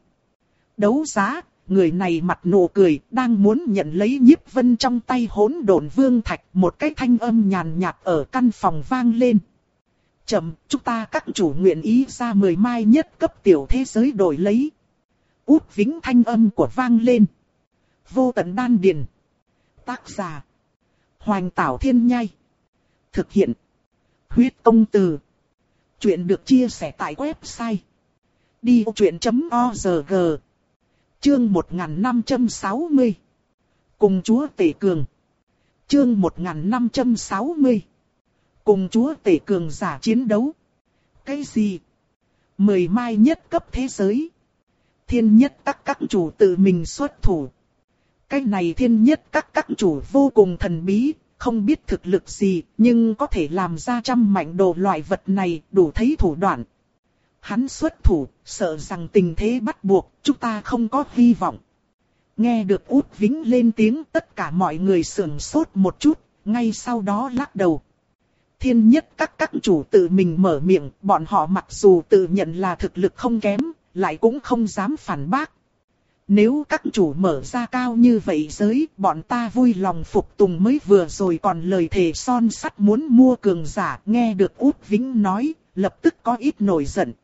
Đấu giá, người này mặt nụ cười, đang muốn nhận lấy Nhiếp Vân trong tay hỗn độn vương thạch, một cái thanh âm nhàn nhạt ở căn phòng vang lên. Chậm, chúng ta các chủ nguyện ý ra mười mai nhất cấp tiểu thế giới đổi lấy. Út Vĩnh thanh âm của vang lên. Vô tận đan điền. Tác giả. Hoành Tảo Thiên Nhai. Thực hiện. Huyết Công Từ. Chuyện được chia sẻ tại website. đi ô chuyện chấm org. Chương một nghìn năm trăm sáu mươi. Cùng chúa Tể Cường. Chương một nghìn năm trăm sáu mươi. Cùng chúa Tể Cường giả chiến đấu. Cái gì? Mười mai nhất cấp thế giới. Thiên nhất các các chủ tự mình xuất thủ. Cái này thiên nhất các các chủ vô cùng thần bí, không biết thực lực gì, nhưng có thể làm ra trăm mạnh đồ loại vật này, đủ thấy thủ đoạn. Hắn xuất thủ, sợ rằng tình thế bắt buộc, chúng ta không có hy vọng. Nghe được Út Vĩnh lên tiếng, tất cả mọi người sườn sốt một chút, ngay sau đó lắc đầu. Thiên nhất các các chủ tự mình mở miệng, bọn họ mặc dù tự nhận là thực lực không kém, lại cũng không dám phản bác. Nếu các chủ mở ra cao như vậy giới, bọn ta vui lòng phục tùng mới vừa rồi còn lời thề son sắt muốn mua cường giả. Nghe được Út Vĩnh nói, lập tức có ít nổi giận.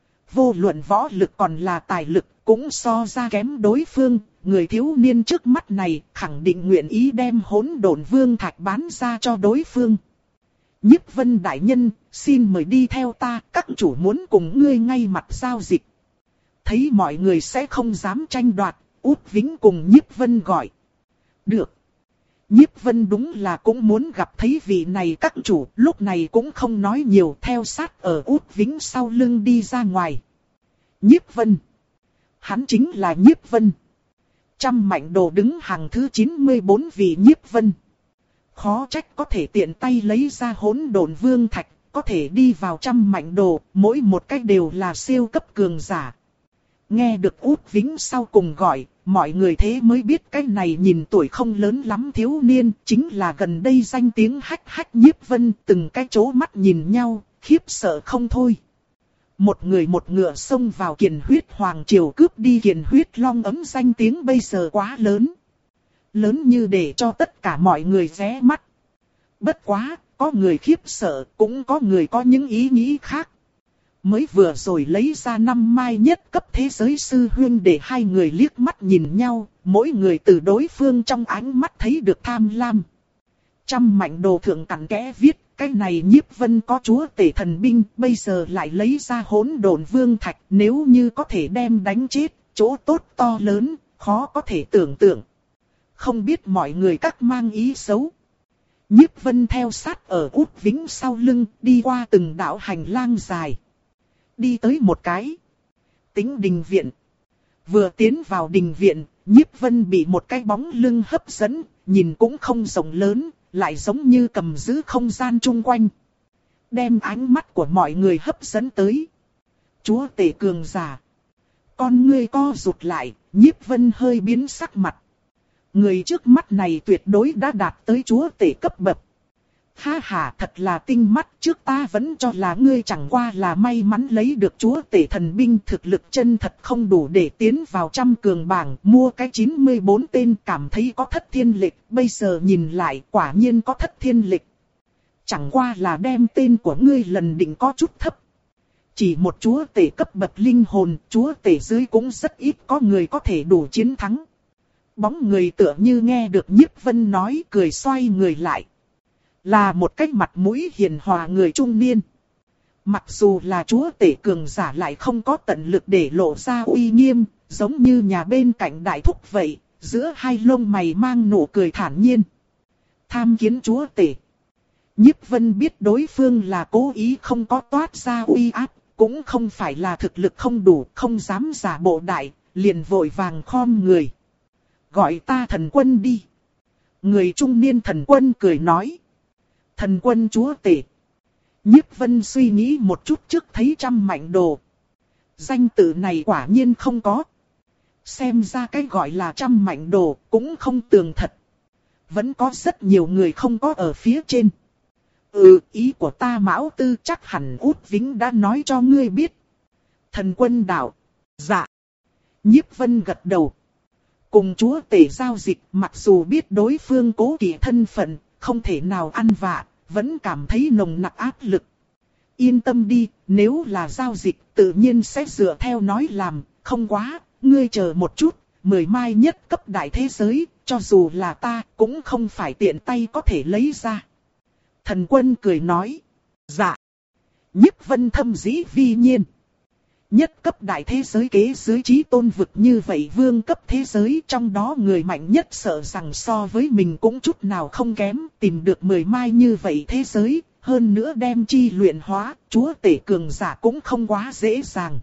Vô luận võ lực còn là tài lực, cũng so ra kém đối phương. Người thiếu niên trước mắt này khẳng định nguyện ý đem hỗn độn vương thạch bán ra cho đối phương. Nhiếp Vân đại nhân, xin mời đi theo ta, các chủ muốn cùng ngươi ngay mặt giao dịch. Thấy mọi người sẽ không dám tranh đoạt, Út Vĩnh cùng Nhiếp Vân gọi. Được. Nhiếp Vân đúng là cũng muốn gặp thấy vị này các chủ, lúc này cũng không nói nhiều, theo sát ở Út Vĩnh sau lưng đi ra ngoài. Nhiếp Vân. Hắn chính là Nhiếp Vân. Trăm mạnh đồ đứng hàng thứ chín mươi bốn vị Nhiếp Vân. Khó trách có thể tiện tay lấy ra hỗn độn vương thạch, có thể đi vào trăm mạnh đồ, mỗi một cách đều là siêu cấp cường giả. Nghe được Út Vĩnh sau cùng gọi, mọi người thế mới biết cái này nhìn tuổi không lớn lắm thiếu niên, chính là gần đây danh tiếng hách hách Nhiếp Vân, từng cái chố mắt nhìn nhau, khiếp sợ không thôi. Một người một ngựa xông vào Kiền Huyết Hoàng Triều cướp đi Kiền Huyết Long ấm, danh tiếng bây giờ quá lớn. Lớn như để cho tất cả mọi người ré mắt. Bất quá, có người khiếp sợ, cũng có người có những ý nghĩ khác. Mới vừa rồi lấy ra năm mai nhất cấp thế giới sư huyên để hai người liếc mắt nhìn nhau, mỗi người từ đối phương trong ánh mắt thấy được tham lam. Trăm mạnh đồ thượng cặn kẽ viết, cái này Nhiếp Vân có chúa tể thần binh, bây giờ lại lấy ra hỗn độn vương thạch, nếu như có thể đem đánh chết, chỗ tốt to lớn, khó có thể tưởng tượng. Không biết mọi người các mang ý xấu. Nhiếp Vân theo sát ở Út Vĩnh sau lưng, đi qua từng đạo hành lang dài. Đi tới một cái Tĩnh đình viện. Vừa tiến vào đình viện, Nhiếp Vân bị một cái bóng lưng hấp dẫn, nhìn cũng không rộng lớn, lại giống như cầm giữ không gian chung quanh. Đem ánh mắt của mọi người hấp dẫn tới. Chúa tể cường giả. Con ngươi co rụt lại, Nhiếp Vân hơi biến sắc mặt. Người trước mắt này tuyệt đối đã đạt tới chúa tể cấp bậc. Ha ha, thật là tinh mắt, trước ta vẫn cho là ngươi chẳng qua là may mắn lấy được chúa tể thần binh, thực lực chân thật không đủ để tiến vào trăm cường bảng, mua cái chín mươi bốn tên cảm thấy có thất thiên lịch, bây giờ nhìn lại quả nhiên có thất thiên lịch. Chẳng qua là đem tên của ngươi lần định có chút thấp. Chỉ một chúa tể cấp bậc linh hồn, chúa tể dưới cũng rất ít có người có thể đủ chiến thắng. Bóng người tựa như nghe được Nhiếp Vân nói, cười xoay người lại. Là một cái mặt mũi hiền hòa người trung niên. Mặc dù là chúa tể cường giả lại không có tận lực để lộ ra uy nghiêm, giống như nhà bên cạnh đại thúc vậy, giữa hai lông mày mang nụ cười thản nhiên. Tham kiến chúa tể. Nhiếp Vân biết đối phương là cố ý không có toát ra uy áp, cũng không phải là thực lực không đủ, không dám giả bộ đại, liền vội vàng khom người. Gọi ta thần quân đi. Người trung niên thần quân cười nói. Thần quân chúa tể. Nhiếp Vân suy nghĩ một chút trước thấy Trăm Mạnh Đồ. Danh tự này quả nhiên không có. Xem ra cái gọi là Trăm Mạnh Đồ cũng không tường thật. Vẫn có rất nhiều người không có ở phía trên. Ừ, ý của ta Mão Tư chắc hẳn Út Vĩnh đã nói cho ngươi biết. Thần Quân đạo. Dạ. Nhiếp Vân gật đầu. Cùng chúa tể giao dịch, mặc dù biết đối phương cố kỵ thân phận, không thể nào ăn vạ, vẫn cảm thấy nồng nặc áp lực. Yên tâm đi, nếu là giao dịch tự nhiên sẽ dựa theo nói làm, không quá, ngươi chờ một chút, mười mai nhất cấp đại thế giới, cho dù là ta cũng không phải tiện tay có thể lấy ra. Thần Quân cười nói. Dạ. Nhiếp Vân thâm dĩ vi nhiên. Nhất cấp đại thế giới kế dưới chí tôn vực như vậy vương cấp thế giới, trong đó người mạnh nhất sợ rằng so với mình cũng chút nào không kém, tìm được mười mai như vậy thế giới, hơn nữa đem chi luyện hóa, chúa tể cường giả cũng không quá dễ dàng.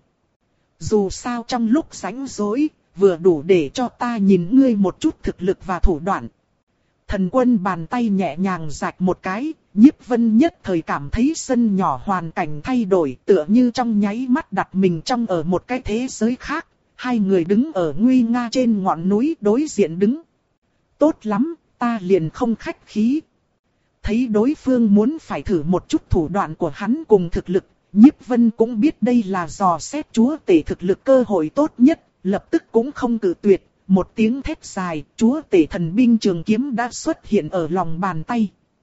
Dù sao trong lúc rảnh rỗi, vừa đủ để cho ta nhìn ngươi một chút thực lực và thủ đoạn. Thần Quân bàn tay nhẹ nhàng rạch một cái, Nhiếp Vân nhất thời cảm thấy sân nhỏ hoàn cảnh thay đổi, tựa như trong nháy mắt đặt mình trong ở một cái thế giới khác. Hai người đứng ở nguy nga trên ngọn núi đối diện đứng. Tốt lắm, ta liền không khách khí. Thấy đối phương muốn phải thử một chút thủ đoạn của hắn cùng thực lực, Nhiếp Vân cũng biết đây là dò xét chúa tể thực lực cơ hội tốt nhất, lập tức cũng không cự tuyệt. Một tiếng thét dài, chúa tể thần binh trường kiếm đã xuất hiện ở lòng bàn tay.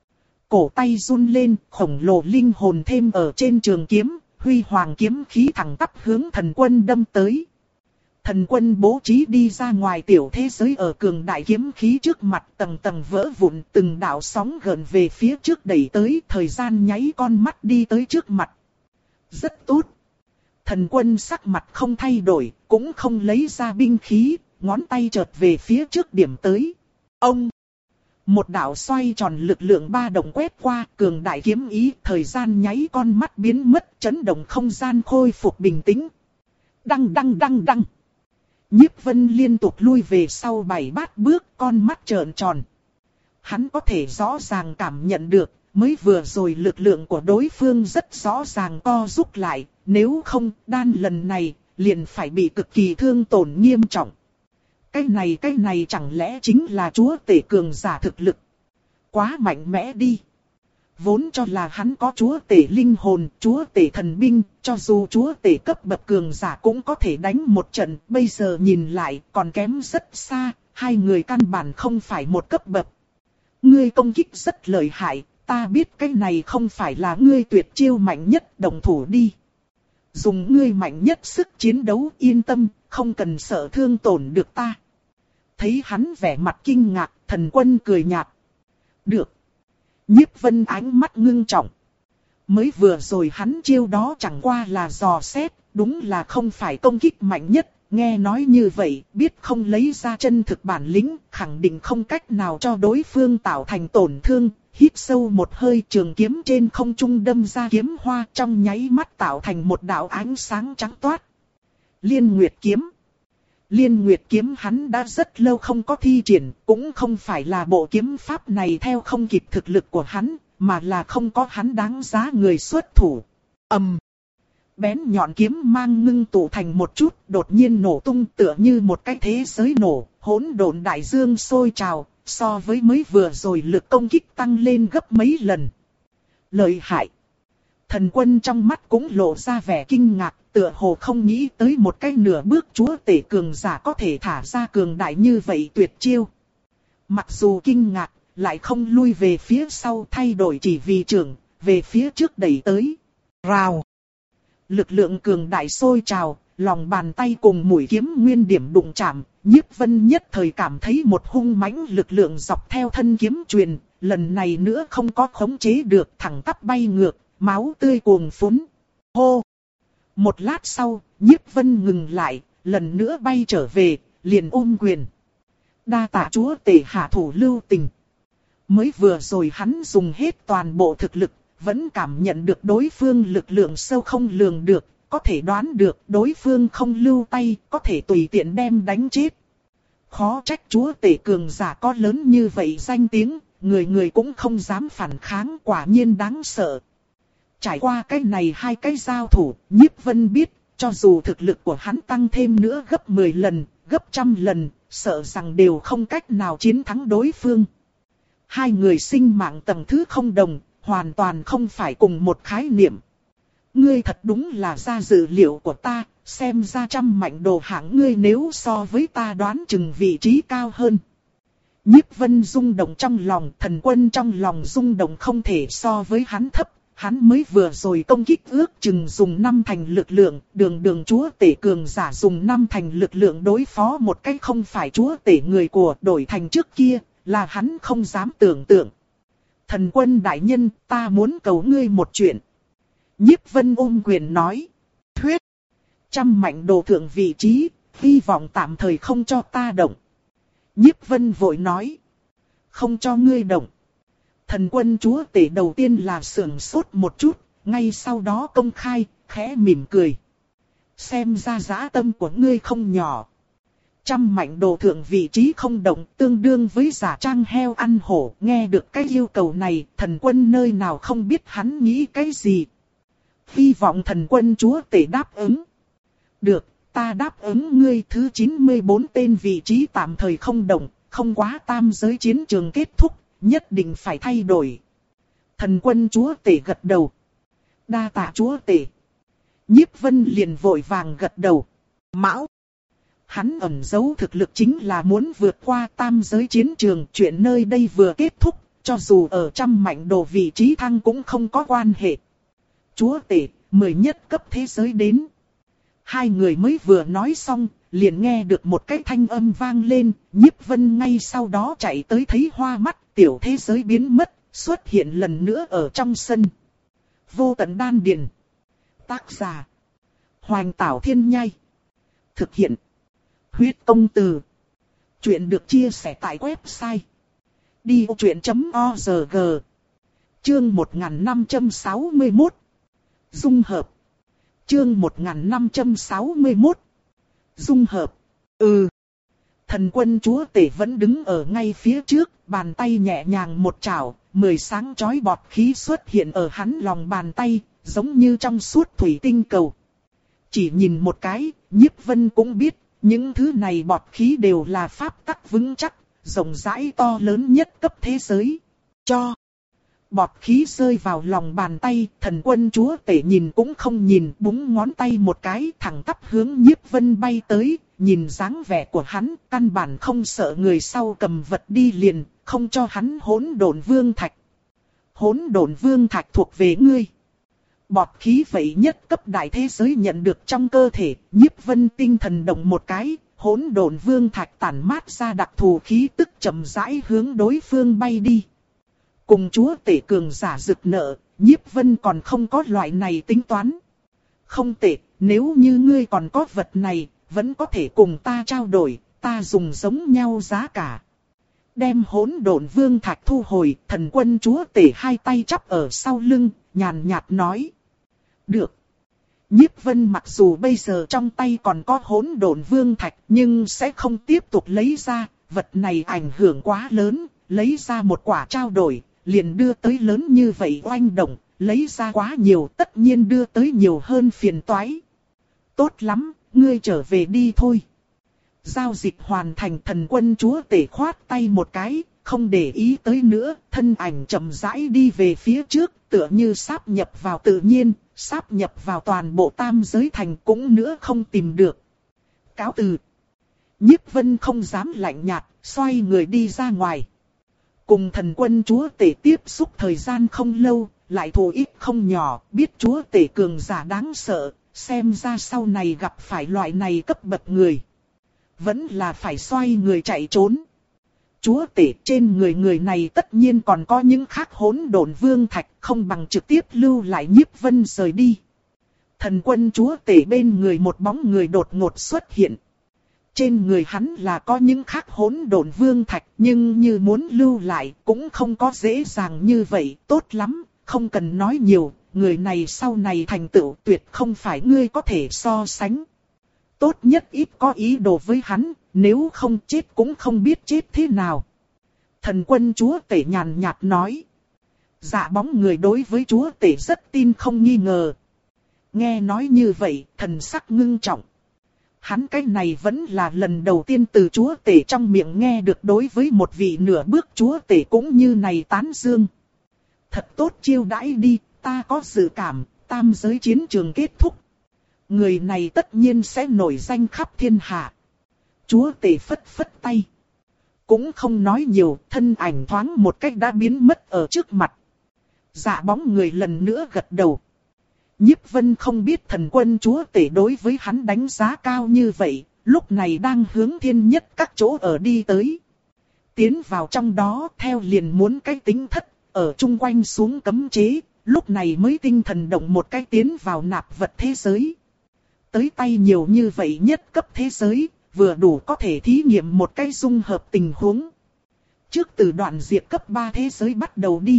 Cổ tay run lên, khổng lồ linh hồn thêm ở trên trường kiếm, huy hoàng kiếm khí thẳng tắp hướng Thần Quân đâm tới. Thần Quân bố trí đi ra ngoài tiểu thế giới ở cường đại kiếm khí trước mặt, tầng tầng vỡ vụn, từng đạo sóng gần về phía trước đẩy tới, thời gian nháy con mắt đi tới trước mặt. Rất tốt. Thần Quân sắc mặt không thay đổi, cũng không lấy ra binh khí, ngón tay chợt về phía trước điểm tới. Ông! Một đạo xoay tròn lực lượng ba động quét qua, cường đại kiếm ý, thời gian nháy con mắt biến mất, chấn động không gian khôi phục bình tĩnh. Đăng đăng đăng đăng! Nhiếp Vân liên tục lui về sau bảy bát bước, con mắt trợn tròn. Hắn có thể rõ ràng cảm nhận được, mới vừa rồi lực lượng của đối phương rất rõ ràng co rút lại, nếu không, đan lần này, liền phải bị cực kỳ thương tổn nghiêm trọng. Cái này cái này chẳng lẽ chính là chúa tể cường giả thực lực. Quá mạnh mẽ đi. Vốn cho là hắn có chúa tể linh hồn, chúa tể thần binh, cho dù chúa tể cấp bậc cường giả cũng có thể đánh một trận. Bây giờ nhìn lại còn kém rất xa, hai người căn bản không phải một cấp bậc. Ngươi công kích rất lợi hại, ta biết cái này không phải là ngươi tuyệt chiêu mạnh nhất, đồng thủ đi. Dùng ngươi mạnh nhất sức chiến đấu, yên tâm, không cần sợ thương tổn được ta. Thấy hắn vẻ mặt kinh ngạc, Thần Quân cười nhạt. Được. Nhiếp Vân ánh mắt ngưng trọng. Mới vừa rồi hắn chiêu đó chẳng qua là dò xét, đúng là không phải công kích mạnh nhất. Nghe nói như vậy, biết không lấy ra chân thực bản lĩnh, khẳng định không cách nào cho đối phương tạo thành tổn thương. Hít sâu một hơi, trường kiếm trên không trung đâm ra kiếm hoa, trong nháy mắt tạo thành một đạo ánh sáng trắng toát. Liên Nguyệt kiếm. Liên Nguyệt kiếm hắn đã rất lâu không có thi triển, cũng không phải là bộ kiếm pháp này theo không kịp thực lực của hắn, mà là không có hắn đáng giá người xuất thủ. Ầm. Um. Bén nhọn kiếm mang ngưng tụ thành một chút, đột nhiên nổ tung tựa như một cái thế giới nổ, hỗn độn đại dương sôi trào, so với mới vừa rồi lực công kích tăng lên gấp mấy lần. Lợi hại. Thần Quân trong mắt cũng lộ ra vẻ kinh ngạc, tựa hồ không nghĩ tới một cái nửa bước chúa tể cường giả có thể thả ra cường đại như vậy tuyệt chiêu. Mặc dù kinh ngạc, lại không lui về phía sau thay đổi chỉ vì trưởng, về phía trước đẩy tới. Rào. Lực lượng cường đại sôi trào, lòng bàn tay cùng mũi kiếm nguyên điểm đụng chạm, Nhiếp Vân nhất thời cảm thấy một hung mãnh lực lượng dọc theo thân kiếm truyền, lần này nữa không có khống chế được, thẳng tắp bay ngược, máu tươi cuồn phún. Hô! Một lát sau, Nhiếp Vân ngừng lại, lần nữa bay trở về, liền ôm quyền. Đa tạ chúa tể hạ thủ lưu tình. Mới vừa rồi hắn dùng hết toàn bộ thực lực, vẫn cảm nhận được đối phương lực lượng sâu không lường được, có thể đoán được đối phương không lưu tay, có thể tùy tiện đem đánh chết. Khó trách chúa tể cường giả có lớn như vậy danh tiếng, người người cũng không dám phản kháng, quả nhiên đáng sợ. Trải qua cái này hai cái giao thủ, Nhiếp Vân biết, cho dù thực lực của hắn tăng thêm nữa gấp mười lần, gấp trăm lần, sợ rằng đều không cách nào chiến thắng đối phương. Hai người sinh mạng tầng thứ không đồng, hoàn toàn không phải cùng một khái niệm. Ngươi thật đúng là ra dự liệu của ta, xem ra trăm mạnh đồ hạng ngươi nếu so với ta đoán chừng vị trí cao hơn. Nhiếp Vân rung động trong lòng, Thần Quân trong lòng rung động không thể so với hắn thấp. Hắn mới vừa rồi công kích ước chừng dùng năm thành lực lượng, đường đường chúa tể cường giả dùng năm thành lực lượng đối phó một cái không phải chúa tể người của đổi thành trước kia, là hắn không dám tưởng tượng. Thần Quân đại nhân, ta muốn cầu ngươi một chuyện. Nhiếp Vân ôm quyền nói. Thuyết. Trăm mạnh đồ thượng vị trí, hy vọng tạm thời không cho ta động. Nhiếp Vân vội nói. Không cho ngươi động. Thần Quân chúa tể đầu tiên là sưởng sốt một chút, ngay sau đó công khai, khẽ mỉm cười. Xem ra dã tâm của ngươi không nhỏ. Trăm mạnh đồ thượng vị trí không động, tương đương với giả trang heo ăn hổ. Nghe được cái yêu cầu này, Thần Quân nơi nào không biết hắn nghĩ cái gì. Hy vọng Thần Quân chúa tể đáp ứng. Được, ta đáp ứng ngươi. Thứ chín mươi bốn tên vị trí tạm thời không động, không quá tam giới chiến trường kết thúc, nhất định phải thay đổi. Thần Quân chúa tể gật đầu. Đa tạ chúa tể. Nhiếp Vân liền vội vàng gật đầu. Mão. Hắn ẩn giấu thực lực chính là muốn vượt qua tam giới chiến trường. Chuyện nơi đây vừa kết thúc, cho dù ở trăm mạnh đồ vị trí thăng cũng không có quan hệ. Chúa tể, mười nhất cấp thế giới đến. Hai người mới vừa nói xong, liền nghe được một cái thanh âm vang lên. Nhiếp Vân ngay sau đó chạy tới thấy hoa mắt, tiểu thế giới biến mất, xuất hiện lần nữa ở trong sân. Vô tận đan điền. Tác giả. Hoành Tảo Thiên Nhai. Thực hiện. Huyết Công Từ. Chuyện được chia sẻ tại website. đi ô chuyện chấm o rờ giê. Chương một nghìn năm trăm sáu mươi mốt. Dung hợp. Chương một nghìn năm trăm sáu mươi mốt. Dung hợp. Ừ. Thần Quân chúa tể vẫn đứng ở ngay phía trước, bàn tay nhẹ nhàng một chảo, mười sáng chói bọt khí xuất hiện ở hắn lòng bàn tay, giống như trong suốt thủy tinh cầu. Chỉ nhìn một cái, Nhiếp Vân cũng biết, những thứ này bọt khí đều là pháp tắc vững chắc, rộng rãi to lớn nhất cấp thế giới. Cho. Bọt khí rơi vào lòng bàn tay, Thần Quân chúa tể nhìn cũng không nhìn, búng ngón tay một cái thẳng tắp hướng Nhiếp Vân bay tới, nhìn dáng vẻ của hắn, căn bản không sợ người sau cầm vật đi liền, không cho hắn hỗn độn vương thạch. Hỗn độn vương thạch thuộc về ngươi. Bọt khí vậy nhất cấp đại thế giới nhận được trong cơ thể, Nhiếp Vân tinh thần động một cái, hỗn độn vương thạch tản mát ra đặc thù khí tức chậm rãi hướng đối phương bay đi. Cùng chúa tể cường giả rực nợ, Nhiếp Vân còn không có loại này tính toán. Không tệ, nếu như ngươi còn có vật này, vẫn có thể cùng ta trao đổi, ta dùng giống nhau giá cả. Đem hỗn độn vương thạch thu hồi, Thần Quân chúa tể hai tay chắp ở sau lưng, nhàn nhạt nói. Được. Nhiếp Vân mặc dù bây giờ trong tay còn có hỗn độn vương thạch, nhưng sẽ không tiếp tục lấy ra, vật này ảnh hưởng quá lớn, lấy ra một quả trao đổi, liền đưa tới lớn như vậy oanh động, lấy ra quá nhiều tất nhiên đưa tới nhiều hơn phiền toái. Tốt lắm, ngươi trở về đi thôi. Giao dịch hoàn thành, Thần Quân chúa tể khoát tay một cái, không để ý tới nữa, thân ảnh chậm rãi đi về phía trước, tựa như sáp nhập vào tự nhiên, sáp nhập vào toàn bộ tam giới thành cũng nữa không tìm được. Cáo từ. Nhiếp Vân không dám lạnh nhạt, xoay người đi ra ngoài. Cùng Thần Quân chúa tể tiếp xúc thời gian không lâu, lại thù ít không nhỏ, biết chúa tể cường giả đáng sợ, xem ra sau này gặp phải loại này cấp bậc người. Vẫn là phải xoay người chạy trốn. Chúa tể trên người người này tất nhiên còn có những khác hỗn độn vương thạch, không bằng trực tiếp lưu lại Nhiếp Vân rời đi. Thần Quân chúa tể bên người một bóng người đột ngột xuất hiện. Trên người hắn là có những khác hỗn độn vương thạch, nhưng như muốn lưu lại cũng không có dễ dàng như vậy. Tốt lắm, không cần nói nhiều, người này sau này thành tựu tuyệt không phải ngươi có thể so sánh. Tốt nhất ít có ý đồ với hắn, nếu không chết cũng không biết chết thế nào. Thần Quân chúa tể nhàn nhạt nói. Dạ bóng người đối với chúa tể rất tin không nghi ngờ. Nghe nói như vậy, thần sắc ngưng trọng. Hắn cái này vẫn là lần đầu tiên từ chúa tể trong miệng nghe được đối với một vị nửa bước chúa tể cũng như này tán dương. Thật tốt chiêu đãi đi, ta có dự cảm, tam giới chiến trường kết thúc. Người này tất nhiên sẽ nổi danh khắp thiên hạ. Chúa tể phất phất tay. Cũng không nói nhiều, thân ảnh thoáng một cách đã biến mất ở trước mặt. Dạ bóng người lần nữa gật đầu. Nhiếp Vân không biết thần quân chúa tể đối với hắn đánh giá cao như vậy, lúc này đang hướng thiên nhất các chỗ ở đi tới. Tiến vào trong đó theo liền muốn cái tính thất, ở chung quanh xuống cấm chế, lúc này mới tinh thần động một cái tiến vào nạp vật thế giới. Tới tay nhiều như vậy nhất cấp thế giới, vừa đủ có thể thí nghiệm một cái dung hợp tình huống. Trước từ đoạn diệt cấp ba thế giới bắt đầu đi.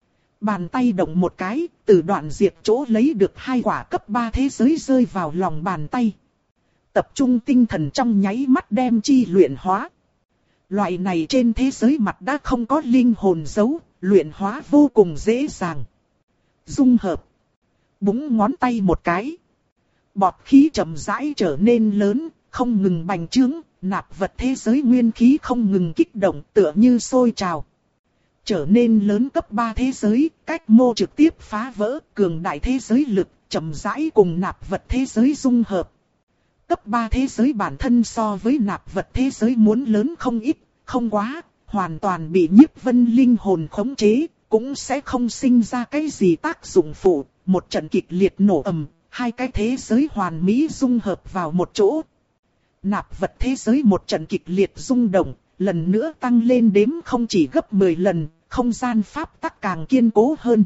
Bàn tay động một cái, từ đoạn diệt chỗ lấy được hai quả cấp ba thế giới rơi vào lòng bàn tay. Tập trung tinh thần trong nháy mắt đem chi luyện hóa. Loại này trên thế giới mặt đã không có linh hồn dấu, luyện hóa vô cùng dễ dàng. Dung hợp. Búng ngón tay một cái. Bọt khí chậm rãi trở nên lớn, không ngừng bành trướng, nạp vật thế giới nguyên khí không ngừng kích động tựa như sôi trào. Trở nên lớn cấp ba thế giới, cách mô trực tiếp phá vỡ, cường đại thế giới lực, chậm rãi cùng nạp vật thế giới dung hợp. Cấp ba thế giới bản thân so với nạp vật thế giới muốn lớn không ít, không quá, hoàn toàn bị Nhiếp Vân linh hồn khống chế, cũng sẽ không sinh ra cái gì tác dụng phụ, một trận kịch liệt nổ ầm, hai cái thế giới hoàn mỹ dung hợp vào một chỗ. Nạp vật thế giới một trận kịch liệt rung động, lần nữa tăng lên đếm không chỉ gấp mười lần, không gian pháp tắc càng kiên cố hơn.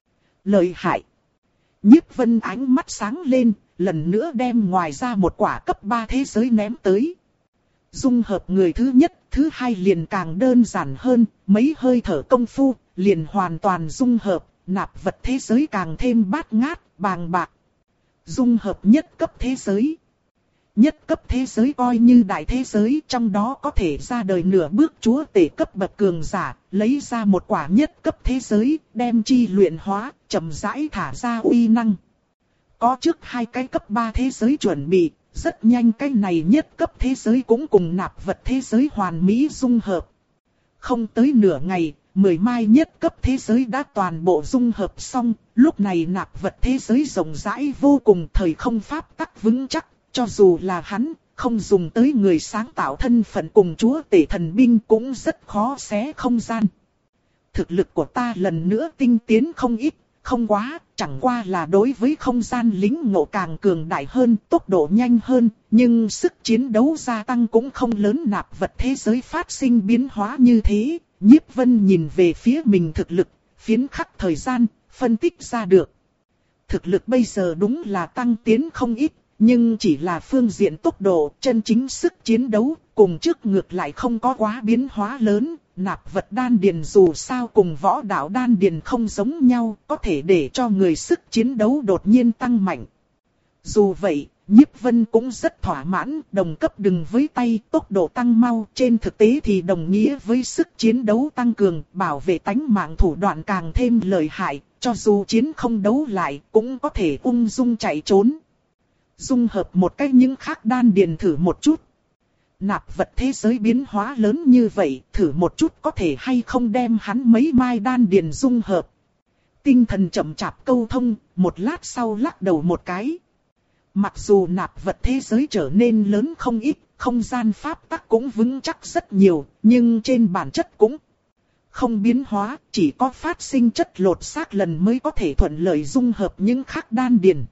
Lợi hại. Nhiếp Vân ánh mắt sáng lên, lần nữa đem ngoài ra một quả cấp ba thế giới ném tới. Dung hợp người thứ nhất, thứ hai liền càng đơn giản hơn, mấy hơi thở công phu, liền hoàn toàn dung hợp, nạp vật thế giới càng thêm bát ngát, bàng bạc. Dung hợp nhất cấp thế giới. Nhất cấp thế giới coi như đại thế giới, trong đó có thể ra đời nửa bước chúa tể cấp bậc cường giả, lấy ra một quả nhất cấp thế giới, đem chi luyện hóa, chậm rãi thả ra uy năng. Có trước hai cái cấp ba thế giới chuẩn bị, rất nhanh cái này nhất cấp thế giới cũng cùng nạp vật thế giới hoàn mỹ dung hợp. Không tới nửa ngày, mười mai nhất cấp thế giới đã toàn bộ dung hợp xong, lúc này nạp vật thế giới rộng rãi vô cùng, thời không pháp tắc vững chắc. Cho dù là hắn, không dùng tới người sáng tạo thân phận cùng chúa tể thần binh cũng rất khó xé không gian. Thực lực của ta lần nữa tinh tiến không ít, không quá, chẳng qua là đối với không gian lĩnh ngộ càng cường đại hơn, tốc độ nhanh hơn, nhưng sức chiến đấu gia tăng cũng không lớn. Nạp vật thế giới phát sinh biến hóa như thế, Nhiếp Vân nhìn về phía mình thực lực, phiến khắc thời gian, phân tích ra được. Thực lực bây giờ đúng là tăng tiến không ít. Nhưng chỉ là phương diện tốc độ, chân chính sức chiến đấu, cùng trước ngược lại không có quá biến hóa lớn. Nạp vật đan điền dù sao cùng võ đạo đan điền không giống nhau, có thể để cho người sức chiến đấu đột nhiên tăng mạnh. Dù vậy, Nhiếp Vân cũng rất thỏa mãn, đồng cấp đừng với tay, tốc độ tăng mau, trên thực tế thì đồng nghĩa với sức chiến đấu tăng cường, bảo vệ tánh mạng thủ đoạn càng thêm lợi hại, cho dù chiến không đấu lại, cũng có thể ung dung chạy trốn. Dung hợp một cách những khác đan điền thử một chút. Nạp vật thế giới biến hóa lớn như vậy, thử một chút có thể hay không đem hắn mấy mai đan điền dung hợp. Tinh thần chậm chạp câu thông, một lát sau lắc đầu một cái. Mặc dù nạp vật thế giới trở nên lớn không ít, không gian pháp tắc cũng vững chắc rất nhiều, nhưng trên bản chất cũng không biến hóa, chỉ có phát sinh chất lột xác lần mới có thể thuận lợi dung hợp những khác đan điền.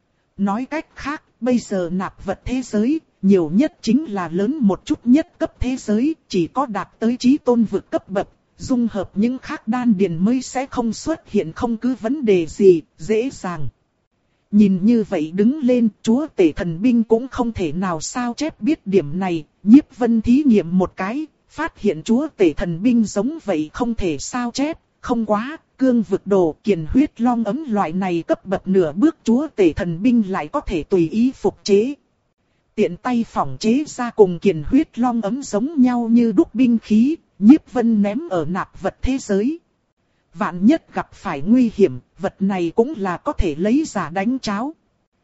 Nói cách khác, bây giờ nạp vật thế giới, nhiều nhất chính là lớn một chút nhất cấp thế giới, chỉ có đạt tới chí tôn vực cấp bậc, dung hợp những khác đan điền mới sẽ không xuất hiện không cứ vấn đề gì, dễ dàng. Nhìn như vậy đứng lên, chúa tể thần binh cũng không thể nào sao chép biết điểm này, Nhiếp Vân thí nghiệm một cái, phát hiện chúa tể thần binh giống vậy không thể sao chép, không quá. Cương vực đồ kiền huyết long ấm loại này cấp bậc nửa bước chúa tể thần binh lại có thể tùy ý phục chế. Tiện tay phỏng chế ra cùng kiền huyết long ấm giống nhau như đúc binh khí, Nhiếp Vân ném ở nạp vật thế giới. Vạn nhất gặp phải nguy hiểm, vật này cũng là có thể lấy giả đánh cháo.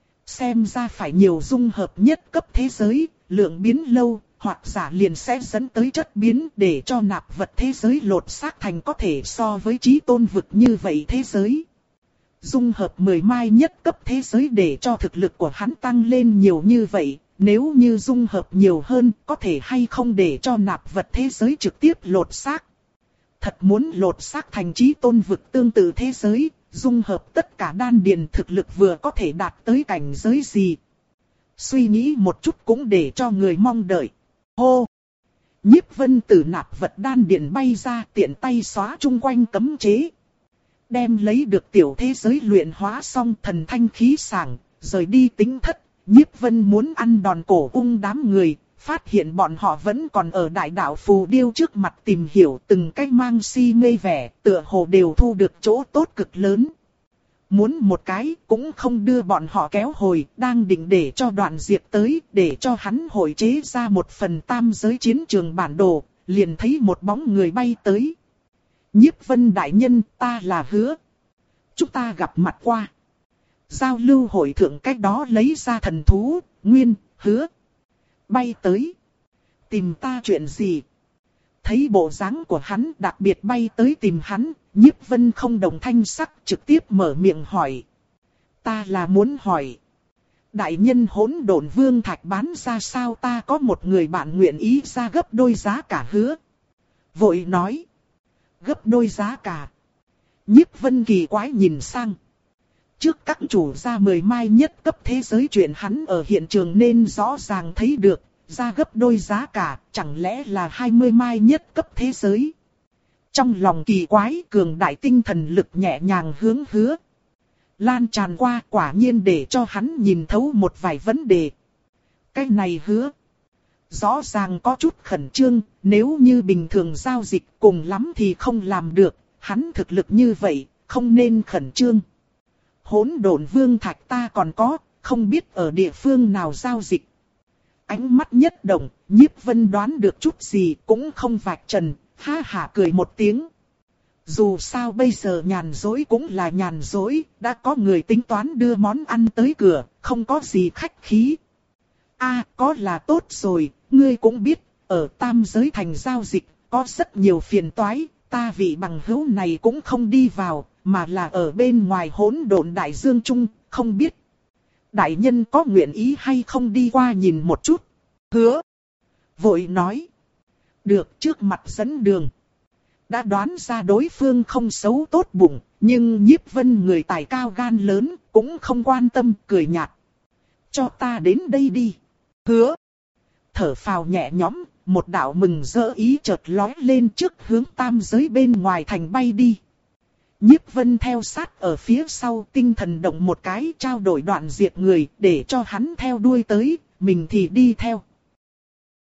Xem ra phải nhiều dung hợp nhất cấp thế giới, lượng biến lâu, hoặc giả liền sẽ dẫn tới chất biến để cho nạp vật thế giới lột xác thành có thể so với chí tôn vực như vậy thế giới. Dung hợp mười mai nhất cấp thế giới để cho thực lực của hắn tăng lên nhiều như vậy, nếu như dung hợp nhiều hơn có thể hay không để cho nạp vật thế giới trực tiếp lột xác. Thật muốn lột xác thành chí tôn vực tương tự thế giới, dung hợp tất cả đan điền thực lực vừa có thể đạt tới cảnh giới gì. Suy nghĩ một chút cũng để cho người mong đợi. Hô! Nhiếp Vân từ nạp vật đan điền bay ra, tiện tay xóa chung quanh cấm chế. Đem lấy được tiểu thế giới luyện hóa xong, thần thanh khí sảng, rời đi tính thất. Nhiếp Vân muốn ăn đòn cổ ung đám người, phát hiện bọn họ vẫn còn ở đại đạo phù điêu trước mặt tìm hiểu từng cái mang si mê vẻ, tựa hồ đều thu được chỗ tốt cực lớn. Muốn một cái cũng không đưa bọn họ kéo hồi, đang định để cho Đoạn Diệp tới, để cho hắn hội chế ra một phần tam giới chiến trường bản đồ, liền thấy một bóng người bay tới. Nhiếp Vân đại nhân, ta là Hứa. Chúng ta gặp mặt qua. Giao lưu hội thượng cách đó lấy ra thần thú, Nguyên, Hứa. Bay tới. Tìm ta chuyện gì? Thấy bộ dáng của hắn đặc biệt bay tới tìm hắn, Nhiếp Vân không đồng thanh sắc trực tiếp mở miệng hỏi. Ta là muốn hỏi. Đại nhân Hỗn Độn Vương Thạch bán ra sao, ta có một người bạn nguyện ý ra gấp đôi giá cả. Hứa. Vội nói. Gấp đôi giá cả. Nhiếp Vân kỳ quái nhìn sang. Trước các chủ ra mười mai nhất cấp thế giới chuyện hắn ở hiện trường nên rõ ràng thấy được, ra gấp đôi giá cả, chẳng lẽ là hai mươi mai nhất cấp thế giới. Trong lòng kỳ quái, cường đại tinh thần lực nhẹ nhàng hướng Hứa lan tràn qua, quả nhiên để cho hắn nhìn thấu một vài vấn đề. Cái này Hứa rõ ràng có chút khẩn trương, nếu như bình thường giao dịch cùng lắm thì không làm được, hắn thực lực như vậy, không nên khẩn trương. Hỗn Độn Vương Thạch ta còn có, không biết ở địa phương nào giao dịch. Ánh mắt nhất động, Nhiếp Vân đoán được chút gì cũng không vạch trần, ha hả cười một tiếng. Dù sao bây giờ nhàn dối cũng là nhàn dối, đã có người tính toán đưa món ăn tới cửa, không có gì khách khí. A, có là tốt rồi, ngươi cũng biết, ở tam giới thành giao dịch, có rất nhiều phiền toái, ta vị bằng hữu này cũng không đi vào, mà là ở bên ngoài Hỗn Độn Đại Dương Trung, không biết. Đại nhân có nguyện ý hay không đi qua nhìn một chút? Hứa. Vội nói. Được, trước mặt dẫn đường. Đã đoán ra đối phương không xấu tốt bụng, nhưng Nhiếp Vân người tài cao gan lớn, cũng không quan tâm, cười nhạt. Cho ta đến đây đi. Hứa. Thở phào nhẹ nhõm, một đạo mừng rỡ ý chợt lóe lên trước hướng tam giới bên ngoài thành bay đi. Nhiếp Vân theo sát ở phía sau, tinh thần động một cái, trao đổi Đoạn Diệp người để cho hắn theo đuôi tới, mình thì đi theo.